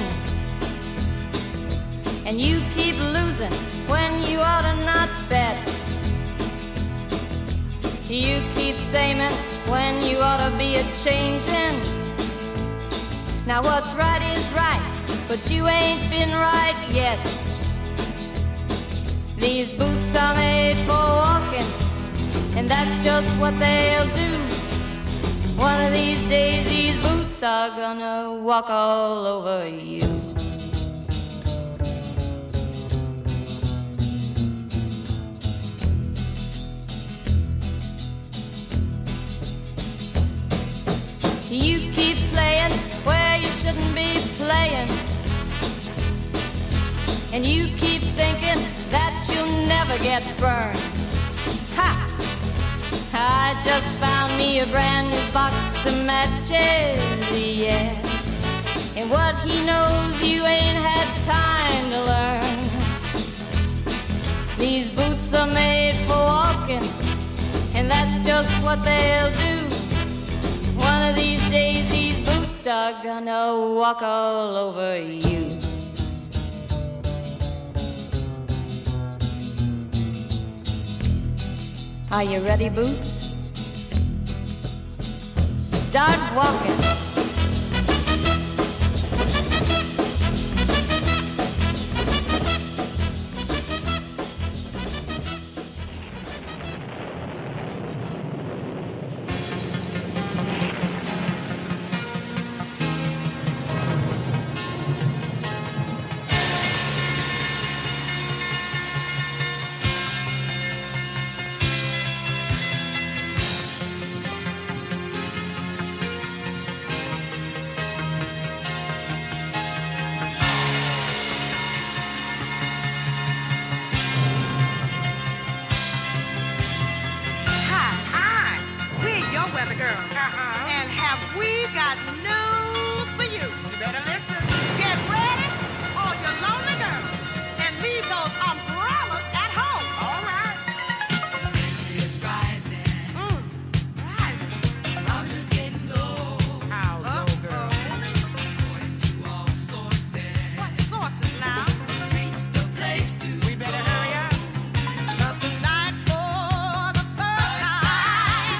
and you keep losing when you ought to not bet. You keep saying when you ought to be a-changin'. Now what's right is right, but you ain't been right yet. These boots are made for walking, and that's just what they'll do. One of these days these boots are gonna walk all over you. You keep playing where you shouldn't be playing, and you keep thinking that you'll never get burned. Ha! I just found me a brand new box of matches, yeah. And what he knows you ain't had time to learn. These boots are made for walking, and that's just what they'll do. One of these days these boots are gonna walk all over you. Are you ready, Boots? Start walking.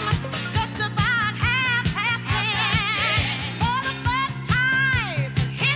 Just about half past ten. For the first time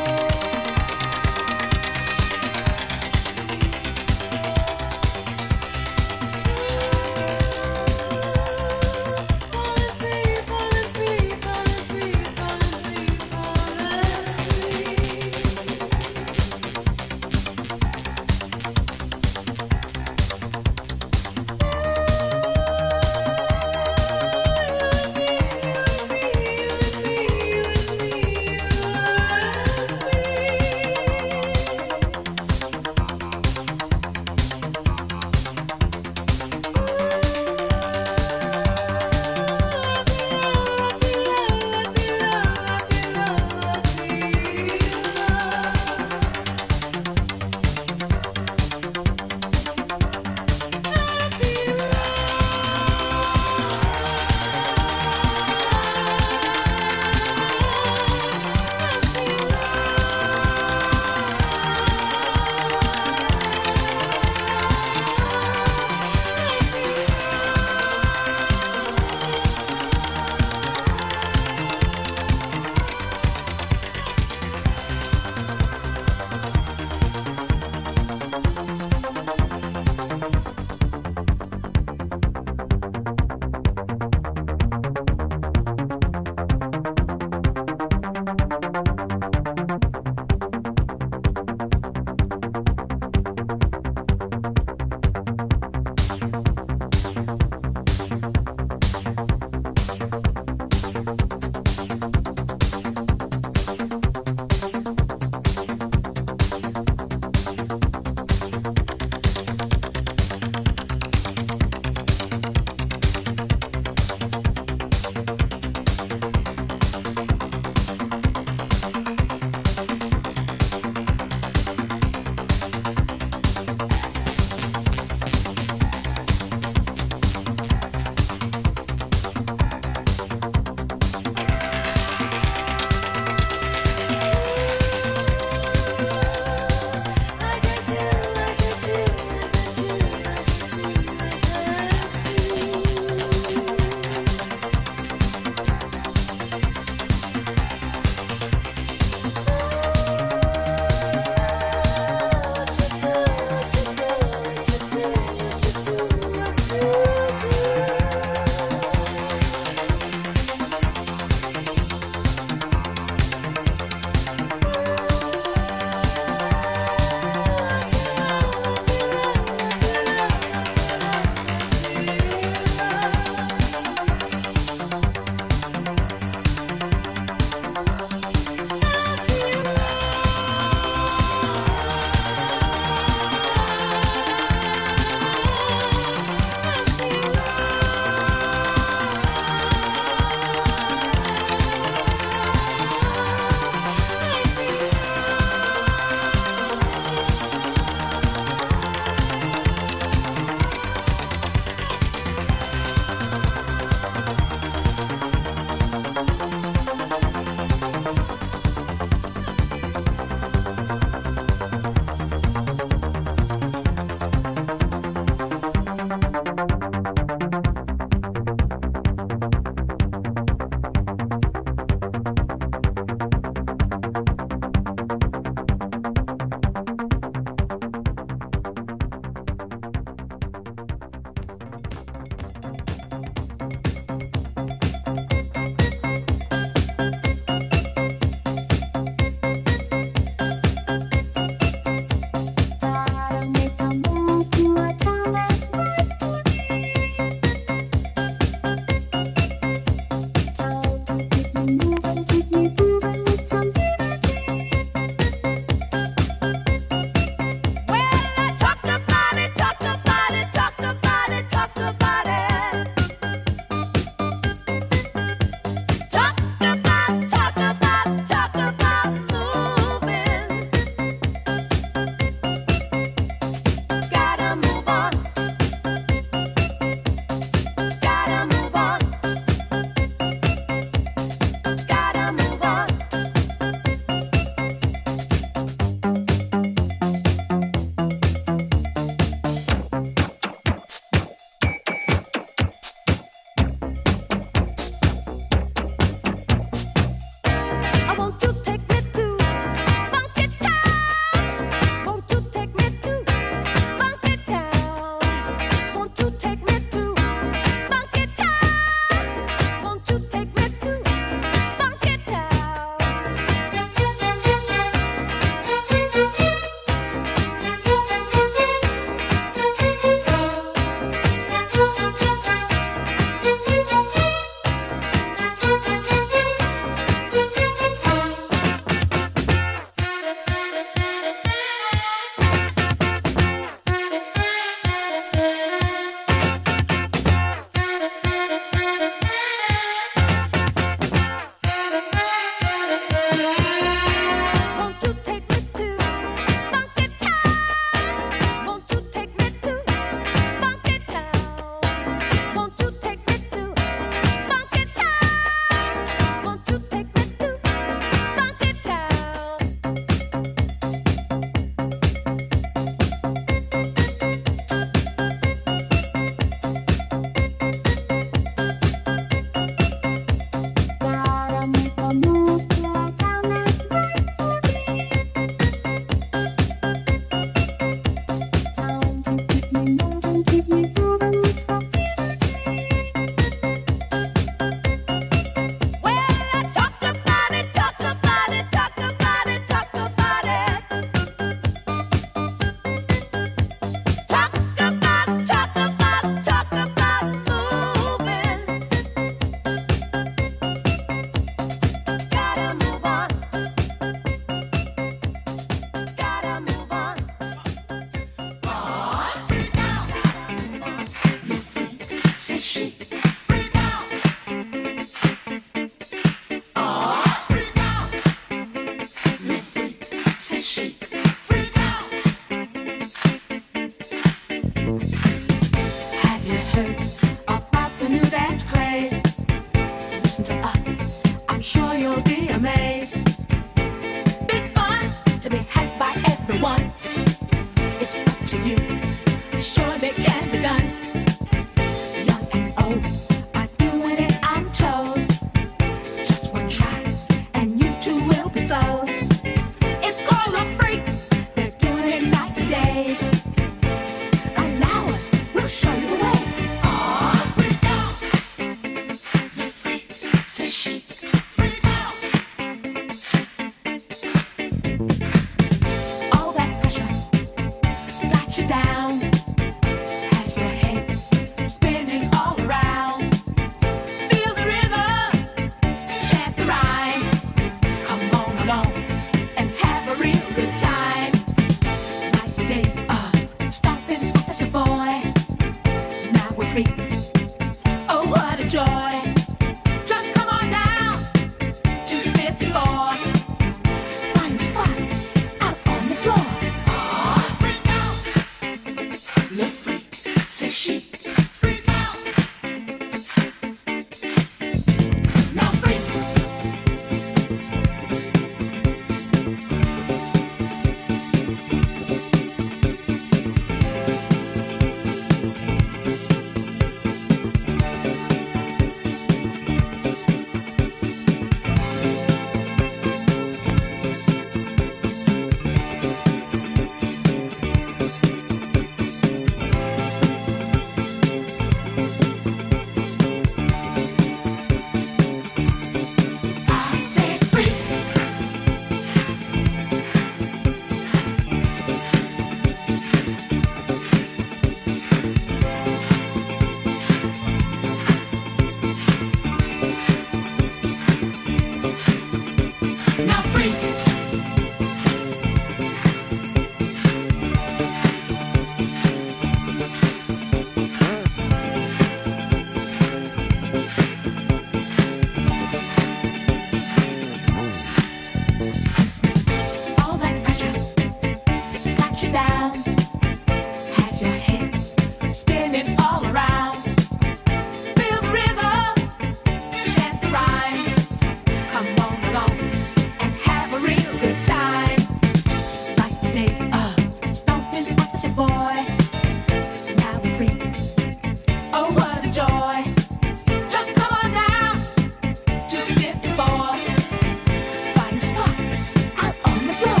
put you down. Has your head spinning all around. Feel the rhythm, chant the rhyme. Come on along and have a real good time. Like the days of stomping with your boy. Now we're free. Oh, what a joy. Just come on down to fifty-four. Find your spot out on the floor.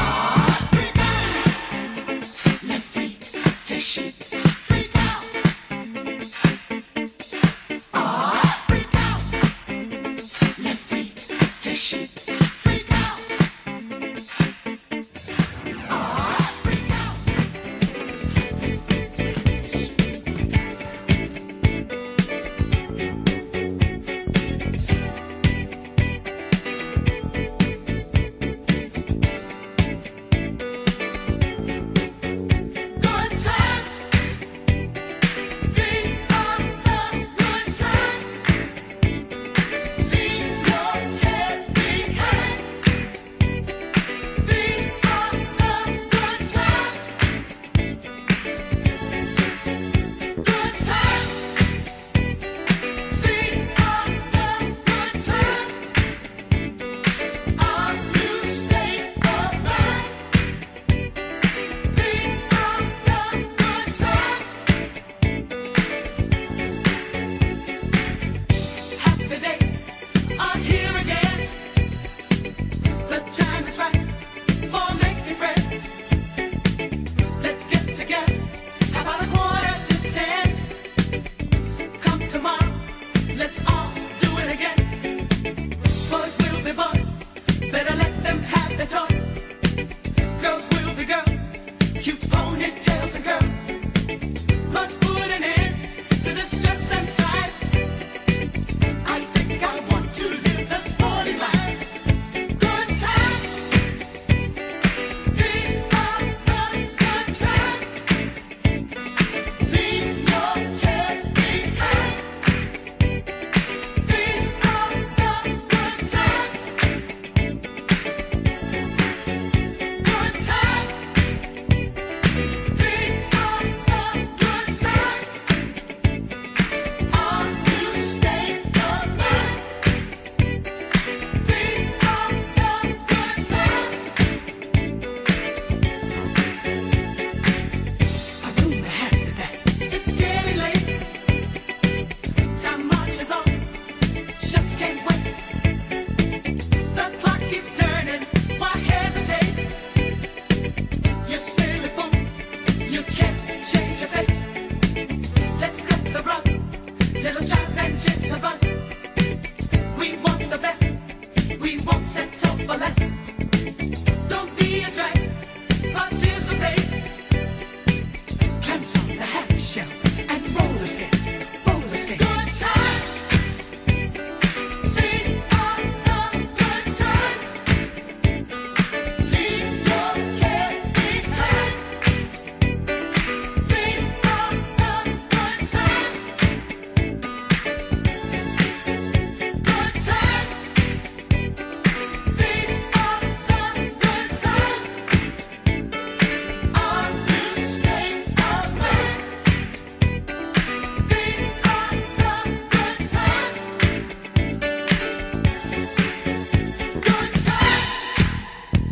Let freak say she freak out. Ah, freak out. Let freak say she freak out. Ah, freak out. Good times. These are the good times. Leave your cares behind. These are the good times. Good times. These are the good times. Our new state of mind. These are the good times. Happy days are here again. The time is right for making friends. Let's get together. How about a quarter to ten? Come tomorrow, let's all do it again. Boys will be boys, better let them have their toys. Girls will be girls, cute ponytails and curls. Must put an end to the stress and strife. I think I want to live the sporty life. Good times. These are the good times. Leave your cares behind. These are the good times. Good times. These are the good times. Our new state of mind. These are the good times. A rumor has it that it's getting late. Time marches on, just can't wait. The clock keeps turning, why hesitate? You silly fool, you can't change your fate. Let's cut the rug, little jive and gentle run. We want the best, we won't settle for less. Don't be a drag, participate. Clams on the happy shell and roller skates, roller skates. Good times. These are the good times. Leave your cares behind. These are the good times. Good times. These are the good times. Our new state of mind. These are the good times. Good times.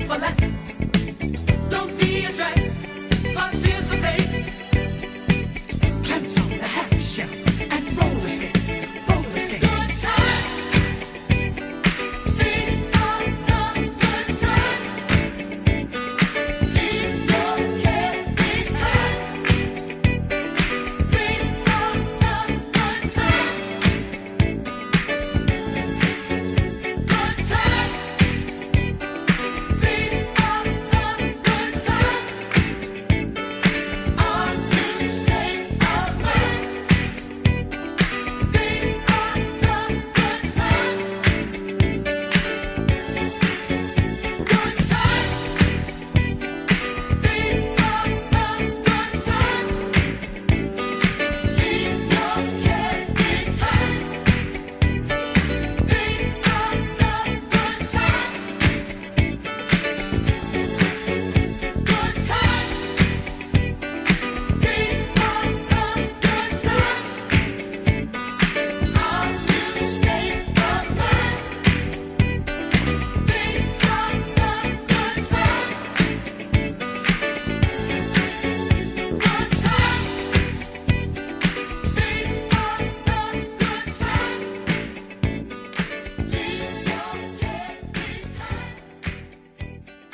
for less. Don't be a drag, participate. Clamps on the happy shell and roller skates, roller skates. Good time. Feel the good time. Leave your care behind. Feel the good time. Good time. Feel the good time. On the state of mind. Feel the good time. Good time. Feel the good time. Leave your care behind. Feel the good time. Good time. Feel the good time. On the state of mind. Feel the good time. Good time. Feel the good time. Leave your care behind.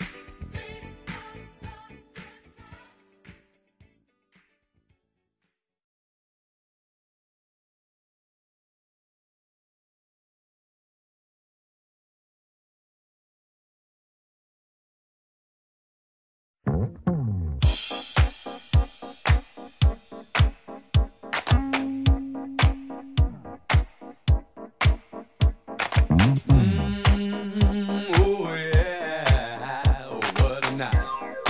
Oh yeah, oh what a night.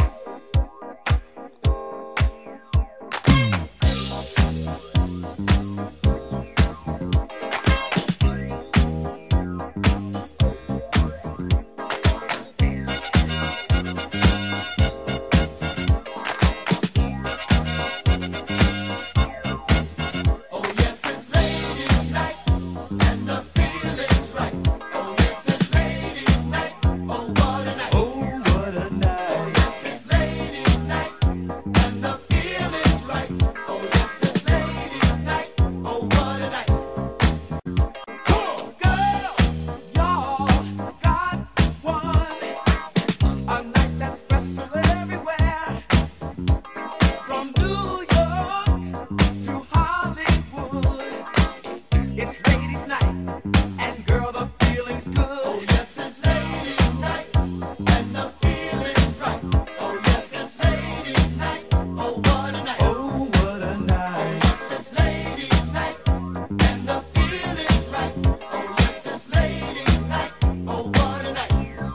Oh yes, it's ladies' night and the feeling's right. Oh yes, it's ladies' night. Oh what a night. Oh what a Oh night. yes, it's ladies' night and the feeling's right. Oh yes, it's ladies' night. Oh what a night. Come on, girls, y'all got one. A night that's special everywhere. From New York to Hollywood. It's ladies' night, and girl, the feeling's Oh good. yes, it's ladies' night and the feeling's right. Oh yes, it's ladies' night. Oh what a night. Oh what a night. Yes, it's ladies' night and the feeling's right. Oh yes, it's ladies' night. Oh what a night.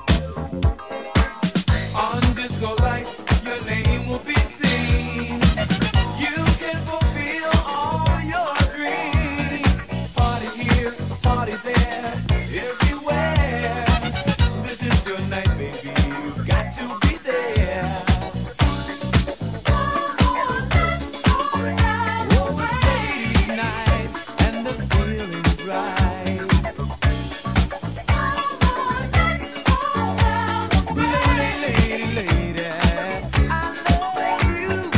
On disco lights, your name will be seen. You can fulfill all your dreams. Party here, party there, everywhere. This is your night, baby. You've got to be there. Oh, it's ladies' night, and the feeling's right. Lady, lady, lady, I love you.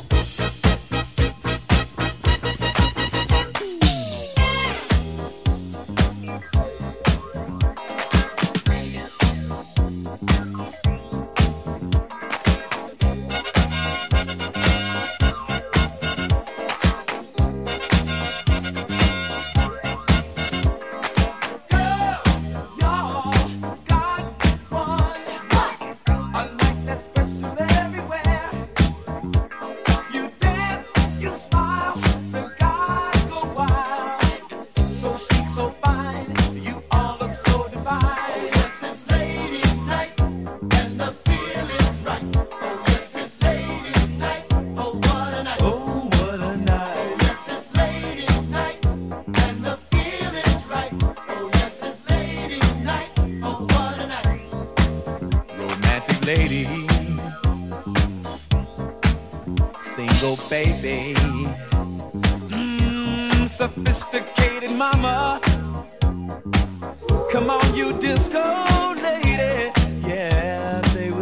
Y'all got one. A night that's special everywhere. You dance, you smile, the guys go wild. So chic, so fine, you all look so divine. Yes, it's ladies' night and the feeling's right. Oh yes, it's ladies' night. Oh what a night. Oh, what a night. Yes, it's ladies' night and the feeling's right. Oh yes, it's ladies' night. Oh what a night. Romantic lady, single baby, mm, sophisticated mama. Come on, you disco lady, yeah, say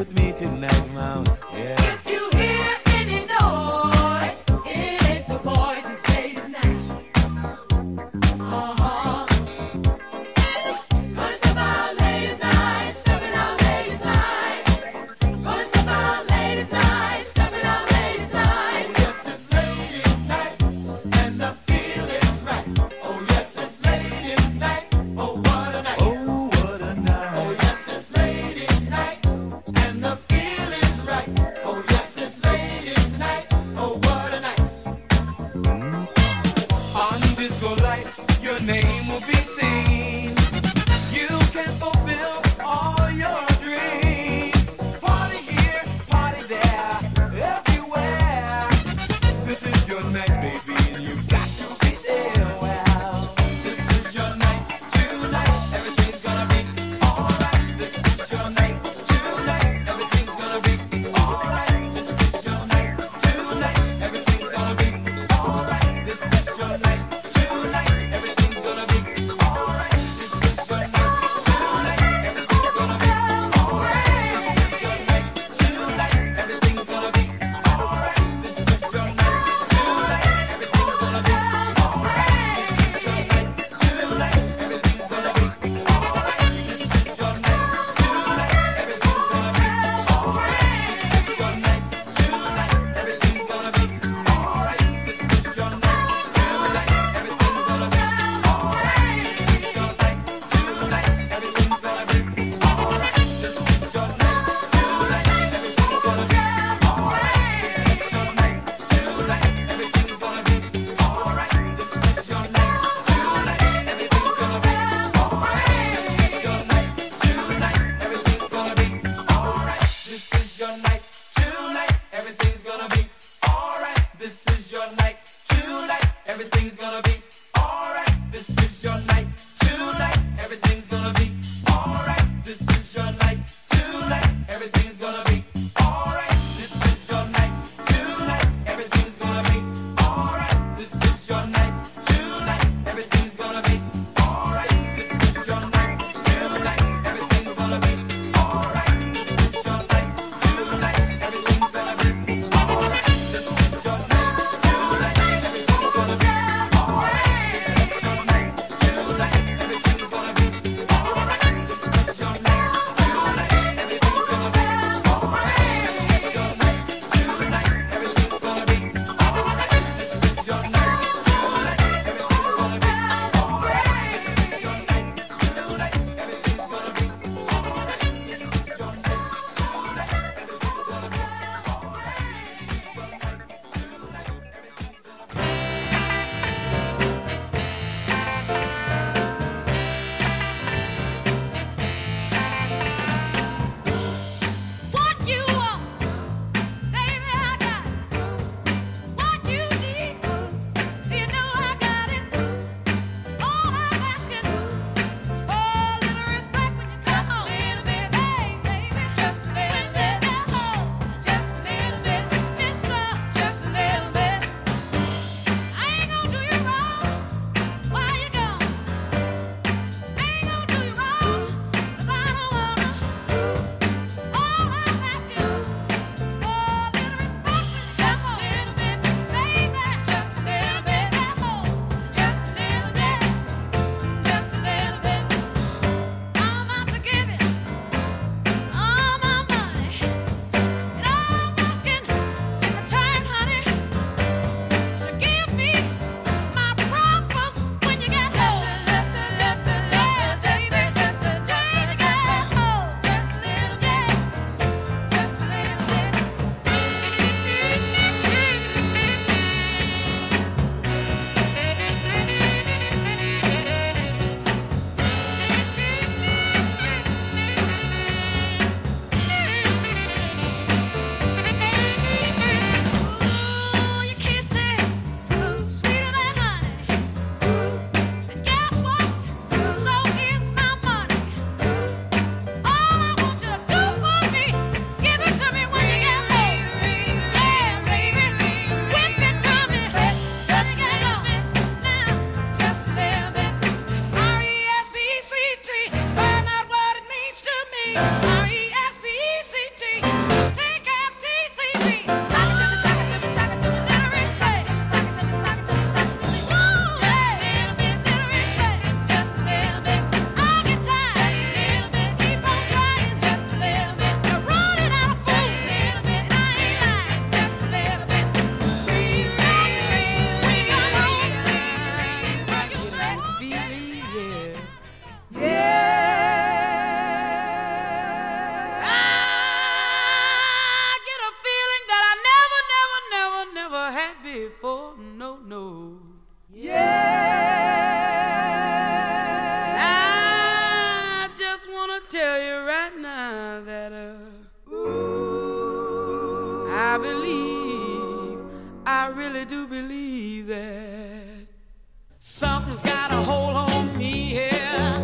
believe, I really do believe that something's got a hold on me here.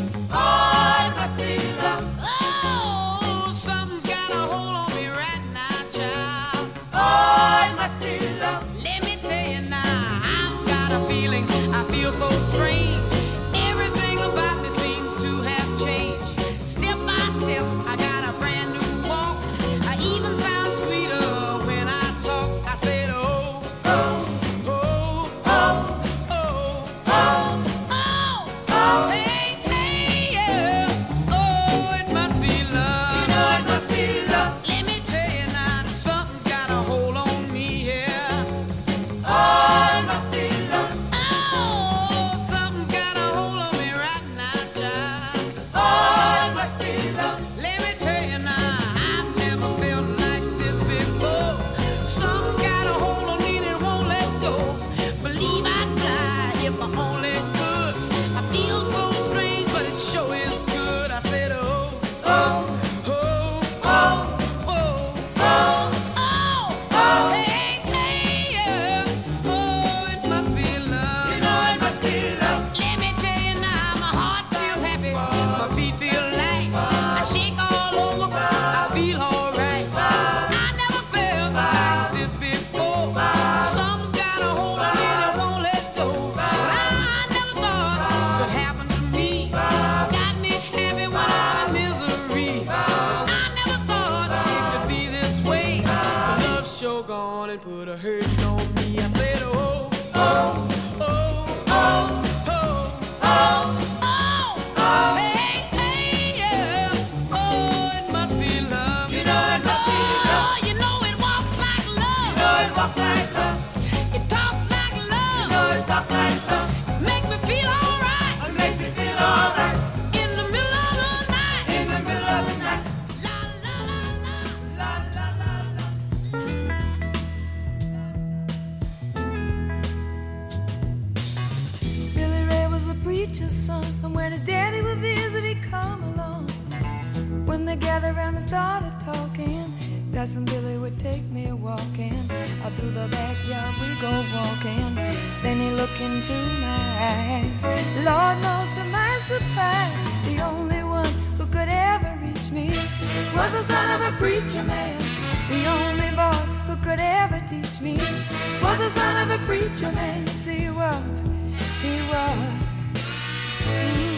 Oh, it must be love. Oh, something's got a hold on me right now, child. Oh, it must be love. Let me tell you now, I've got a feeling, I feel so strange. Everything about me seems to have changed. Step by step, I got a brand new walk. I even sound sweeter when I talk. I said, oh, oh, oh, oh, oh, oh, oh, oh, hey, hey, yeah. Oh, it must be love. You know it must be love. Let me tell you now, something's got a hold on me here. Oh, it must be love. Oh, something's got a hold on me right now, child. Oh, it must be love. Let me tell you now, I've never felt like this before. Something's got a hold on me that won't let go. Believe I'd fly if I only could. I feel so strange, but it sure is good. I said, oh, oh, oh, oh, oh, oh, oh, oh, hey, hey, yeah. Oh, it must be love. You know it must be love. Let me tell you now, my heart feels happy, my feet feel light. I shake all over, I feel alright. I never felt like this before. Something's got a hold on me that won't let go. But I never thought could happen to me. Got me happy when I'm in misery. I never thought it could be this way. But love's sure gone and put a hurting on me. I said, oh, oh, oh, oh, oh, oh, oh, oh, hey, hey, yeah. Oh, it must be love. You know it must be love. You know it walks like love. You know it walks like love. It talks like love. You know it talks like love. Make me feel alright. Make me feel alright. In the middle of the night. In the middle of the night. La la la la la la la. Billy Ray was a preacher's son, and when his daddy would visit, he'd come along. When they gathered around and started talking, Cousin Billy would take me walking. Out through the backyard we go walking. Then he looked into my eyes. Lord knows to my surprise, the only one who could ever reach me was the son of a preacher man. The only boy who could ever teach me was the son of a preacher man. Yes, he was, he was. Mm.